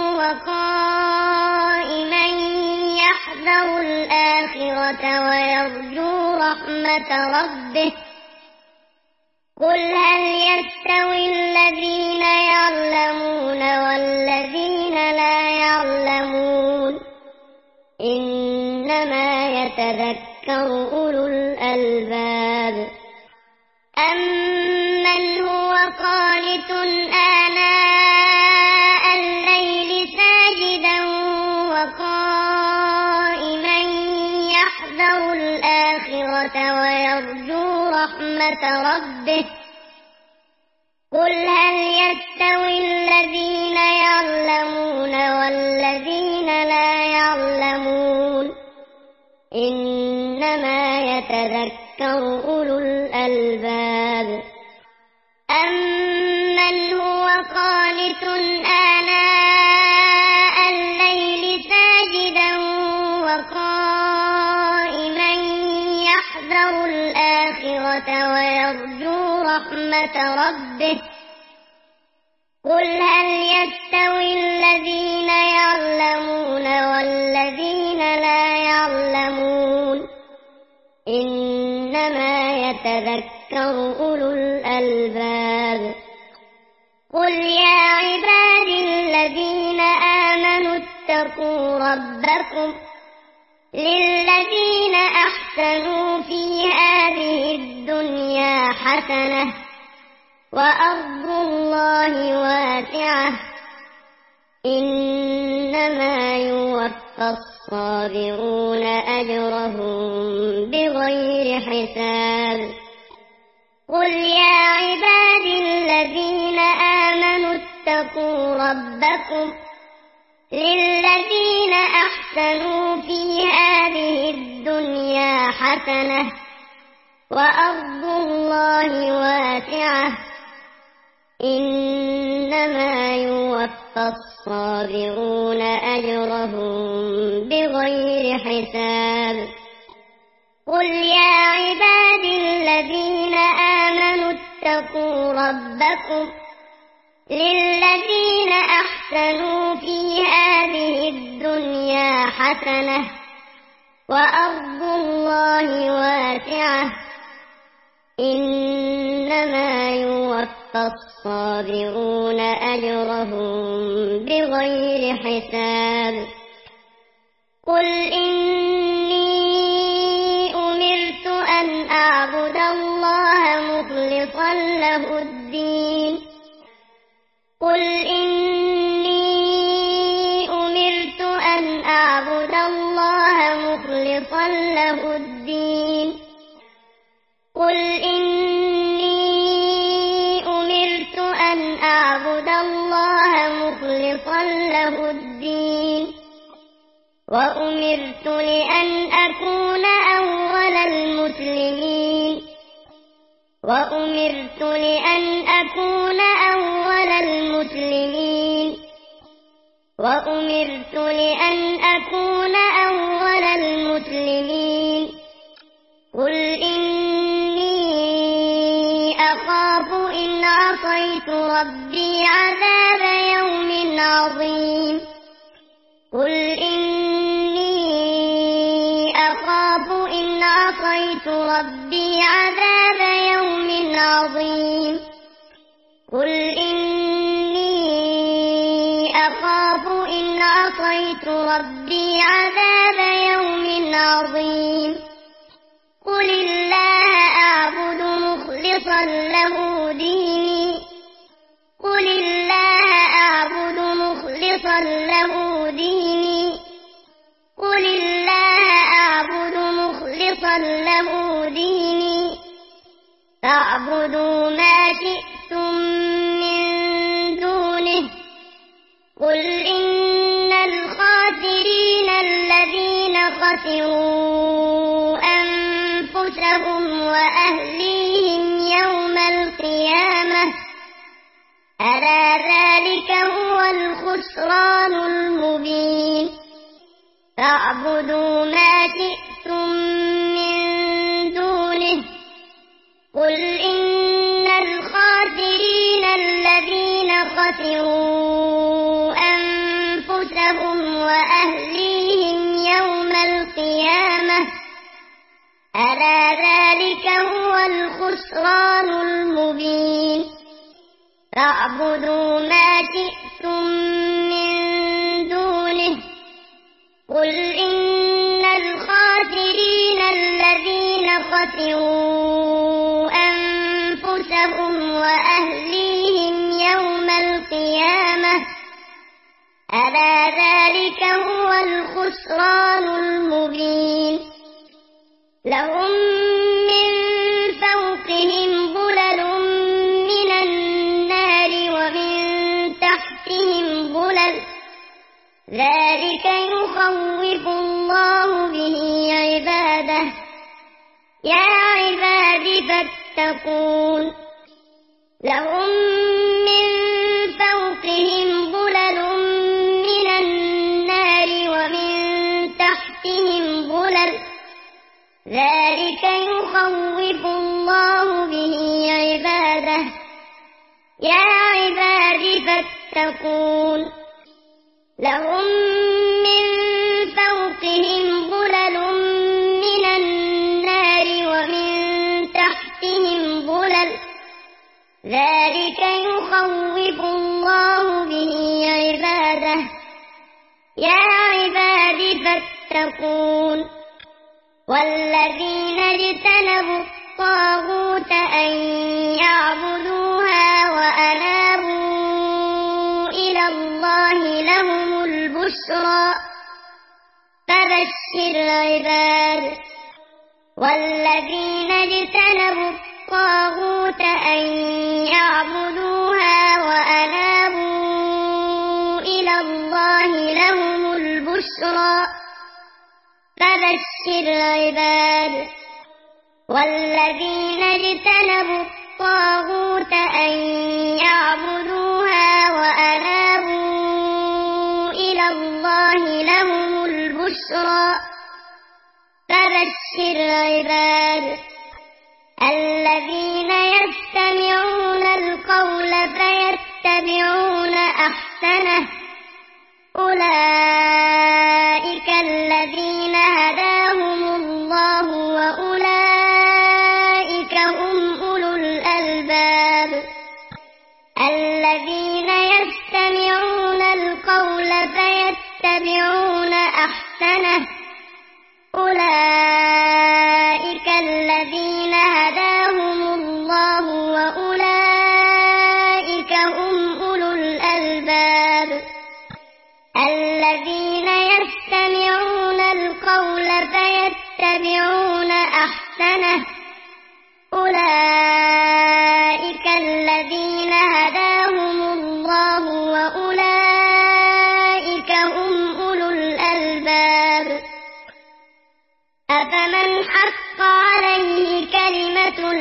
وقائما يحذر الآخرة ويرجو رحمة ربه قل هل يستوي الذين يعلمون والذين لا يعلمون إنما يتذكر أولو الألباب. أمن هو قانت آناء الليل ساجدا وقائما يحذر الآخرة ويرجو رحمة ربه قل هل يستوي الذين يعلمون والذين لا يعلمون إنما يتذكر أولو الألباب. أمن هو قانت آناء الليل ساجدا وقائما يحذر الآخرة ويرجو رحمة ربه قل هل يستوي الذين يعلمون والذين لا يعلمون إنما يتذكر أولو الألباب. قل يا عبادي الذين آمنوا اتقوا ربكم للذين أحسنوا في هذه الدنيا حسنة وأرض الله واسعة إنما يوفى الصابرون أجرهم بغير حساب. قل يا عبادي الذين آمنوا اتقوا ربكم للذين أحسنوا في هذه الدنيا حسنة وأرض الله واسعة إنما يوفى الصابرون أجرهم بغير حساب. قل يا عبادي الذين آمنوا اتقوا ربكم للذين أحسنوا في هذه الدنيا حسنة وأرض الله واسعة إنما يوفى الصابرون أجرهم بغير حساب. قل إني أمرت أن أعبد الله مخلصا له الدين قل إني أمرت أن أعبد الله مخلصا له الدين قل إني أمرت له الدين وأمرت لأن أكون أول المسلمين وأمرت لأن أكون أول المسلمين وأمرت لأن أكون أول المسلمين قل إني أخاف إن عصيت ربي عذاب يوم عظيم قل إني أخاف إن عصيت ربي عذاب يوم عظيم قل إني أخاف إن عصيت ربي عذاب يوم عظيم قل الله أعبد مخلصا له ديني قل الله أعبد مخلصا له ديني قل الله أعبد مخلصا له ديني فاعبدوا ما شئتم من دونه قل إن الخاسرين الذين خسروا أنفسهم وأهليهم يوم القيامة ألا ذلك هو الخسران المبين فاعبدوا ما شئتم من دونه قل إن الخاسرين الذين خسروا أنفسهم وأهليهم يوم القيامة ألا ذلك هو الخسران المبين فاعبدوا ما شئتم من دونه قل إن الخاسرين الذين خسروا أنفسهم وأهليهم يوم القيامة ألا ذلك هو الخسران المبين لهم من فوقهم ظلل من النار ومن تحتهم ظلل ذلك يخوف الله به عباده يا عباد فاتقون لهم من فوقهم ظلل من النار ومن تحتهم ظلل ذلك يخوف الله به عباده يا عباد فاتقون لهم من فوقهم ظلل من النار ومن تحتهم ظلل ذلك يخوف الله به عباده يا عباد فاتقون والذين اجتنبوا الطاغوت أن يعبدوها وأنابوا إلى الله لهم البشرى فبشر عباد والذين اجتنبوا الطاغوت أن يعبدوها وأنابوا إلى الله لهم البشرى فبشر عباد والذين اجتنبوا الطاغوت أن يعبدوها وأنابوا إلى الله لهم البشرى فبشر عباد الذين يستمعون القول فيتبعون أحسنه أولئك الذين هداهم الله وأولئك هم أولو الألباب الذين يستمعون القول فيتبعون أحسنه أولئك الذين هداهم الله وأولئك هم أولو الألباب الذين يستمعون القول فيتبعون أحسنه أولئك الذين هداهم الله وأولئك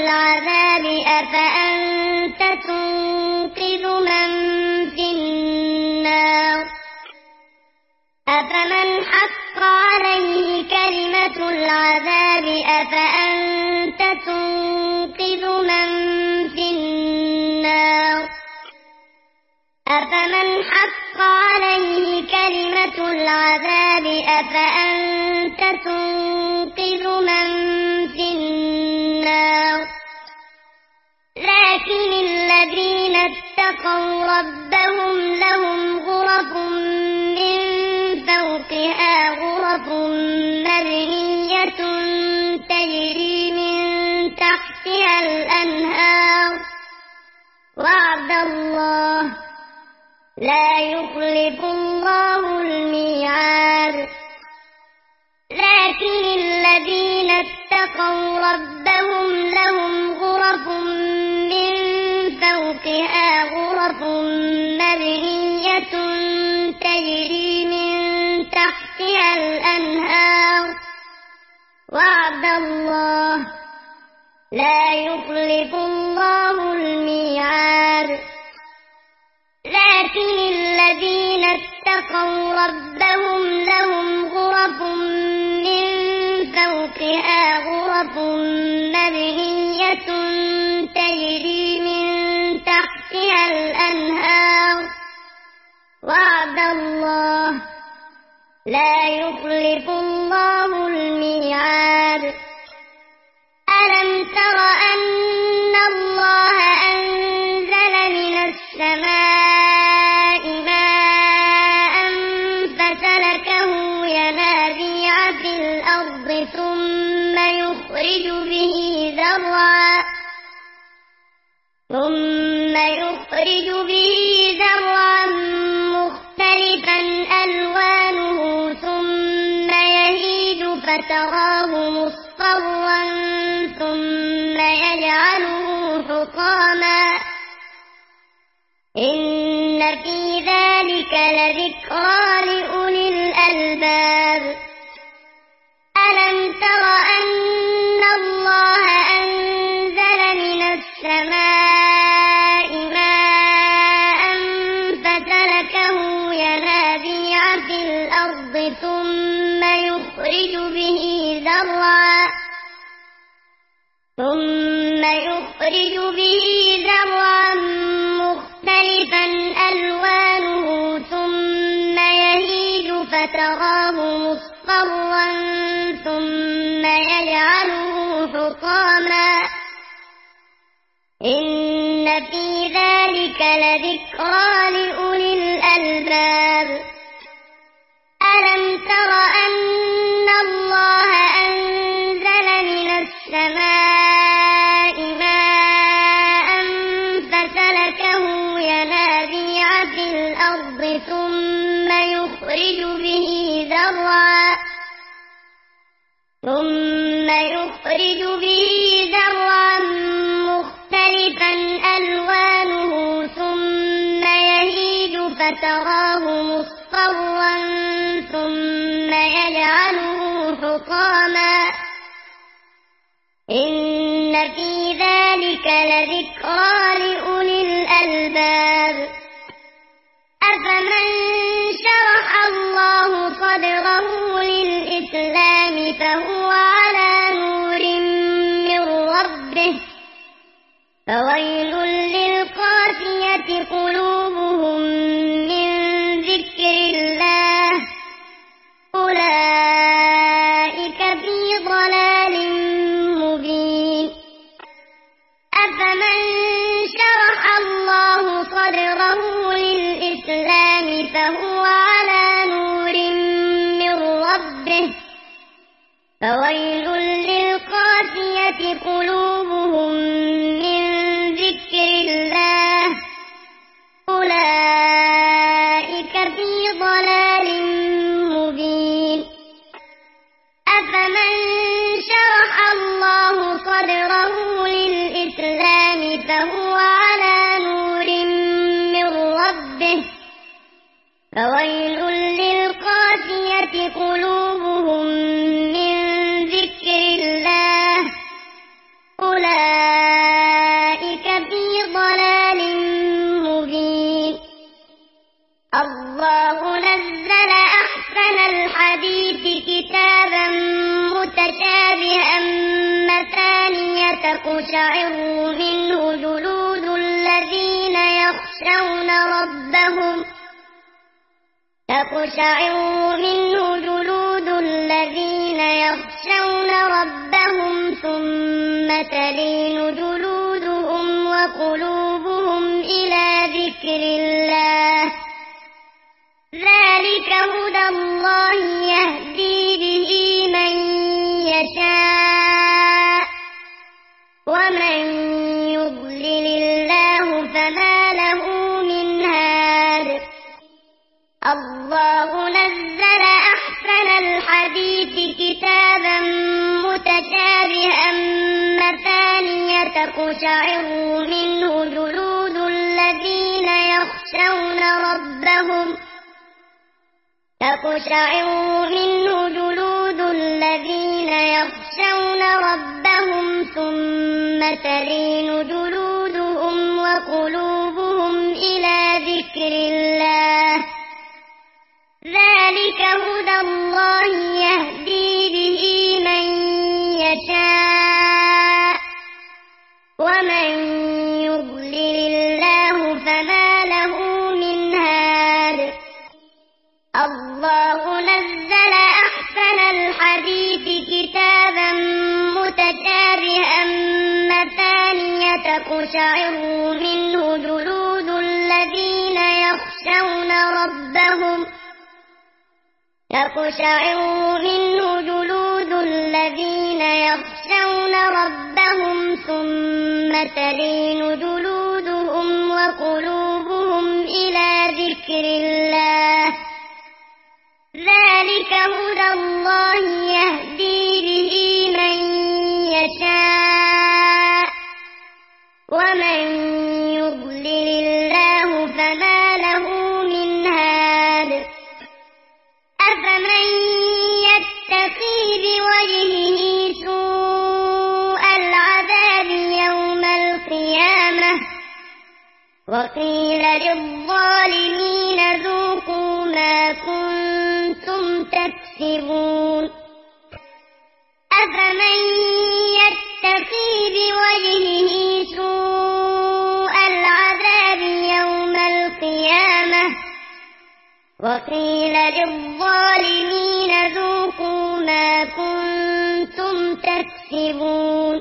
العذاب أفأنت تنقذ من في النار أفمن حق عليه كلمة العذاب أفأنت تنقذ من في النار أفمن حق عليه كلمة العذاب أفأنت تنقذ من في النار لكن الذين اتقوا ربهم لهم غرف من فوقها غرف مبنية تجري من تحتها الأنهار وعد الله لا يخلف الله الميعاد لكن الذين اتقوا ربهم لهم غرف من فوقها غرف مبنية تجري من تحتها الأنهار وعد الله لا يخلف الله الميعاد لكن الذين اتقوا ربهم لهم غرف من فوقها غرف مبنية تجري من تحتها الأنهار وعد الله لا يخلف الله الميعاد ألم تر أن الله أنزل من السماء ماء فسلكه ينابيع في الأرض ثم يخرج به زرعا ثم يخرج به زرعا مختلفا ألوانه ثم يهيج فتراه مصفرا ثم يجعله حطاما إن في ذلك لذكرى لأولي الألباب ألم تر أن الله أنزل من السماء ماء فسلكه ينابيع في الأرض ثم يخرج به زرعا ثم يخرج به زرعا مختلفا ألوانه ثم يهيج فتراه مصفرا ثم يجعله حطاما إن في ذلك لذكرى لأولي الألباب ألم تر أن الله أنزل من السماء ماء فسلكه ينابيع في الأرض ثم يخرج به زرعا ثم يخرج به زرعا مختلفا ألوانه ثم يهيج فتراه مصفرا ثم يجعله حطاما إن في ذلك لذكرى لأولي الألباب أفمن شرح الله صدره للإسلام فهو على نور من ربه فويل للقاسية قلوبهم من ذكر الله أولئك في ضلال مبين أفمن شرح الله صدره للإسلام فهو على نور من ربه فويل للقاسية قلوبهم من ذكر الله أولئك في ضلال مبين أفمن شرح الله صدره للإسلام فهو على نور من ربه فويل للقاسية قلوبهم من ذكر الله نزل أحسن الحديث كتابا متشابها مثانية تقشعر منه جلود الذين يخشون ربهم تقشعر منه جلود الذين يخشون ربهم ثم تلين جلودهم وقلوبهم إلى ذكر الله ذلك هدى الله يهدي به من يشاء ومن يضلل الله فما له من هاد الله نزل أحسن الحديث كتابا متشابها مثانية تقشعر منه جلود الذين يخشون ربهم تقشعر منه جلود الذين يخشون ربهم ثم تلين جلودهم وقلوبهم إلى ذكر الله ذلك هدى الله يهدي به من يشاء ومن يضلل الله فما له من هاد الله نزل أحسن الحديث كتابا متشابها مثانية تقشعر منه جلود الذين يخشون ربهم تقشعر منه جلود الذين يخشون ربهم ثم تلين جلودهم وقلوبهم إلى ذكر الله ذلك هدى الله يهدي به من يشاء ومن يضلل الله فما له من هاد أفمن يتقي بوجهه سوء العذاب يوم القيامة وقيل للظالمين ذوقوا ما كنتم تكسبون أفمن يتقي بوجهه سوء العذاب يوم القيامة وقيل للظالمين ذوقوا ما كنتم تكسبون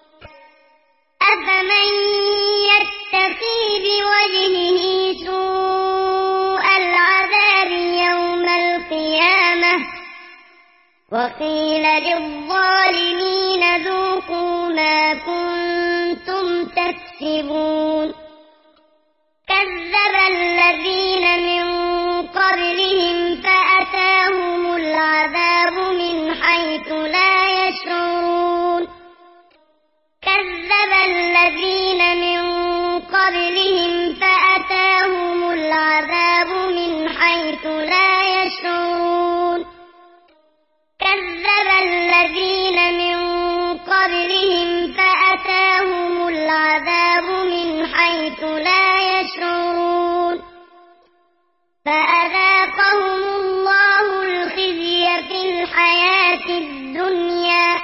أفمن يتقي بوجهه سوء العذاب يوم القيامة وقيل للظالمين ذوقوا ما كنتم تكسبون كذب الذين من قبلهم فأتاهم العذاب من حيث لا يشعرون كذب الذين من قبلهم فأتاهم العذاب من حيث لا يشعرون كذب الذين من قبلهم فأتاهم العذاب من حيث لا يشعرون فأذاقهم الله الخزي في الحياة الدنيا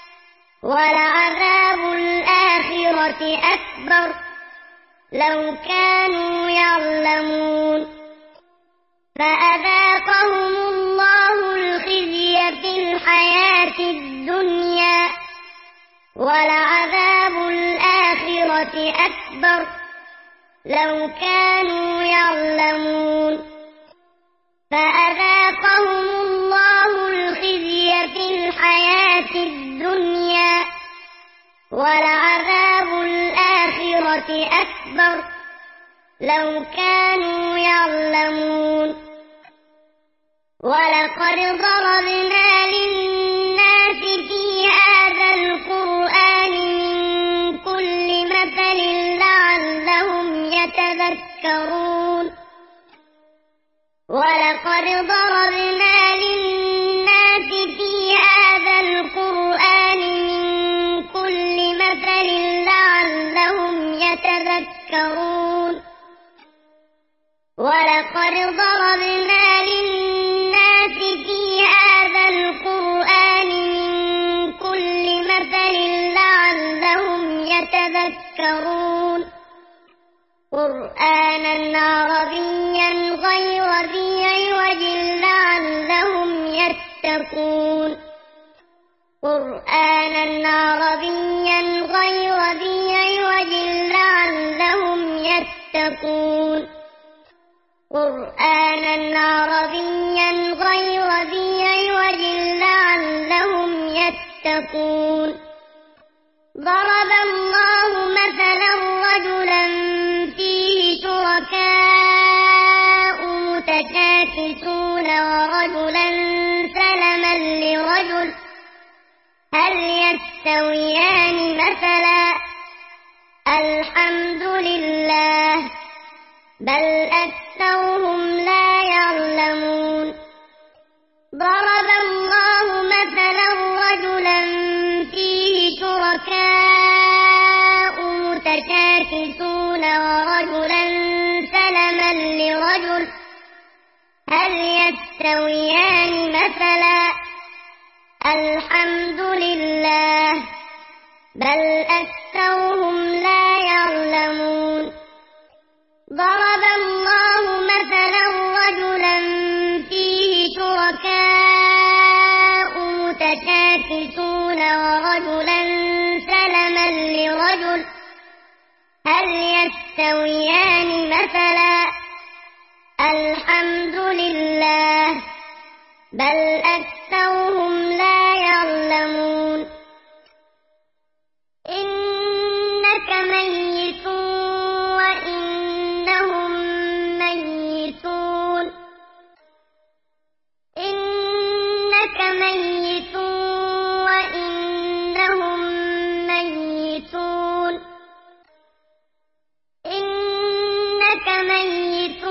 ولعذاب الآخرة أكبر لو كانوا يعلمون فأذاقهم الله الخزي في الحياة الدنيا ولعذاب الآخرة أكبر لو كانوا يعلمون فأذاقهم الله الخزي في الحياة الدنيا ولعذاب الآخرة أكبر لو كانوا يعلمون ولقد ضربنا للناس في هذا القرآن من كل مثل لعلهم يتذكرون ولقد ضربنا للناس في هذا القرآن من كل مثل لعلهم يتذكرون ولقد ضربنا للناس في هذا القرآن من كل مثل لعلهم يتذكرون قرآنا عربيا غير ذي عوج لعلهم يتقون قرآنا عربيا غير ذي عوج لعلهم يتقون قرآنا عربيا غير ذي عوج لعلهم يتقون ضرب الله مثلا رجلا فيه شركاء متشاكسون ورجلا سلما لرجل هل يستويان مثلا الحمد لله بل أكثرهم لا يعلمون ضرب الله مثلا رجلا فيه شركاء متشاكسون ورجلا سلما لرجل هل يستويان مثلا الحمد لله بل أكثرهم لا يعلمون ضرب الله مثلا رجلا فيه شركاء متشاكسون ورجلا سلما لرجل هل يستويان مثلا الحمد لله بل أكثرهم لا يعلمون إنك ميت وإنهم ميتون إنك ميت وإنهم ميتون إنك ميت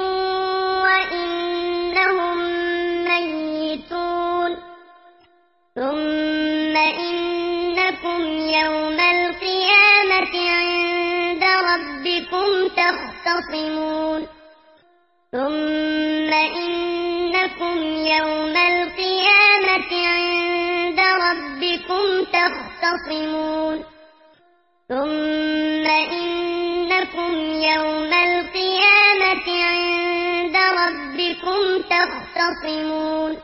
وإنهم ميتون ثم إنكم يوم القيامة عند ربكم تختصمون ثم إنكم يوم القيامة عند ربكم تختصمون ثم إنكم يوم القيامة عند ربكم تختصمون